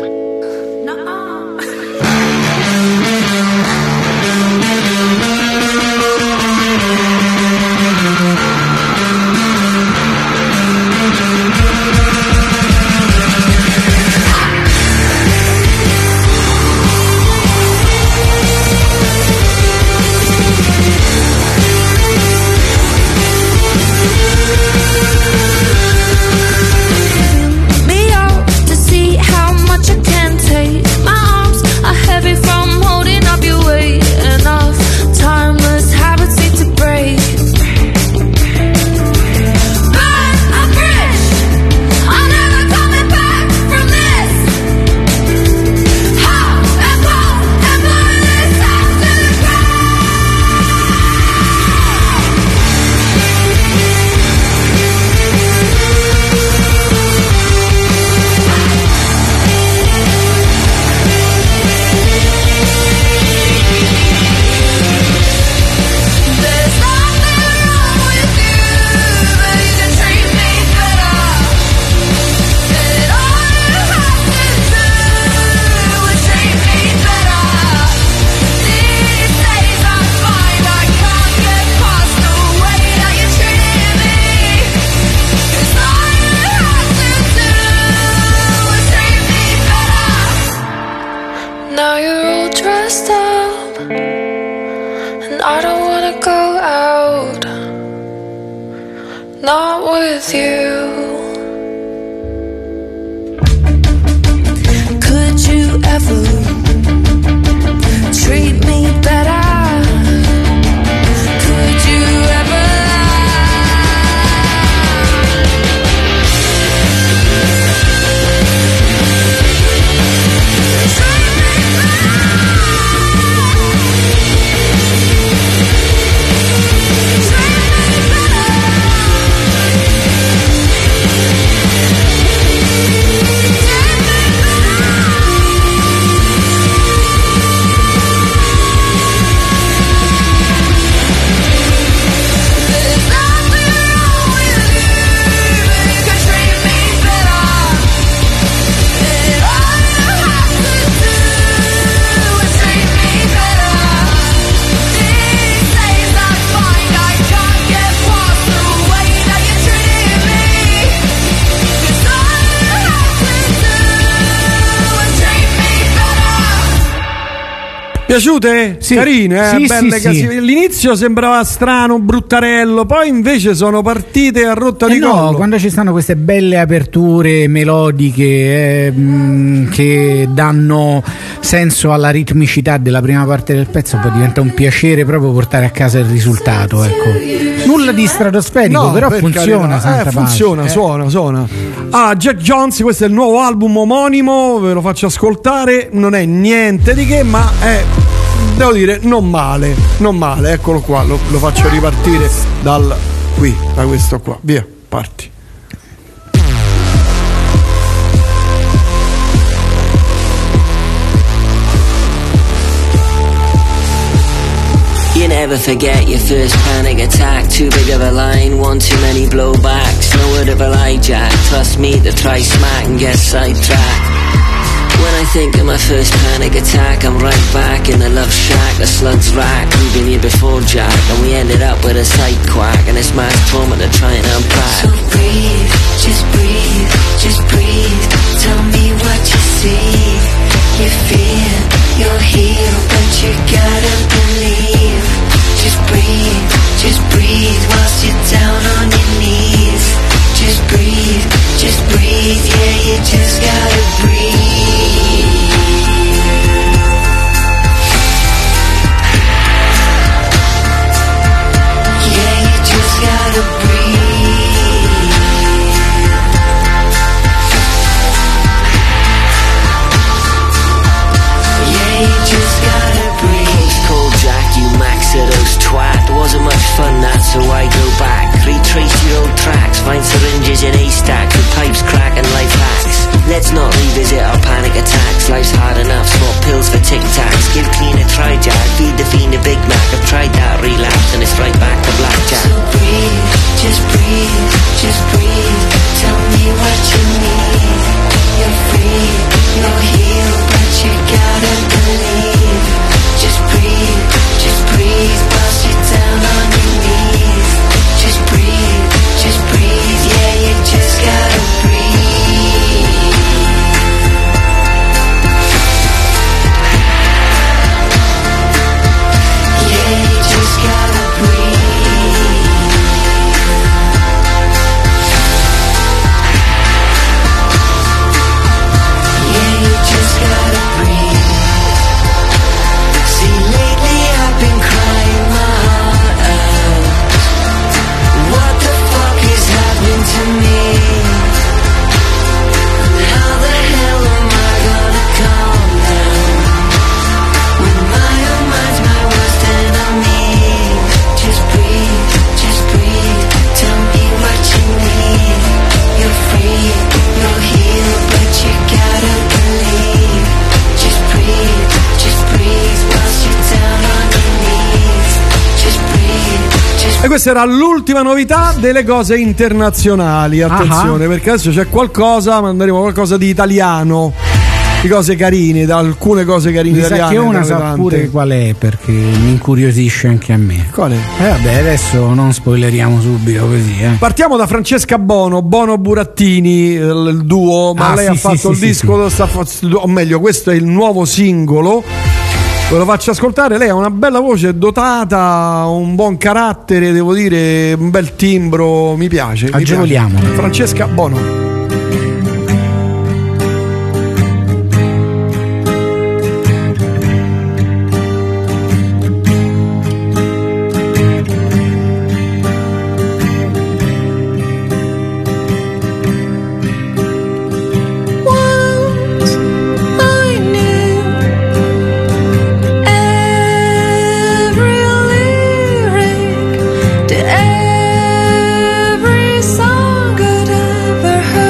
S11: Piaciute?
S15: Sì.
S11: Carine,
S15: Sì,
S11: belle
S15: sì, sì.
S11: L'inizio sembrava strano, bruttarello, poi invece sono partite a rotta di collo.
S15: Quando ci stanno queste belle aperture melodiche che danno senso alla ritmicità della prima parte del pezzo, poi diventa un piacere proprio portare a casa il risultato, ecco. Nulla di stratosferico,
S11: No,
S15: però
S11: per
S15: funziona,
S11: carità.
S15: santa
S11: Funziona,
S15: pace.
S11: suona. Jack Jones, questo è il nuovo album omonimo, ve lo faccio ascoltare, non è niente di che, ma è, devo dire, non male, eccolo qua, lo faccio ripartire da questo qua, via, parti.
S19: You never forget your first panic attack. Too big of a line, one too many blowbacks. No word of a lie, Jack. Trust me to try smack and get sidetracked. When I think of my first panic attack, I'm right back in the love shack, the slug's rack. We've been here before, Jack, and we ended up with a sight quack, and it's mass trauma to try and unpack.
S14: So breathe, just breathe, just breathe. Tell me what you see. You feel you're here, but you gotta believe. Just breathe whilst you're down on your knees. Just breathe, yeah, you just gotta breathe. Yeah, you just gotta breathe. Yeah, you just gotta breathe.
S19: Cold Jack, you Maxidos twat. Wasn't much fun that, so I go back. Retrace your old tracks, find syringes in haystacks with pipes crack and life hacks. Let's not revisit our panic attacks. Life's hard enough, swap pills for Tic Tacs. Give clean a try, Jack. Feed the fiend a Big Mac. I've tried that relapse and it's right back to blackjack.
S14: So breathe, just breathe, just breathe. Tell me what you need. You're free, you're healed, but you gotta believe. Just breathe whilst you're down on your knees. Just breathe, yeah, you just gotta breathe. Yeah, you just gotta breathe. Yeah, you just gotta breathe. See, lately I've been crying my heart out. What the fuck is happening to me? How the hell am I gonna calm down when my own mind's my worst enemy? Just breathe, tell me what you need. You're free, you're healed, but you gotta believe. Just breathe whilst you're down on your knees. Just breathe.
S11: E questa era l'ultima novità delle cose internazionali. Attenzione, perché adesso c'è qualcosa, ma andremo a qualcosa di italiano, di cose carine, da alcune cose carine
S15: Mi sa
S11: italiane.
S15: che una sa
S11: tante.
S15: pure qual è, perché mi incuriosisce anche a me.
S11: Qual è?
S15: Vabbè, adesso non spoileriamo subito così,
S11: Partiamo da Francesca Bono Burattini, il duo, ma lei
S15: sì,
S11: ha fatto il disco, o meglio, questo è il nuovo singolo. Ve lo faccio ascoltare. Lei ha una bella voce, dotata, un buon carattere, devo dire, un bel timbro, mi piace.
S15: Agevoliamo.
S11: Francesca Bono.
S14: Every song I'd ever heard.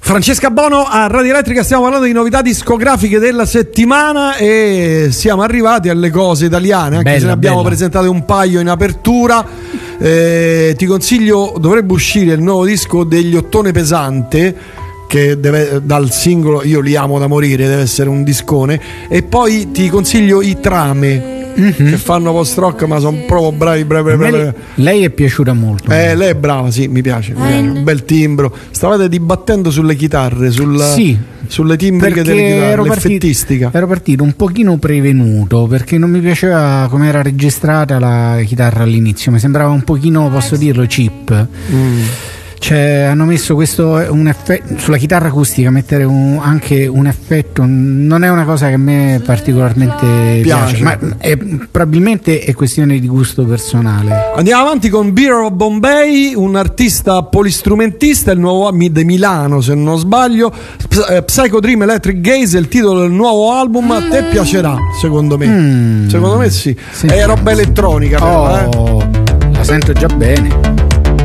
S11: Francesca Bono a Radio Elettrica, stiamo parlando di novità discografiche della settimana e siamo arrivati alle cose italiane, anche se ne abbiamo presentate un paio in apertura. Ti consiglio, dovrebbe uscire il nuovo disco degli Ottone Pesante, che dal singolo Io li amo da morire, deve essere un discone. E poi ti consiglio i Trame, che fanno post rock ma sono proprio bravi.
S15: Lei è piaciuta molto.
S11: Lei è brava, sì, mi piace. Un bel timbro. Stavate dibattendo sulle chitarre, sulle timbriche delle chitarre, l'effettistica.
S15: Ero partito un pochino prevenuto perché non mi piaceva come era registrata la chitarra all'inizio, mi sembrava un pochino, posso dirlo, cheap. Cioè, hanno messo questo un effetto sulla chitarra acustica, mettere anche un effetto non è una cosa che a me particolarmente piace, ma probabilmente è questione di gusto personale.
S11: Andiamo avanti con Beer of Bombay, un artista polistrumentista, il nuovo di Milano se non sbaglio. Psycho Dream Electric Gaze è il titolo del nuovo album. A te piacerà, secondo me. Secondo me sì. È roba elettronica però,
S15: la sento già bene.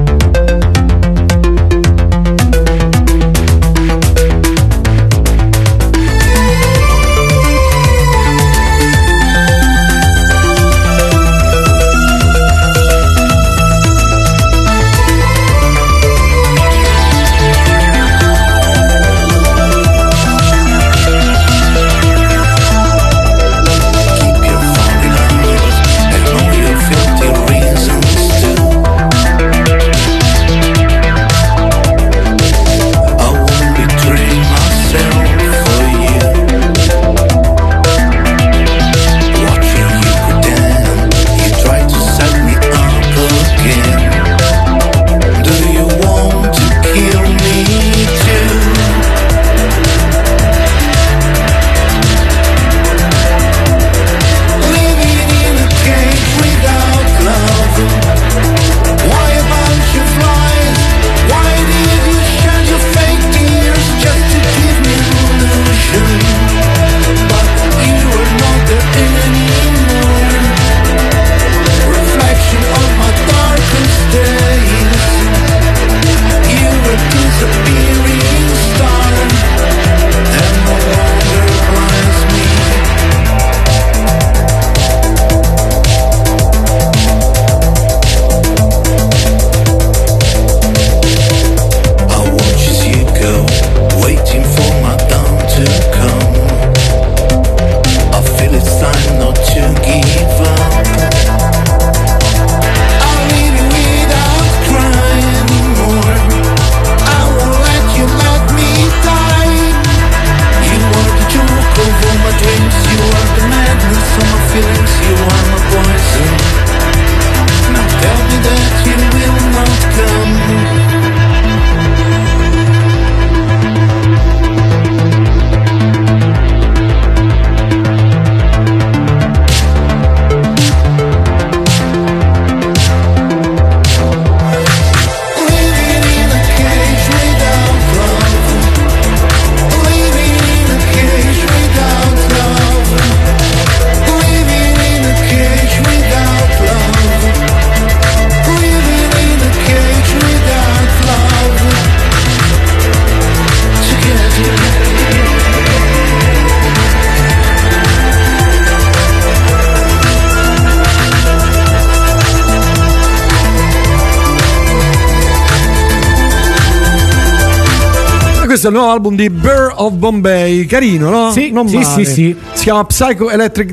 S11: Questo è il nuovo album di Beer of Bombay, carino, no?
S15: Sì,
S11: non
S15: sì,
S11: male.
S15: sì.
S11: Si chiama Psycho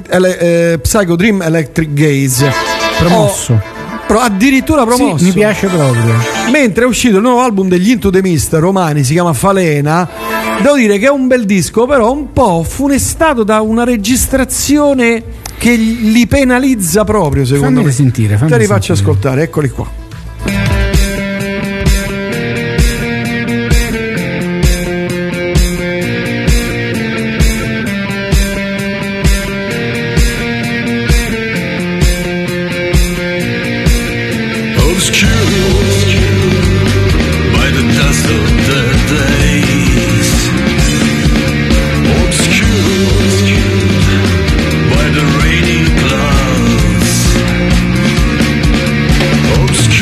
S11: Dream Electric Gaze.
S15: Promosso.
S11: Addirittura promosso.
S15: Sì, mi piace proprio.
S11: Mentre è uscito il nuovo album degli Into the Mist romani, si chiama Falena. Devo dire che è un bel disco, però un po' funestato da una registrazione che li penalizza proprio, secondo me.
S15: Sentire,
S11: te li faccio ascoltare, eccoli qua.
S8: Obscured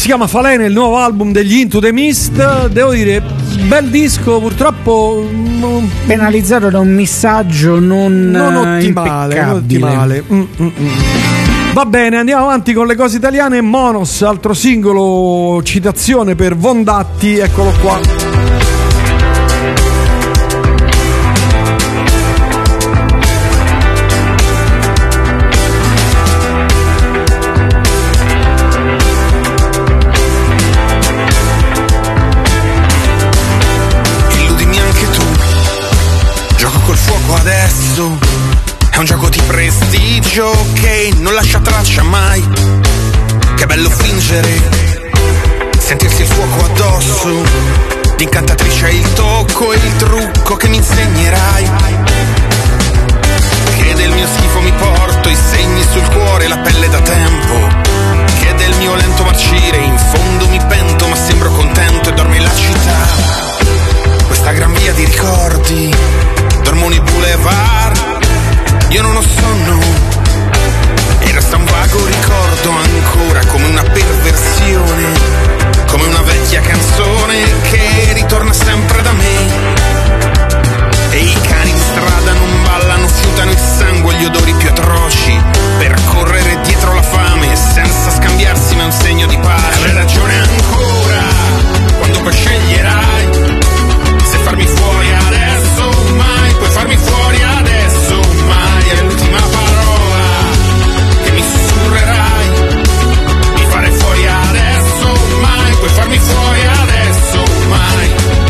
S11: chiama Falene, il nuovo album degli Into the Mist. Devo dire, bel disco, purtroppo
S15: penalizzato da un missaggio non
S11: ottimale. Va bene, andiamo avanti con le cose italiane. Monos, altro singolo, citazione per Vondatti, eccolo qua.
S20: È un gioco di prestigio che non lascia traccia mai. Che bello fingere, sentirsi il fuoco addosso. L'incantatrice è il tocco e il trucco che mi insegnerai. Che del mio schifo mi porto i segni sul cuore e la pelle da tempo. Che del mio lento marcire in fondo mi pento, ma sembro contento e dormo in la città. Questa gran via di ricordi, Dormoni Boulevard. Io non ho sonno e resta un vago ricordo ancora, come una perversione, come una vecchia canzone che ritorna sempre da me. E i cani di strada non ballano, fiutano il sangue, gli odori più atroci, per correre dietro la fame senza scambiarsi, ma è un segno di pace. Avrai ragione ancora quando poi sceglierai se farmi fuori adesso, mai puoi farmi fuori adesso, mai è l'ultima parola che mi sussurrerai. Mi farei fuori adesso, mai puoi farmi fuori adesso, mai.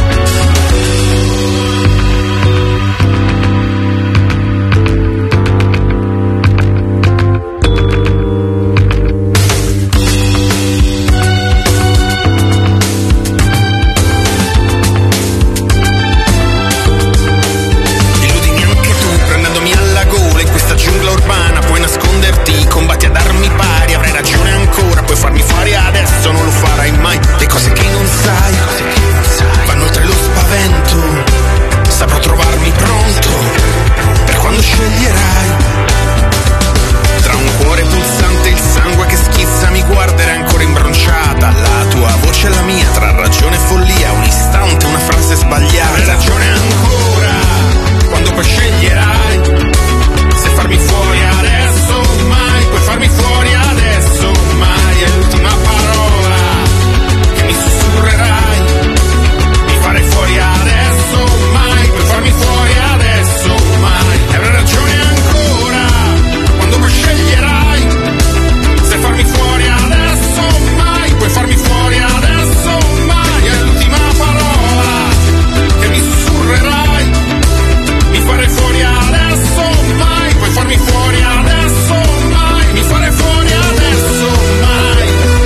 S20: Combatti a darmi pari, avrai ragione ancora, puoi farmi fuori adesso, non lo farai mai. Le cose che non sai vanno oltre lo spavento, saprò trovarmi pronto per quando sceglierai. Tra un cuore pulsante e il sangue che schizza mi guarderai ancora imbronciata, la tua voce e la mia, tra ragione e follia, un istante, una frase sbagliata. Avrai ragione ancora quando poi sceglierai se farmi fuori adesso, mai puoi farmi fuori adesso, mai è l'ultima parola che mi sussurrerai. Mi farei fuori adesso, mai puoi farmi fuori adesso, mai. E avrai ragione ancora quando poi sceglierai se farmi fuori adesso, mai puoi farmi fuori adesso, mai è l'ultima parola che mi sussurrerai. Mi farei fuori adesso, mai puoi farmi fuori adesso, mai mi farei fuori adesso, mai.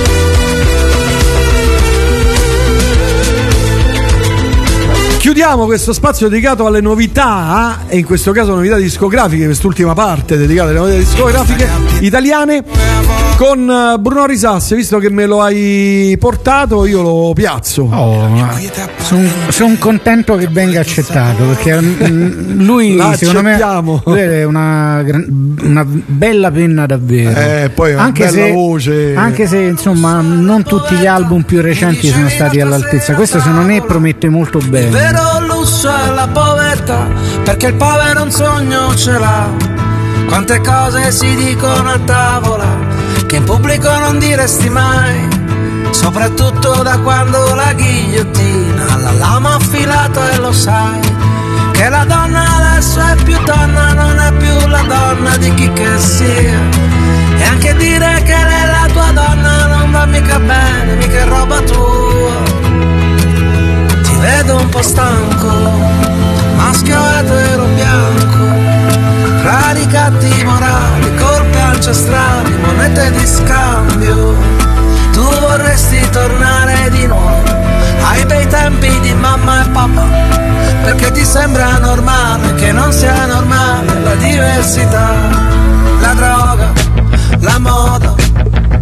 S11: Chiudiamo questo spazio dedicato alle novità, e in questo caso novità discografiche, quest'ultima parte dedicata alle novità discografiche italiane, con Bruno Risas. Visto che me lo hai portato, io lo piazzo.
S15: Sono contento che venga accettato, perché lui secondo me lui è una bella penna davvero,
S11: poi una
S15: anche
S11: bella voce,
S15: anche se insomma non tutti gli album più recenti sono stati all'altezza. Questo secondo me promette molto bene.
S14: Vero lusso è la povertà, perché il povero un sogno ce l'ha. Quante cose si dicono a tavola che in pubblico non diresti mai, soprattutto da quando la ghigliottina la lama affilata, e lo sai che la donna adesso è più donna, non è più la donna di chi che sia. E anche dire che lei è la tua donna non va mica bene, mica è roba tua. Ti vedo un po' stanco, maschio etero bianco, tra ricatti morali, colpe ancestrali, monete di scambio. Tu vorresti tornare di nuovo ai bei tempi di mamma e papà, perché ti sembra normale che non sia normale la diversità. La droga, la moda,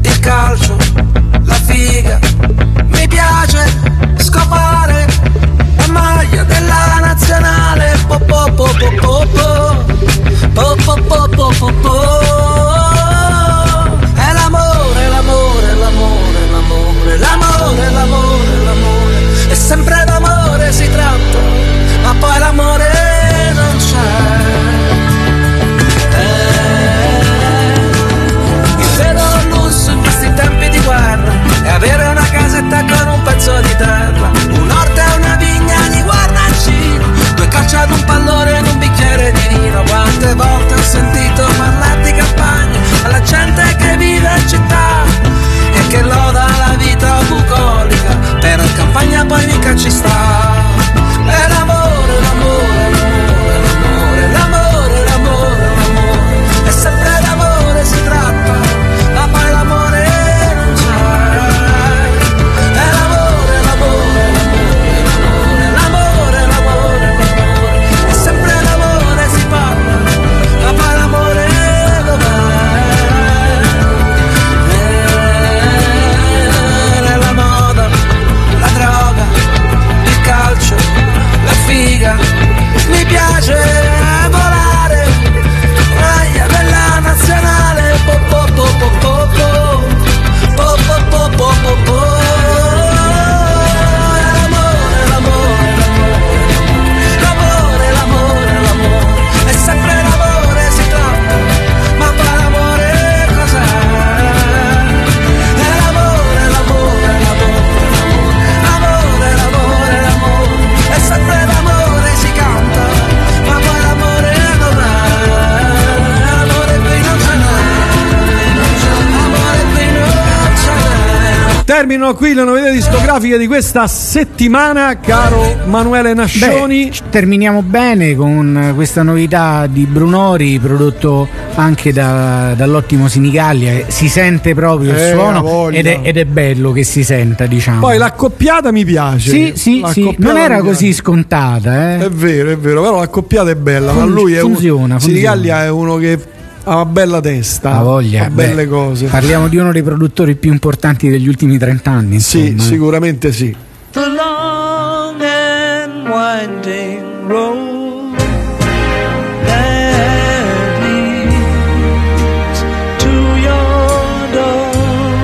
S11: Terminano qui le novità discografiche di questa settimana, caro Manuele Nascioni.
S15: Terminiamo bene con questa novità di Brunori, prodotto anche dall'ottimo Sinigallia. Si sente proprio il suono ed è bello che si senta, diciamo.
S11: Poi l'accoppiata mi piace.
S15: Sì. Non era così scontata.
S11: È vero, però l'accoppiata è bella. Ma lui funziona. Sinigallia è uno che ha una bella testa, ha belle cose.
S15: Parliamo di uno dei produttori più importanti degli ultimi 30 anni.
S11: Sì, sicuramente sì.
S14: The long and winding road that leads to your door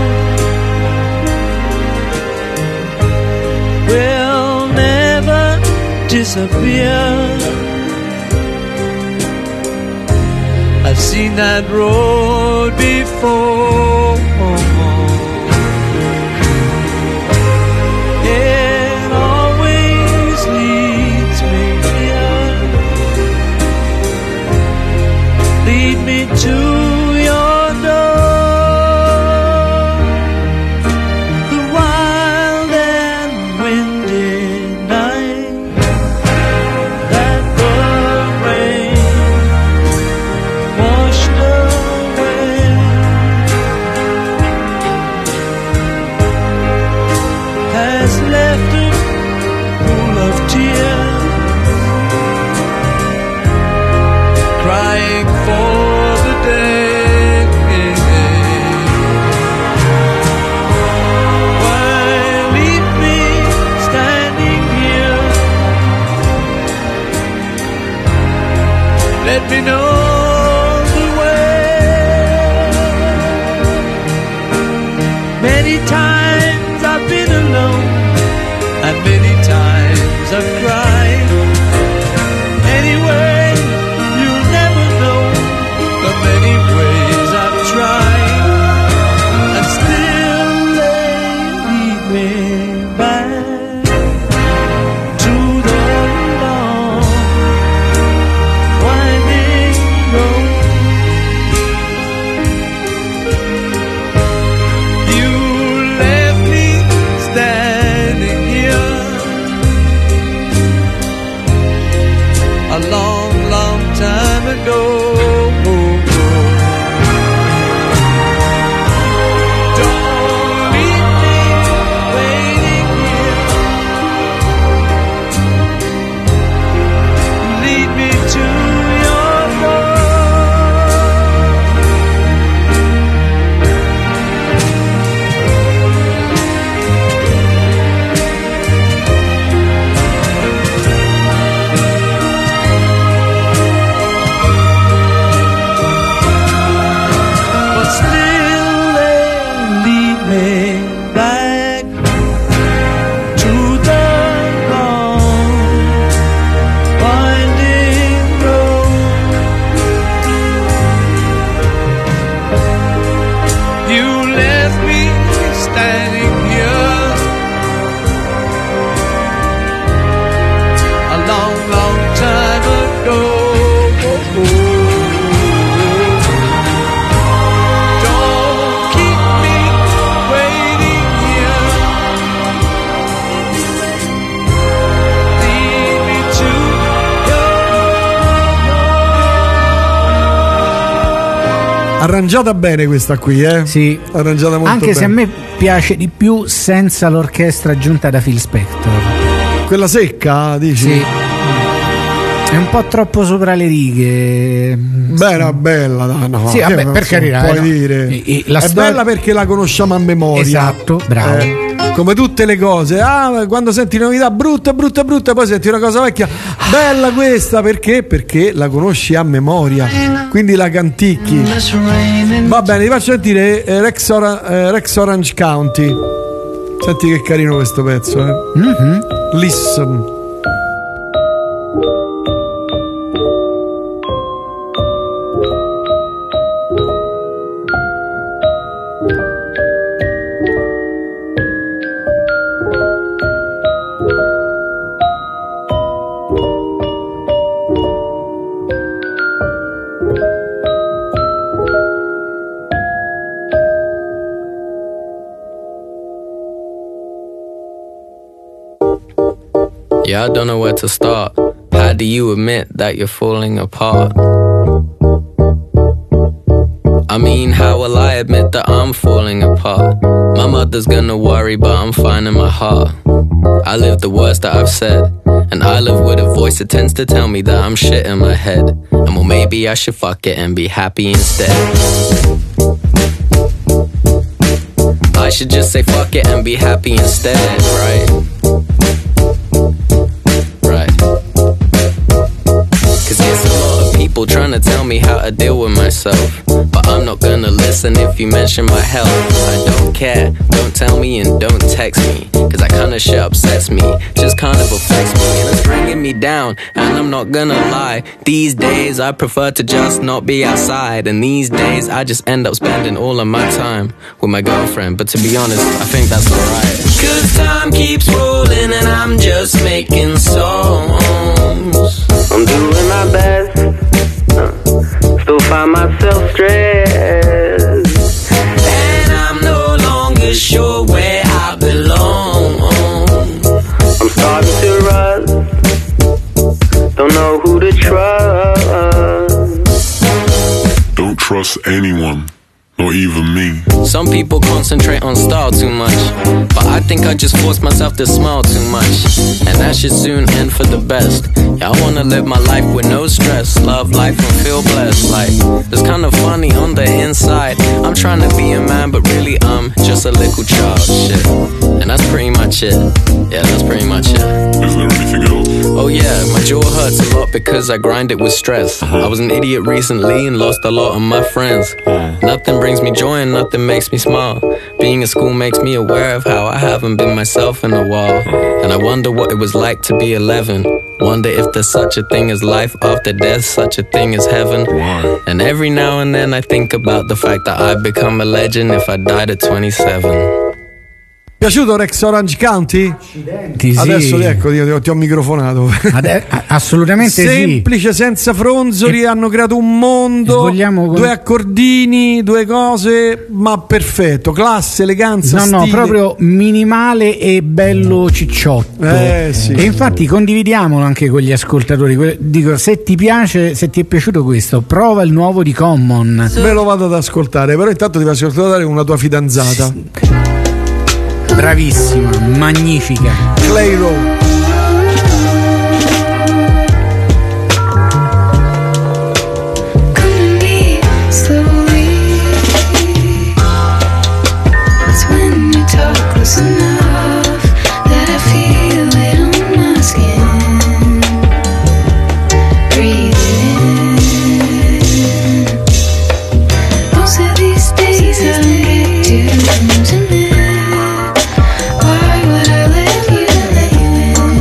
S14: will never disappear. I've seen that road before. It always leads me here. Lead me to your door. The wild and windy night that the rain washed away, has left a pool of tears, crying for the day why leave me standing here? Let me know many times I've been alone, and many times I've cried. Anyway, you'll never know the many ways I've tried, and still they lead me back to the long, winding road. A long, long time ago. Don't leave me waiting here. Lead me to your back to the long, winding road. You left me standing here a long, long time ago.
S11: Arrangiata bene questa qui,
S15: Sì.
S11: Arrangiata molto
S15: anche
S11: bene.
S15: se a me piace di più senza l'orchestra aggiunta da Phil Spector.
S11: Quella secca, dici?
S15: Sì. È un po' troppo sopra le righe.
S11: Beh, era bella, no.
S15: Sì, vabbè, per carità.
S11: Puoi
S15: no.
S11: dire. È bella perché la conosciamo a memoria.
S15: Esatto, bravo.
S11: Come tutte le cose, quando senti novità brutte, poi senti una cosa vecchia, bella questa, perché? Perché la conosci a memoria, quindi la canticchi. Va bene, ti faccio sentire Rex Orange County. Senti che carino questo pezzo, Listen.
S21: Yeah, I don't know where to start. How do you admit that you're falling apart? I mean, how will I admit that I'm falling apart? My mother's gonna worry, but I'm fine in my heart. I live the worst that I've said, and I live with a voice that tends to tell me that I'm shit in my head. And well, maybe I should fuck it and be happy instead. I should just say fuck it and be happy instead, right? Right. Cause there's a lot of people trying to tell me how to deal with myself, but I'm not gonna listen if you mention my health. I don't care, don't tell me and don't text me, cause that kinda shit upsets me, just kind of affects me, and it's bringing me down. And I'm not gonna lie, these days I prefer to just not be outside, and these days I just end up spending all of my time with my girlfriend. But to be honest, I think that's alright, cause time keeps rolling and I'm just making songs. I'm doing my best, still find myself stressed, and I'm no longer sure where I belong. I'm starting to rust, don't know who to trust.
S1: Don't trust anyone, not even me.
S21: Some people concentrate on style too much, but I think I just forced myself to smile too much, and that should soon end for the best. Yeah, I wanna live my life with no stress, love life and feel blessed. Like, it's kind of funny on the inside, I'm trying to be a man, but really I'm just a little child. Shit, and that's pretty much it. Yeah, that's pretty much it.
S1: Is there anything else?
S21: Oh yeah, my jaw hurts a lot because I grind it with stress. I was an idiot recently and lost a lot of my friends. Nothing brings me joy and nothing makes me smile. Being at school makes me aware of how I haven't been myself in a while, and I wonder what it was like to be 11. Wonder if there's such a thing as life after death, such a thing as heaven.
S1: Why?
S21: And every now and then I think about the fact that I'd become a legend if I died at 27.
S11: Piaciuto Rex Orange County?
S15: Accidenti, sì.
S11: Adesso ecco, ti ho microfonato.
S15: Assolutamente
S11: semplice, senza fronzoli, hanno creato un mondo, due accordini, due cose, ma perfetto, classe, eleganza, stile.
S15: No, proprio minimale e bello cicciotto.
S11: Sì.
S15: E infatti condividiamolo anche con gli ascoltatori. Dico, se ti piace, se ti è piaciuto questo, prova il nuovo di Common.
S11: Me lo vado ad ascoltare, però intanto ti faccio ascoltare una tua fidanzata.
S15: Bravissima, magnifica.
S11: Clay Rowe.
S14: Why would I let you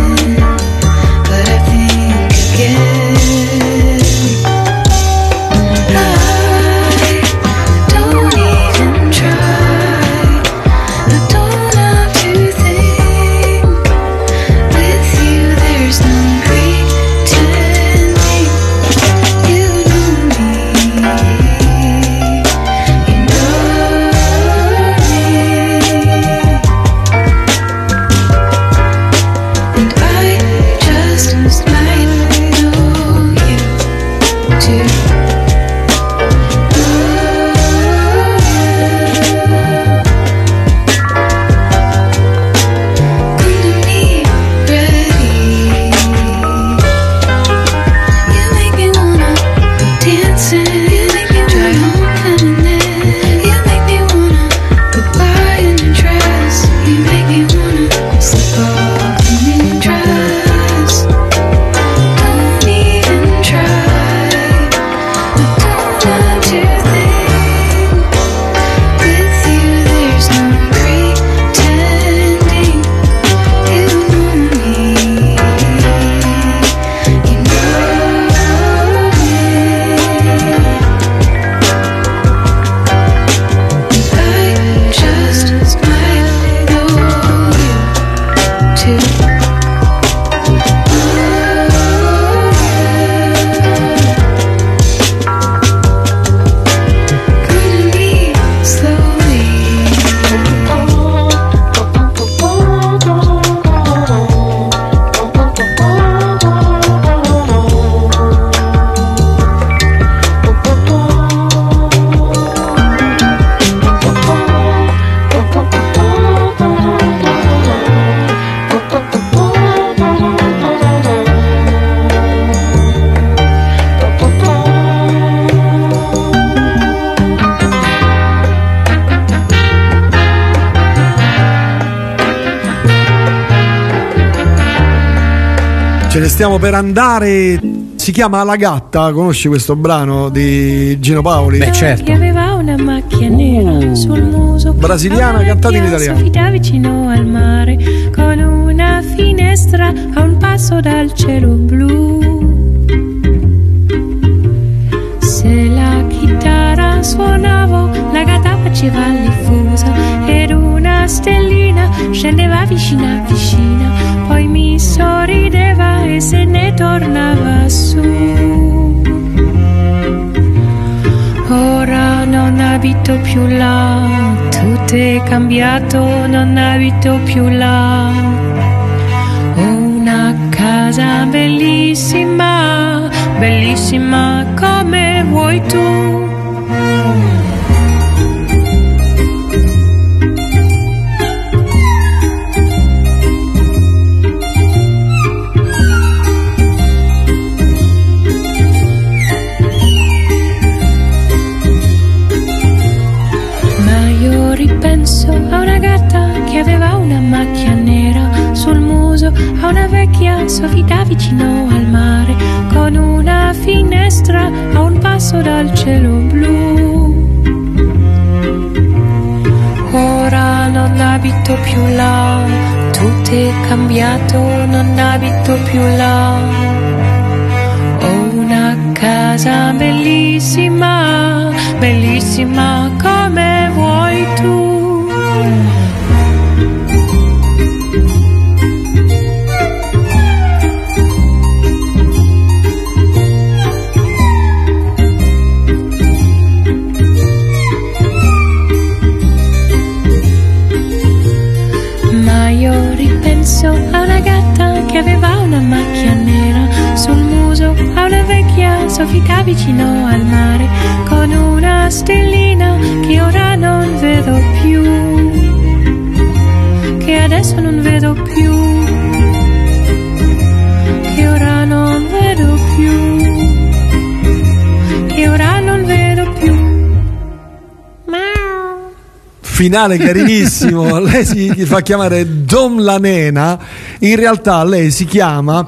S11: Ce ne stiamo per andare. Si chiama La Gatta, conosci questo brano di Gino Paoli?
S15: Beh, certo.
S16: Che aveva una macchia nera sul muso,
S11: brasiliana cantata in italiano.
S16: Sofia vicino al mare, con una finestra a un passo dal cielo blu. Se la chitarra suonavo, la gatta faceva diffusa ed una stellina scendeva vicina vicina, poi mi sorrideva e se ne tornava su. Ora non abito più là, tutto è cambiato, non abito più là. Ho una casa bellissima, bellissima come vuoi tu. Ripenso a una gatta che aveva una macchia nera sul muso, a una vecchia sofita vicino al mare, con una finestra a un passo dal cielo blu. Ora non abito più là, tutto è cambiato, non abito più là. Ho una casa bellissima, bellissima come vuoi tu. Ma io ripenso a una gatta che aveva una macchia nera sul muso, a una vecchia soffica vicino al mare, con una stellina che ora non vedo più, che adesso non vedo più, che ora non vedo più, che ora non vedo più.
S11: Finale carinissimo. Lei si fa chiamare Dom la Nena, in realtà lei si chiama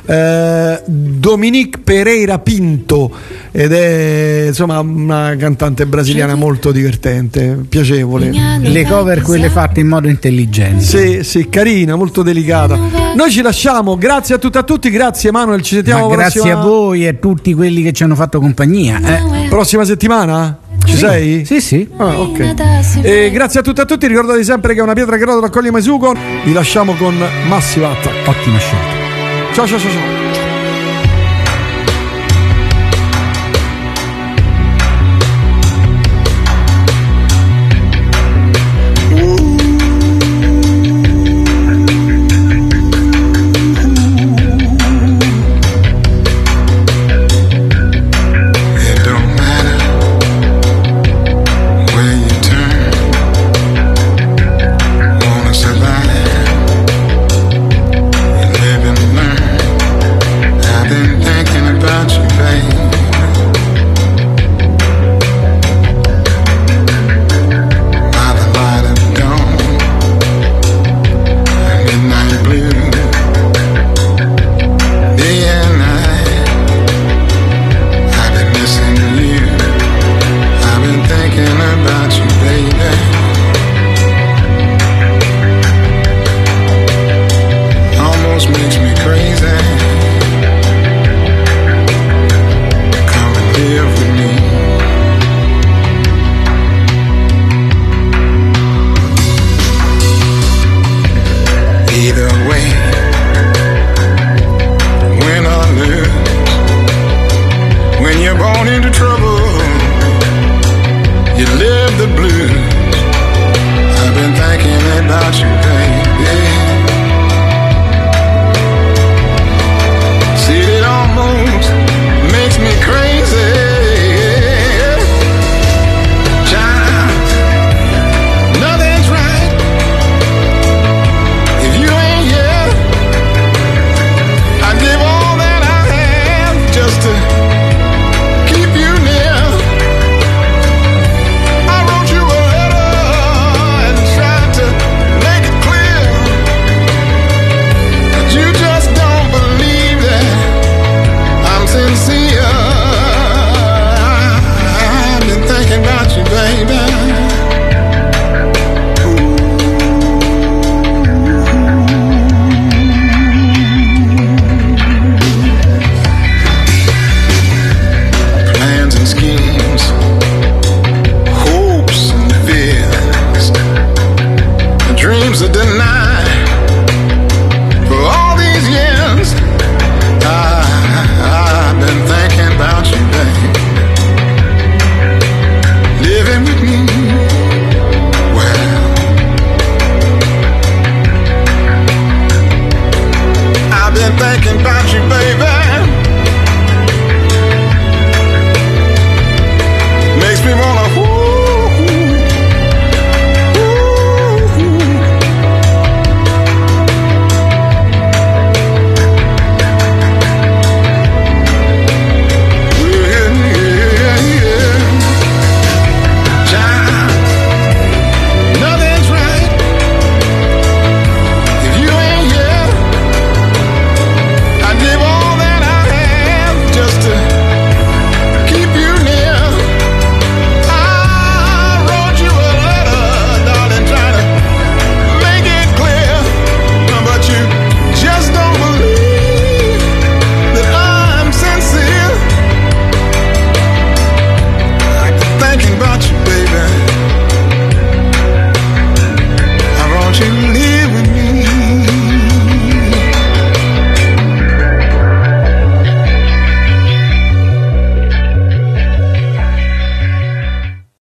S11: Dominique Pereira Pinto ed è insomma una cantante brasiliana molto divertente, piacevole.
S15: Le cover quelle fatte in modo intelligente.
S11: Sì, sì, carina, molto delicata. Noi ci lasciamo, grazie a tutti, grazie Manuel, ci sentiamo
S15: grazie a voi e a tutti quelli che ci hanno fatto compagnia.
S11: Prossima settimana? Ci sei?
S15: Sì, sì.
S11: Ah, ok. E grazie a tutti, ricordate sempre che è una pietra che rotola raccoglie mai sugo. Vi lasciamo con Massive Attack.
S15: Ottima scelta.
S11: Ciao ciao ciao ciao.
S8: Nothing's right if you ain't here. dreams are denied.